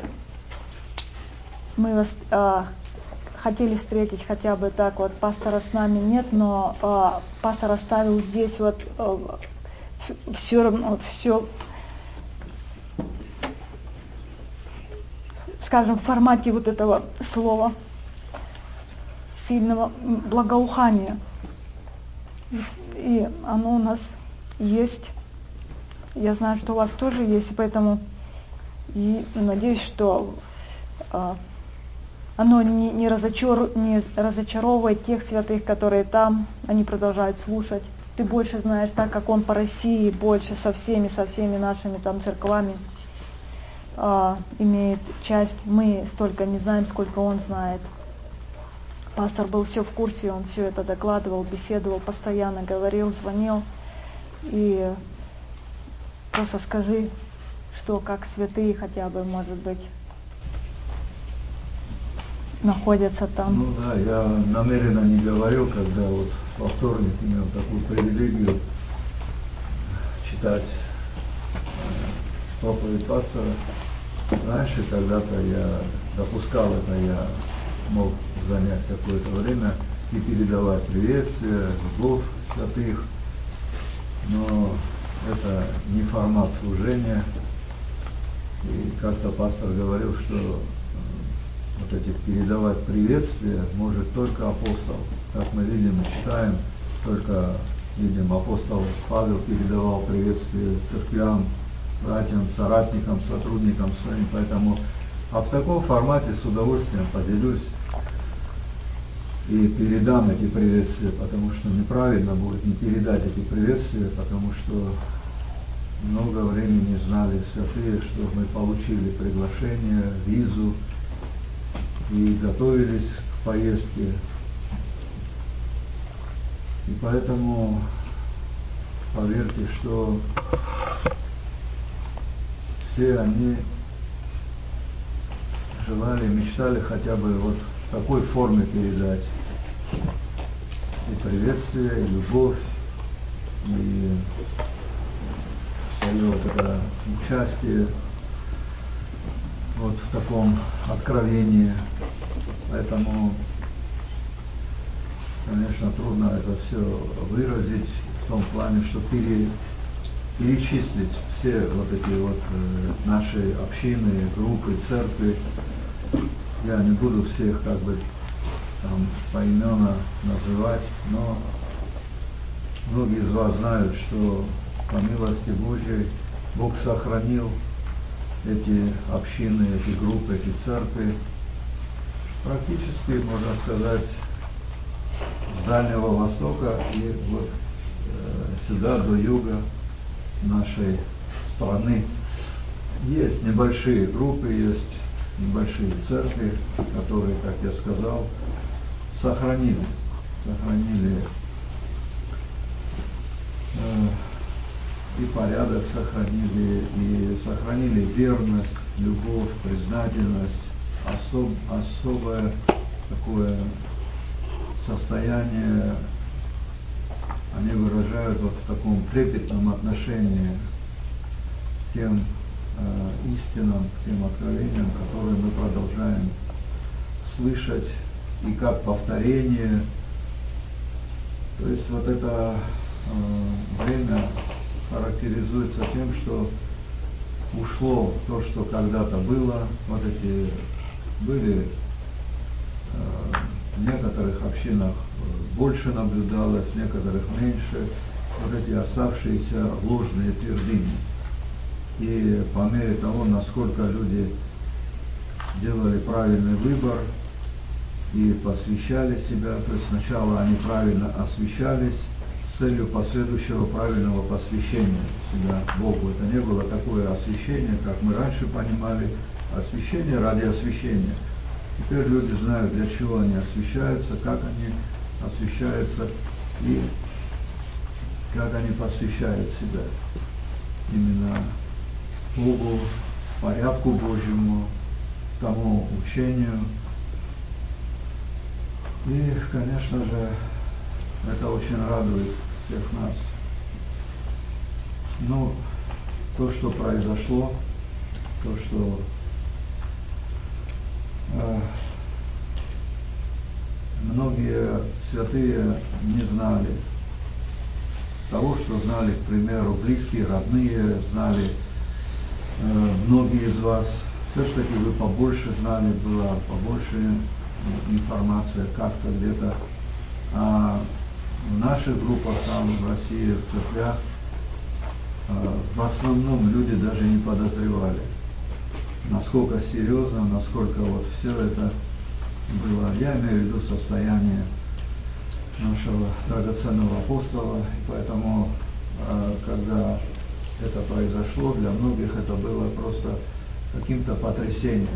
мы вас э, хотели встретить хотя бы так вот, пастора с нами нет, но э, пастор оставил здесь вот э, все равно, все, скажем, в формате вот этого слова сильного благоухания. И оно у нас есть. Я знаю, что у вас тоже есть, и поэтому и надеюсь, что а, оно не, не, разочар, не разочаровывает тех святых, которые там, они продолжают слушать. Ты больше знаешь, так как он по России, больше со всеми, со всеми нашими там церквами а, имеет часть. Мы столько не знаем, сколько он знает. Пастор был все в курсе, он все это докладывал, беседовал, постоянно говорил, звонил. И просто скажи, что как святые хотя бы, может быть, находятся там. Ну да, я намеренно не говорил, когда вот во вторник имел такую привилегию читать проповедь пастора. Раньше когда-то я допускал это, я мог занять какое-то время и передавать приветствия, любовь святых, но это не формат служения. И как-то пастор говорил, что вот эти передавать приветствия может только апостол. Как мы видим и читаем, только видим, апостол Павел передавал приветствие церквям, братьям, соратникам, сотрудникам своим. Поэтому а в таком формате с удовольствием поделюсь и передам эти приветствия, потому что неправильно будет не передать эти приветствия, потому что много времени знали святые, что мы получили приглашение, визу и готовились к поездке. И поэтому поверьте, что все они желали, мечтали хотя бы вот в такой форме передать и приветствие, и любовь, и свое вот это участие вот в таком откровении. Поэтому, конечно, трудно это все выразить в том плане, что пере, перечислить все вот эти вот э, наши общины, группы, церкви. Я не буду всех как бы там поименно называть, но многие из вас знают, что по милости Божьей Бог сохранил эти общины, эти группы, эти церкви практически, можно сказать, с Дальнего Востока и вот э, сюда, до юга нашей страны. Есть небольшие группы, есть небольшие церкви, которые, как я сказал, сохранили, сохранили э, и порядок сохранили, и сохранили верность, любовь, признательность, особ, особое такое состояние они выражают вот в таком трепетном отношении к тем э, истинам, к тем откровениям, которые мы продолжаем слышать, и как повторение. То есть вот это э, время характеризуется тем, что ушло то, что когда-то было. Вот эти были э, в некоторых общинах больше наблюдалось, в некоторых меньше. Вот эти оставшиеся ложные твердыни. И по мере того, насколько люди делали правильный выбор и посвящали себя, то есть сначала они правильно освящались с целью последующего правильного посвящения себя Богу. Это не было такое освящение, как мы раньше понимали, освящение ради освящения. Теперь люди знают, для чего они освящаются, как они освящаются и как они посвящают себя именно Богу, порядку Божьему, тому учению. И, конечно же, это очень радует всех нас. Но то, что произошло, то, что э, многие святые не знали того, что знали, к примеру, близкие, родные, знали э, многие из вас все-таки вы побольше знали, была побольше информация как-то где-то. А в наших группах там в России, в церквях, в основном люди даже не подозревали, насколько серьезно, насколько вот все это было. Я имею в виду состояние нашего драгоценного апостола, и поэтому, когда это произошло, для многих это было просто каким-то потрясением.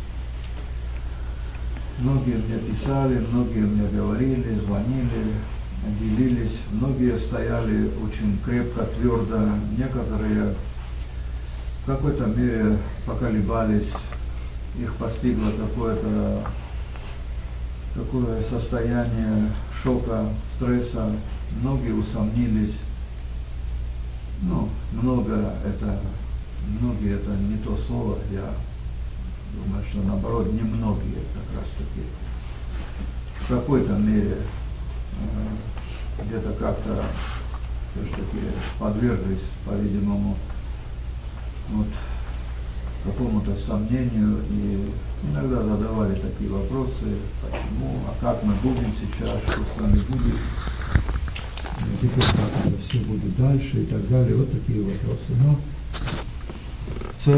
Многие мне писали, многие мне говорили, звонили, делились, многие стояли очень крепко, твердо, некоторые в какой-то мере поколебались, их постигло какое-то такое состояние шока, стресса, многие усомнились. Ну, много это, многие это не то слово, я думаю, что наоборот, немногие как раз таки в какой-то мере э, где-то как-то все-таки подверглись, по-видимому, вот, какому-то сомнению и иногда задавали такие вопросы, почему, а как мы будем сейчас, что с нами будет, теперь как это все будет дальше и так далее, вот такие вопросы. Но в целом,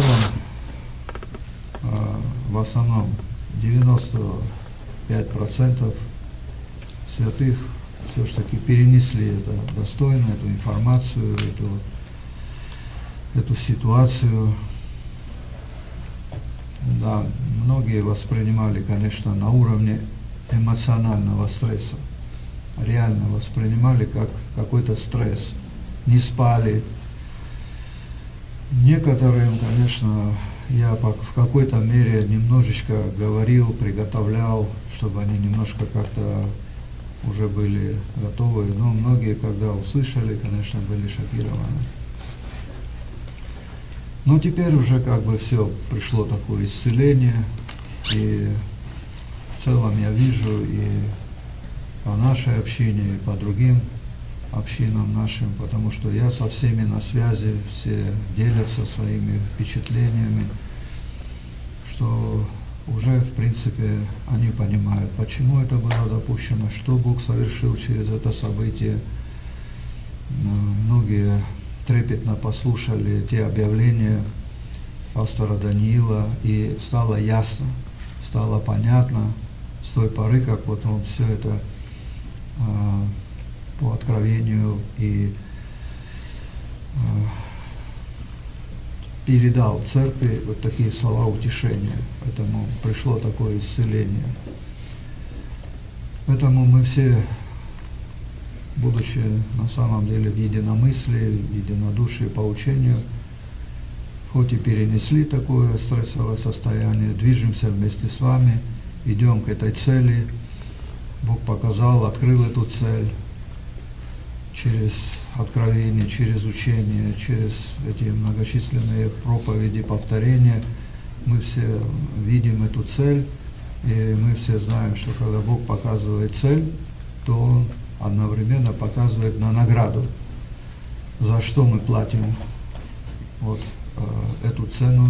э, в основном девяносто пять процентов святых все-таки перенесли это достойно, эту информацию, эту, эту ситуацию. Да, многие воспринимали, конечно, на уровне эмоционального стресса. Реально воспринимали как какой-то стресс. Не спали. Некоторым, конечно, я в какой-то мере немножечко говорил, приготовлял, чтобы они немножко как-то уже были готовы. Но многие, когда услышали, конечно, были шокированы. Но теперь уже как бы все, пришло такое исцеление, и в целом я вижу и по нашей общине, и по другим общинам нашим, потому что я со всеми на связи, все делятся своими впечатлениями, что уже в принципе они понимают, почему это было допущено, что Бог совершил через это событие. Многие трепетно послушали те объявления пастора Даниила, и стало ясно, стало понятно с той поры, как вот он все это э, по откровению и э, передал церкви вот такие слова утешения. Поэтому пришло такое исцеление. Поэтому мы все, будучи на самом деле в единомыслии, в единодушии по учению, хоть и перенесли такое стрессовое состояние, движемся вместе с вами, идем к этой цели. Бог показал, открыл эту цель через откровение, через учение, через эти многочисленные проповеди, повторения. Мы все видим эту цель, и мы все знаем, что когда Бог показывает цель, то Он одновременно показывает на награду, за что мы платим вот э, эту цену,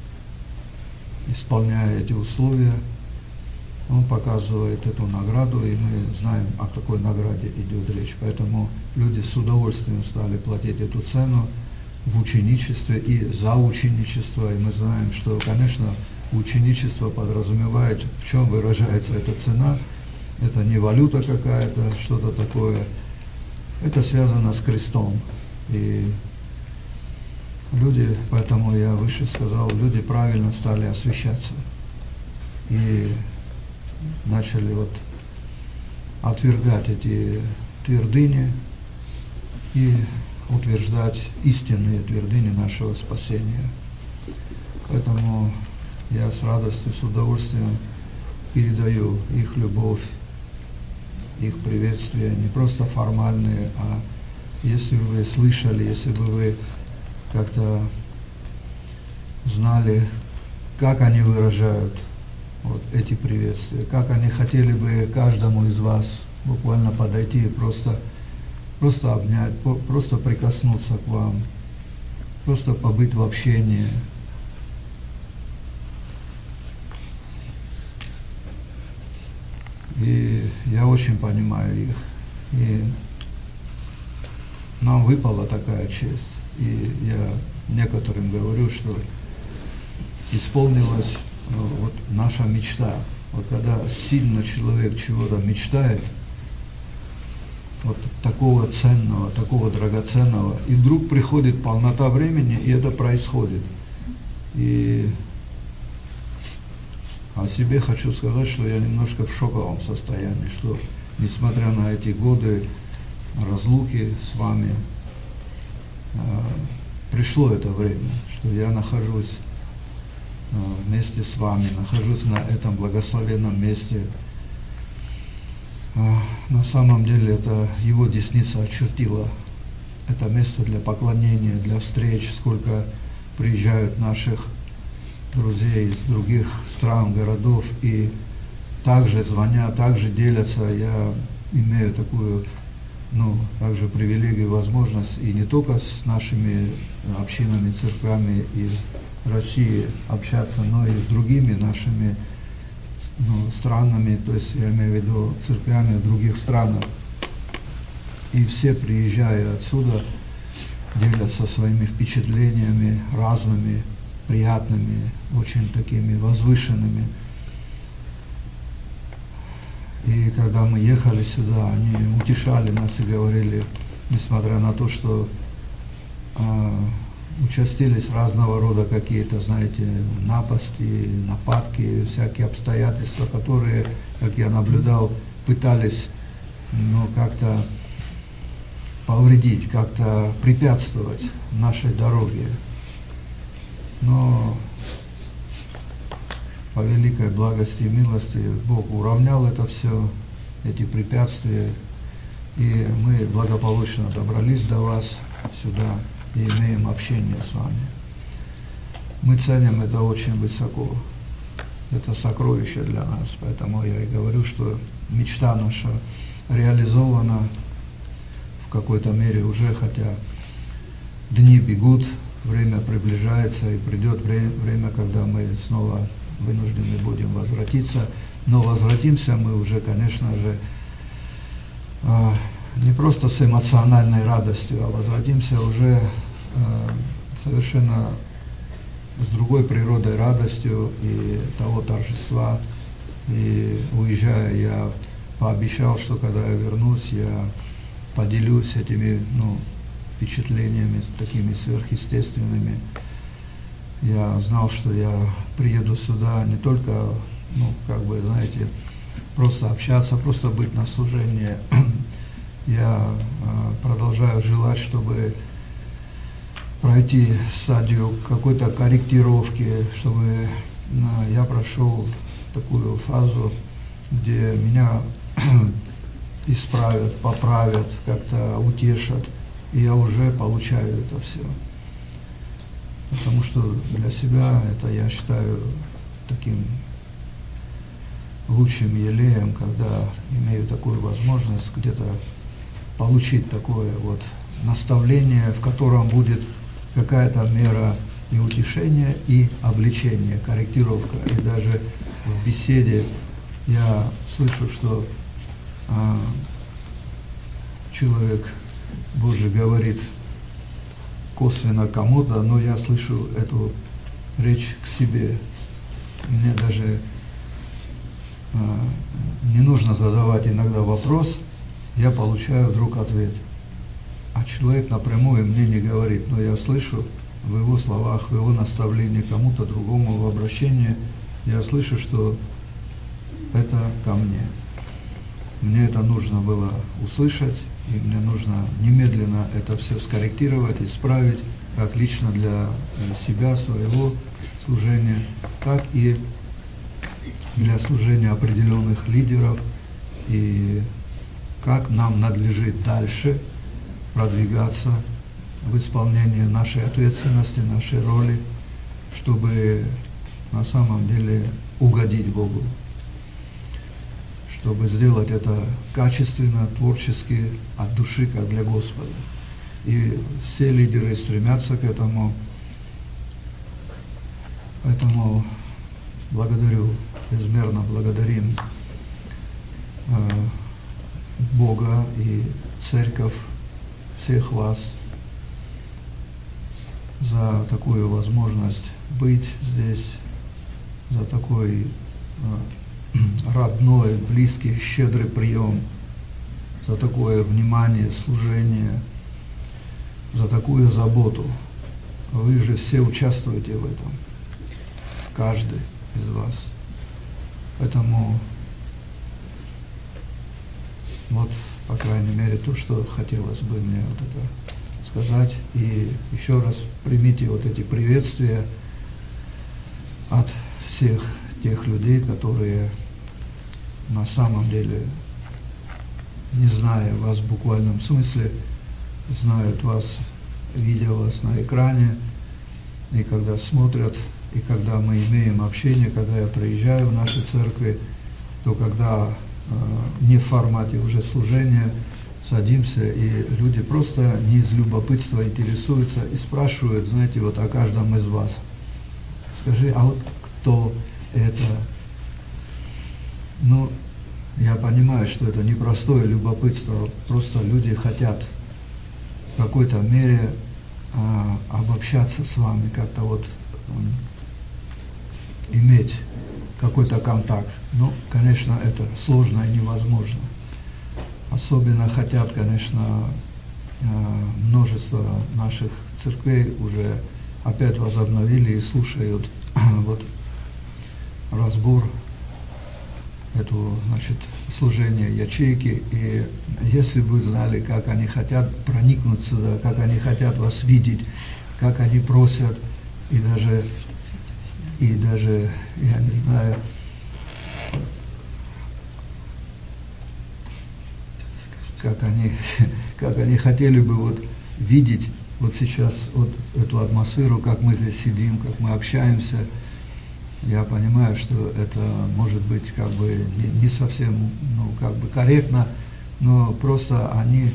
исполняя эти условия. Он показывает эту награду, и мы знаем, о какой награде идет речь. Поэтому люди с удовольствием стали платить эту цену в ученичестве и за ученичество. И мы знаем, что, конечно, ученичество подразумевает, в чем выражается эта цена. Это не валюта какая-то, что-то такое. Это связано с крестом. И люди, поэтому я выше сказал, люди правильно стали освящаться. И начали вот отвергать эти твердыни и утверждать истинные твердыни нашего спасения. Поэтому я с радостью, с удовольствием передаю их любовь, их приветствия, не просто формальные, а если бы вы слышали, если бы вы как-то знали, как они выражают вот эти приветствия, как они хотели бы каждому из вас буквально подойти и просто, просто обнять, просто прикоснуться к вам, просто побыть в общении. И я очень понимаю их. И нам выпала такая честь. И я некоторым говорю, что исполнилась вот наша мечта. Вот когда сильно человек чего-то мечтает, вот такого ценного, такого драгоценного, и вдруг приходит полнота времени, и это происходит. И о себе хочу сказать, что я немножко в шоковом состоянии, что несмотря на эти годы разлуки с вами, пришло это время, что я нахожусь вместе с вами, нахожусь на этом благословенном месте. На самом деле это его десница очертила это место для поклонения, для встреч, сколько приезжают наших друзей из других стран, городов, и также звонят, также делятся. Я имею такую, ну, также привилегию, возможность и не только с нашими общинами, церквями из России общаться, но и с другими нашими, ну, странами, то есть я имею в виду церквями в других странах. И все, приезжая отсюда, делятся своими впечатлениями разными, приятными, очень такими возвышенными. И когда мы ехали сюда, они утешали нас и говорили, несмотря на то, что э, участились разного рода какие-то, знаете, напасти, нападки, всякие обстоятельства, которые, как я наблюдал, пытались, ну, как-то повредить, как-то препятствовать нашей дороге. Но по великой благости и милости Бог уравнял это все, эти препятствия, и мы благополучно добрались до вас сюда и имеем общение с вами. Мы ценим это очень высоко. Это сокровище для нас, поэтому я и говорю, что мечта наша реализована в какой-то мере уже, хотя дни бегут, время приближается, и придет время, время, когда мы снова вынуждены будем возвратиться. Но возвратимся мы уже, конечно же, не просто с эмоциональной радостью, а возвратимся уже совершенно с другой природой радостью и того торжества. И уезжая, я пообещал, что когда я вернусь, я поделюсь этими, ну, впечатлениями такими сверхъестественными. Я знал, что я приеду сюда не только, ну, как бы, знаете, просто общаться, просто быть на служении. Я э, продолжаю желать, чтобы пройти стадию какой-то корректировки, чтобы э, я прошел такую фазу, где меня исправят, поправят, как-то утешат, и я уже получаю это все. Потому что для себя это я считаю таким лучшим елеем, когда имею такую возможность где-то получить такое вот наставление, в котором будет какая-то мера и утешения, и обличения, корректировка. И даже в беседе я слышу, что а, человек Божий говорит косвенно кому-то, но я слышу эту речь к себе. Мне даже а, не нужно задавать иногда вопрос, я получаю вдруг ответ. А человек напрямую мне не говорит, но я слышу в его словах, в его наставлении кому-то другому, в обращении, я слышу, что это ко мне. Мне это нужно было услышать, и мне нужно немедленно это все скорректировать, исправить, как лично для себя, своего служения, так и для служения определенных лидеров, и как нам надлежит дальше продвигаться в исполнении нашей ответственности, нашей роли, чтобы на самом деле угодить Богу, чтобы сделать это качественно, творчески, от души, как для Господа. И все лидеры стремятся к этому. Поэтому благодарю, безмерно благодарим Бога и Церковь, всех вас за такую возможность быть здесь, за такой родной, близкий, щедрый прием, за такое внимание, служение, за такую заботу. Вы же все участвуете в этом, каждый из вас. Поэтому вот, по крайней мере, то, что хотелось бы мне вот это сказать. И еще раз примите вот эти приветствия от всех тех людей, которые на самом деле, не зная вас в буквальном смысле, знают вас, видя вас на экране, и когда смотрят, и когда мы имеем общение, когда я приезжаю в наши церкви, то когда э, не в формате уже служения, садимся, и люди просто не из любопытства интересуются и спрашивают, знаете, вот о каждом из вас. Скажи, а вот кто это? Ну, я понимаю, что это непростое любопытство, просто люди хотят в какой-то мере а, обобщаться с вами, как-то вот а, иметь какой-то контакт. Ну, конечно, это сложно и невозможно. Особенно хотят, конечно, множество наших церквей уже опять возобновили и слушают вот разбор этого, значит, служения ячейки. И если бы вы знали, как они хотят проникнуть сюда, как они хотят вас видеть, как они просят, и даже, и даже, я не знаю, как они, как они хотели бы вот видеть вот сейчас вот эту атмосферу, как мы здесь сидим, как мы общаемся. Я понимаю, что это может быть как бы не, не совсем, ну, как бы корректно, но просто они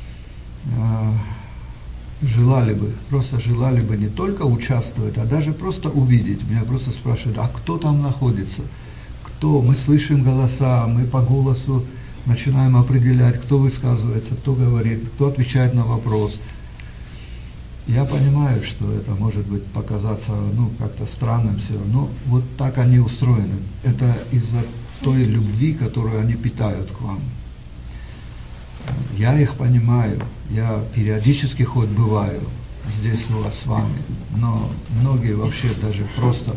э, желали бы, просто желали бы не только участвовать, а даже просто увидеть. Меня просто спрашивают, а кто там находится? Кто? Мы слышим голоса, мы по голосу начинаем определять, кто высказывается, кто говорит, кто отвечает на вопрос. Я понимаю, что это может быть показаться, ну, как-то странным все, но вот так они устроены. Это из-за той любви, которую они питают к вам. Я их понимаю, я периодически хоть бываю здесь у вас с вами, но многие вообще даже просто,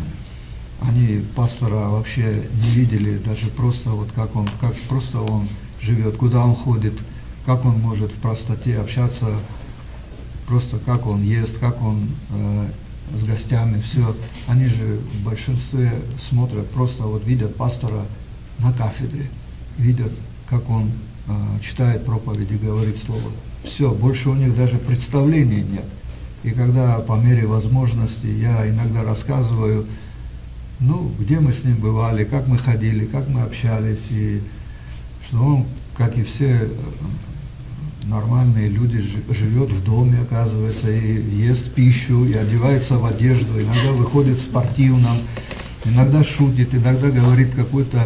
они пастора вообще не видели, даже просто вот как он, как просто он живет, куда он ходит, как он может в простоте общаться, просто как он ест, как он э, с гостями, все. Они же в большинстве смотрят, просто вот видят пастора на кафедре, видят, как он э, читает проповеди, говорит слово. Все, больше у них даже представлений нет. И когда по мере возможности я иногда рассказываю, ну, где мы с ним бывали, как мы ходили, как мы общались, и что он, как и все нормальные люди, живет в доме, оказывается, и ест пищу, и одевается в одежду, иногда выходит в спортивном, иногда шутит, иногда говорит какую-то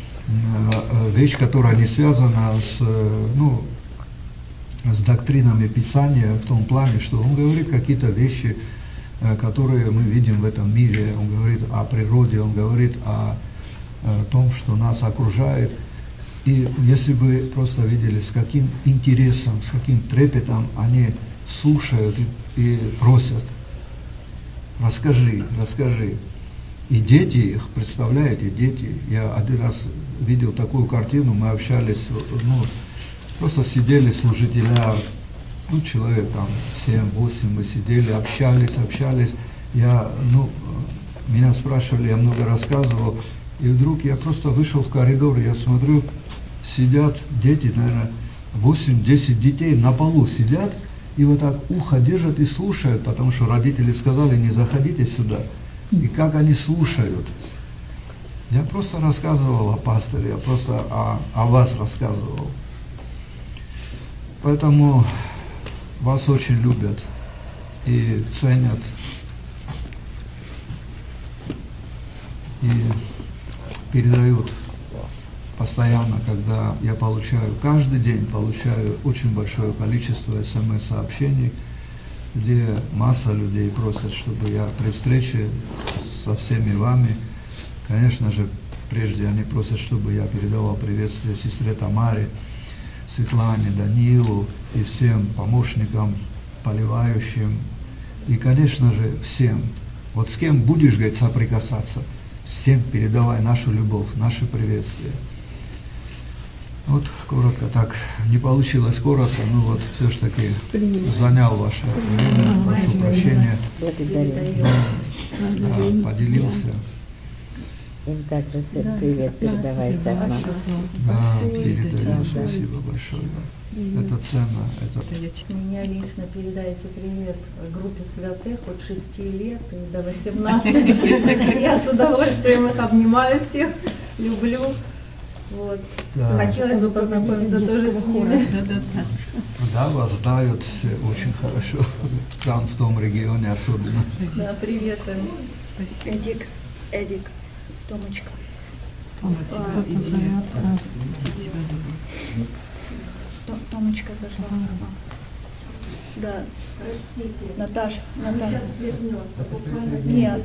вещь, которая не связана с, ну, с доктринами Писания, в том плане, что он говорит какие-то вещи, которые мы видим в этом мире. Он говорит о природе, он говорит о, о том, что нас окружает. И если бы просто видели, с каким интересом, с каким трепетом они слушают и, и просят, расскажи, расскажи. И дети их, представляете, дети. Я один раз видел такую картину, мы общались, ну, просто сидели служителя, ну, человек там семь-восемь, мы сидели, общались, общались. Я, ну, меня спрашивали, я много рассказывал, и вдруг я просто вышел в коридор, я смотрю, сидят дети, наверное, восемь-десять детей на полу сидят, и вот так ухо держат и слушают, потому что родители сказали, не заходите сюда. И как они слушают. Я просто рассказывал о пасторе, я просто о, о вас рассказывал. Поэтому вас очень любят и ценят, и передают постоянно, когда я получаю, каждый день получаю очень большое количество смс-сообщений, где масса людей просят, чтобы я при встрече со всеми вами, конечно же, прежде они просят, чтобы я передавал приветствие сестре Тамаре, Светлане, Данилу и всем помощникам, поливающим, и, конечно же, всем. Вот с кем будешь, говорит, соприкасаться, всем передавай нашу любовь, наше приветствие. Вот коротко так, не получилось коротко, но вот все-таки занял ваше время, прошу прощения, да, да, поделился. Им также всем привет передавайте от нас. Да, передаю, спасибо большое. Это ценно. Это... Меня лично передайте привет группе святых от шести лет и до восемнадцати. Я с удовольствием их обнимаю всех, люблю. Вот. Да. Хотелось бы познакомиться тоже с ними. Да, да, да. Да, вас знают все очень хорошо. Там, в том регионе особенно. Да, приветствуем. Эдик, Эдик, Томочка. Томочка, а, тебя зовут. Тебя зовут. Томочка зашла. Да. Простите. Наташа. Наташа. Сейчас вернется. Нет.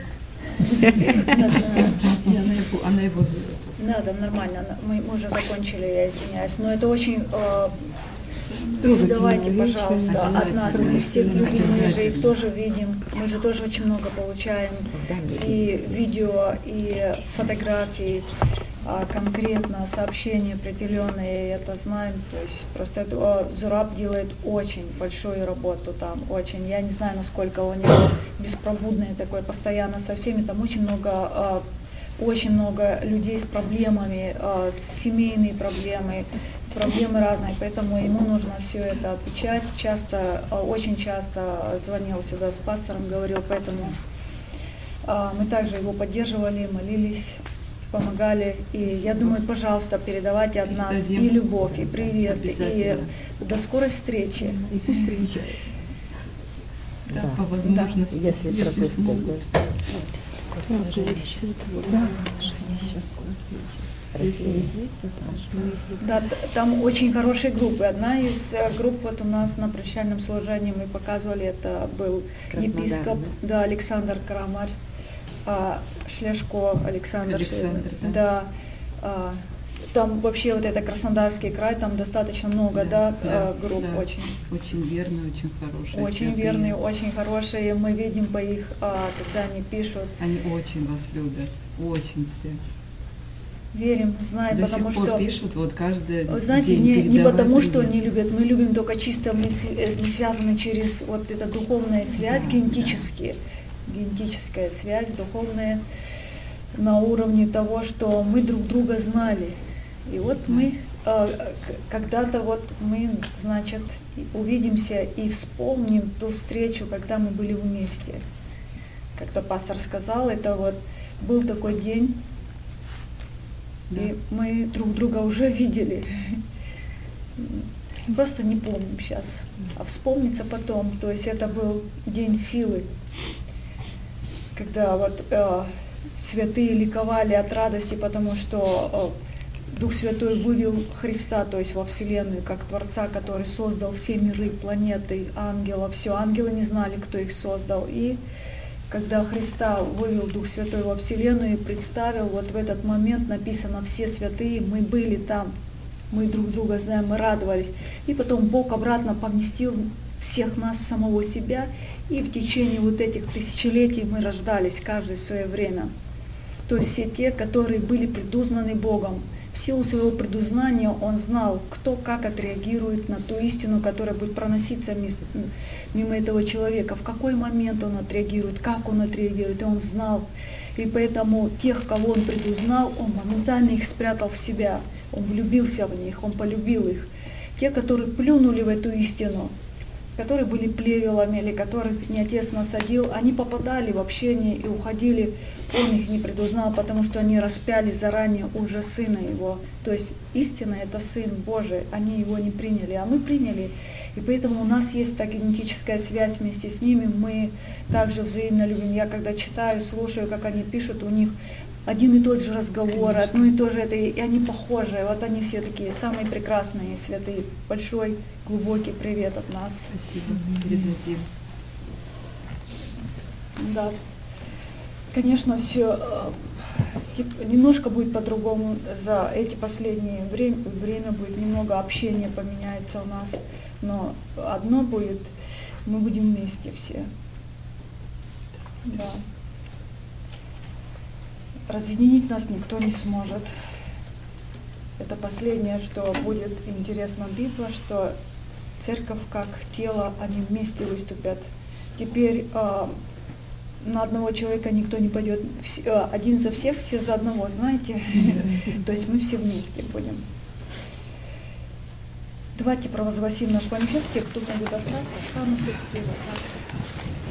Она его зовет. Надо, нормально. Мы, мы уже закончили, я извиняюсь. Но это очень... Э, давайте, пожалуйста, от нас. Мы всех других, мы же их тоже видим. Мы же тоже очень много получаем. И видео, и фотографии. А конкретно сообщения определенные, это знаем, то есть просто это, Зураб делает очень большую работу там, очень, я не знаю, насколько у него беспробудное такое, постоянно со всеми, там очень много, очень много людей с проблемами, семейные проблемы, проблемы разные, поэтому ему нужно все это отвечать, часто, очень часто звонил сюда с пастором, говорил, поэтому мы также его поддерживали, молились, помогали, и я думаю, пожалуйста, передавайте от нас и любовь, и привет, и до скорой встречи. И пусть приезжает. Да, по возможности, да, если, если смогут. Да, там очень хорошие группы. Одна из групп вот у нас на прощальном служении мы показывали, это был епископ, да, Александр Карамарь. А, Шлешко Александр, Александр да. Да, а, там вообще вот это Краснодарский край, там достаточно много, да, да, да групп, да. очень. Очень верные, очень хорошие. Очень святые. Верные, очень хорошие. Мы видим по их, а, когда они пишут. Они очень вас любят, очень все. Верим, знаем, до потому сих пор что пишут, вот каждый знаете, день не, не потому, привет. что они любят, мы любим только чисто, мы, мы связаны через вот эта духовная связь, да, генетически. Да. Генетическая связь, духовная, на уровне того, что мы друг друга знали. И вот мы э, когда-то вот мы, значит, увидимся и вспомним ту встречу, когда мы были вместе. Как-то пастор сказал, это вот был такой день, да. И мы друг друга уже видели. Просто не помним сейчас, а вспомнится потом. То есть это был день силы, когда вот э, святые ликовали от радости, потому что э, Дух Святой вывел Христа, то есть во Вселенную, как Творца, который создал все миры, планеты, ангелов, все. Ангелы не знали, кто их создал. И когда Христа вывел Дух Святой во Вселенную и представил, вот в этот момент написано «все святые», мы были там, мы друг друга знаем, мы радовались. И потом Бог обратно поместил всех нас, самого себя, и в течение вот этих тысячелетий мы рождались, каждый в свое время. То есть все те, которые были предузнаны Богом. В силу своего предузнания Он знал, кто как отреагирует на ту истину, которая будет проноситься мимо этого человека, в какой момент он отреагирует, как он отреагирует, и Он знал. И поэтому тех, кого Он предузнал, Он моментально их спрятал в себя, Он влюбился в них, Он полюбил их. Те, которые плюнули в эту истину, которые были плевелами или которых не Отец насадил, они попадали в общение и уходили, Он их не предузнал, потому что они распяли заранее уже Сына Его. То есть истина — это Сын Божий, они Его не приняли, а мы приняли. И поэтому у нас есть та генетическая связь вместе с ними, мы также взаимно любим. Я когда читаю, слушаю, как они пишут, у них один и тот же разговор, одно и то же, это, и они похожи, вот они все такие самые прекрасные святые. Большой, глубокий привет от нас. Спасибо, передадим. Да, конечно, все немножко будет по-другому за эти последние время, время будет немного общения поменяется у нас, но одно будет, мы будем вместе все. Да. Разъединить нас никто не сможет. Это последнее, что будет интересно Библия, что церковь как тело, они вместе выступят. Теперь э, на одного человека никто не пойдет, э, один за всех, все за одного, знаете? То есть мы все вместе будем. Давайте провозгласим наш манифест, те, кто будет остаться, останутся теперь вот так.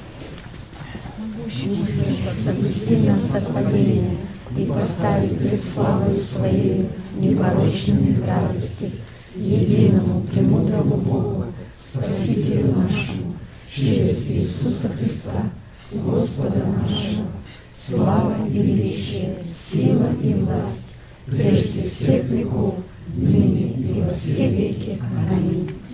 Запусти нас от падения и постави пред славою Своей непорочными в радости, единому премудрому Богу, Спасителю нашему, через Иисуса Христа, Господа нашего, слава и величие, сила и власть, прежде всех веков, ныне и во все веки. Аминь.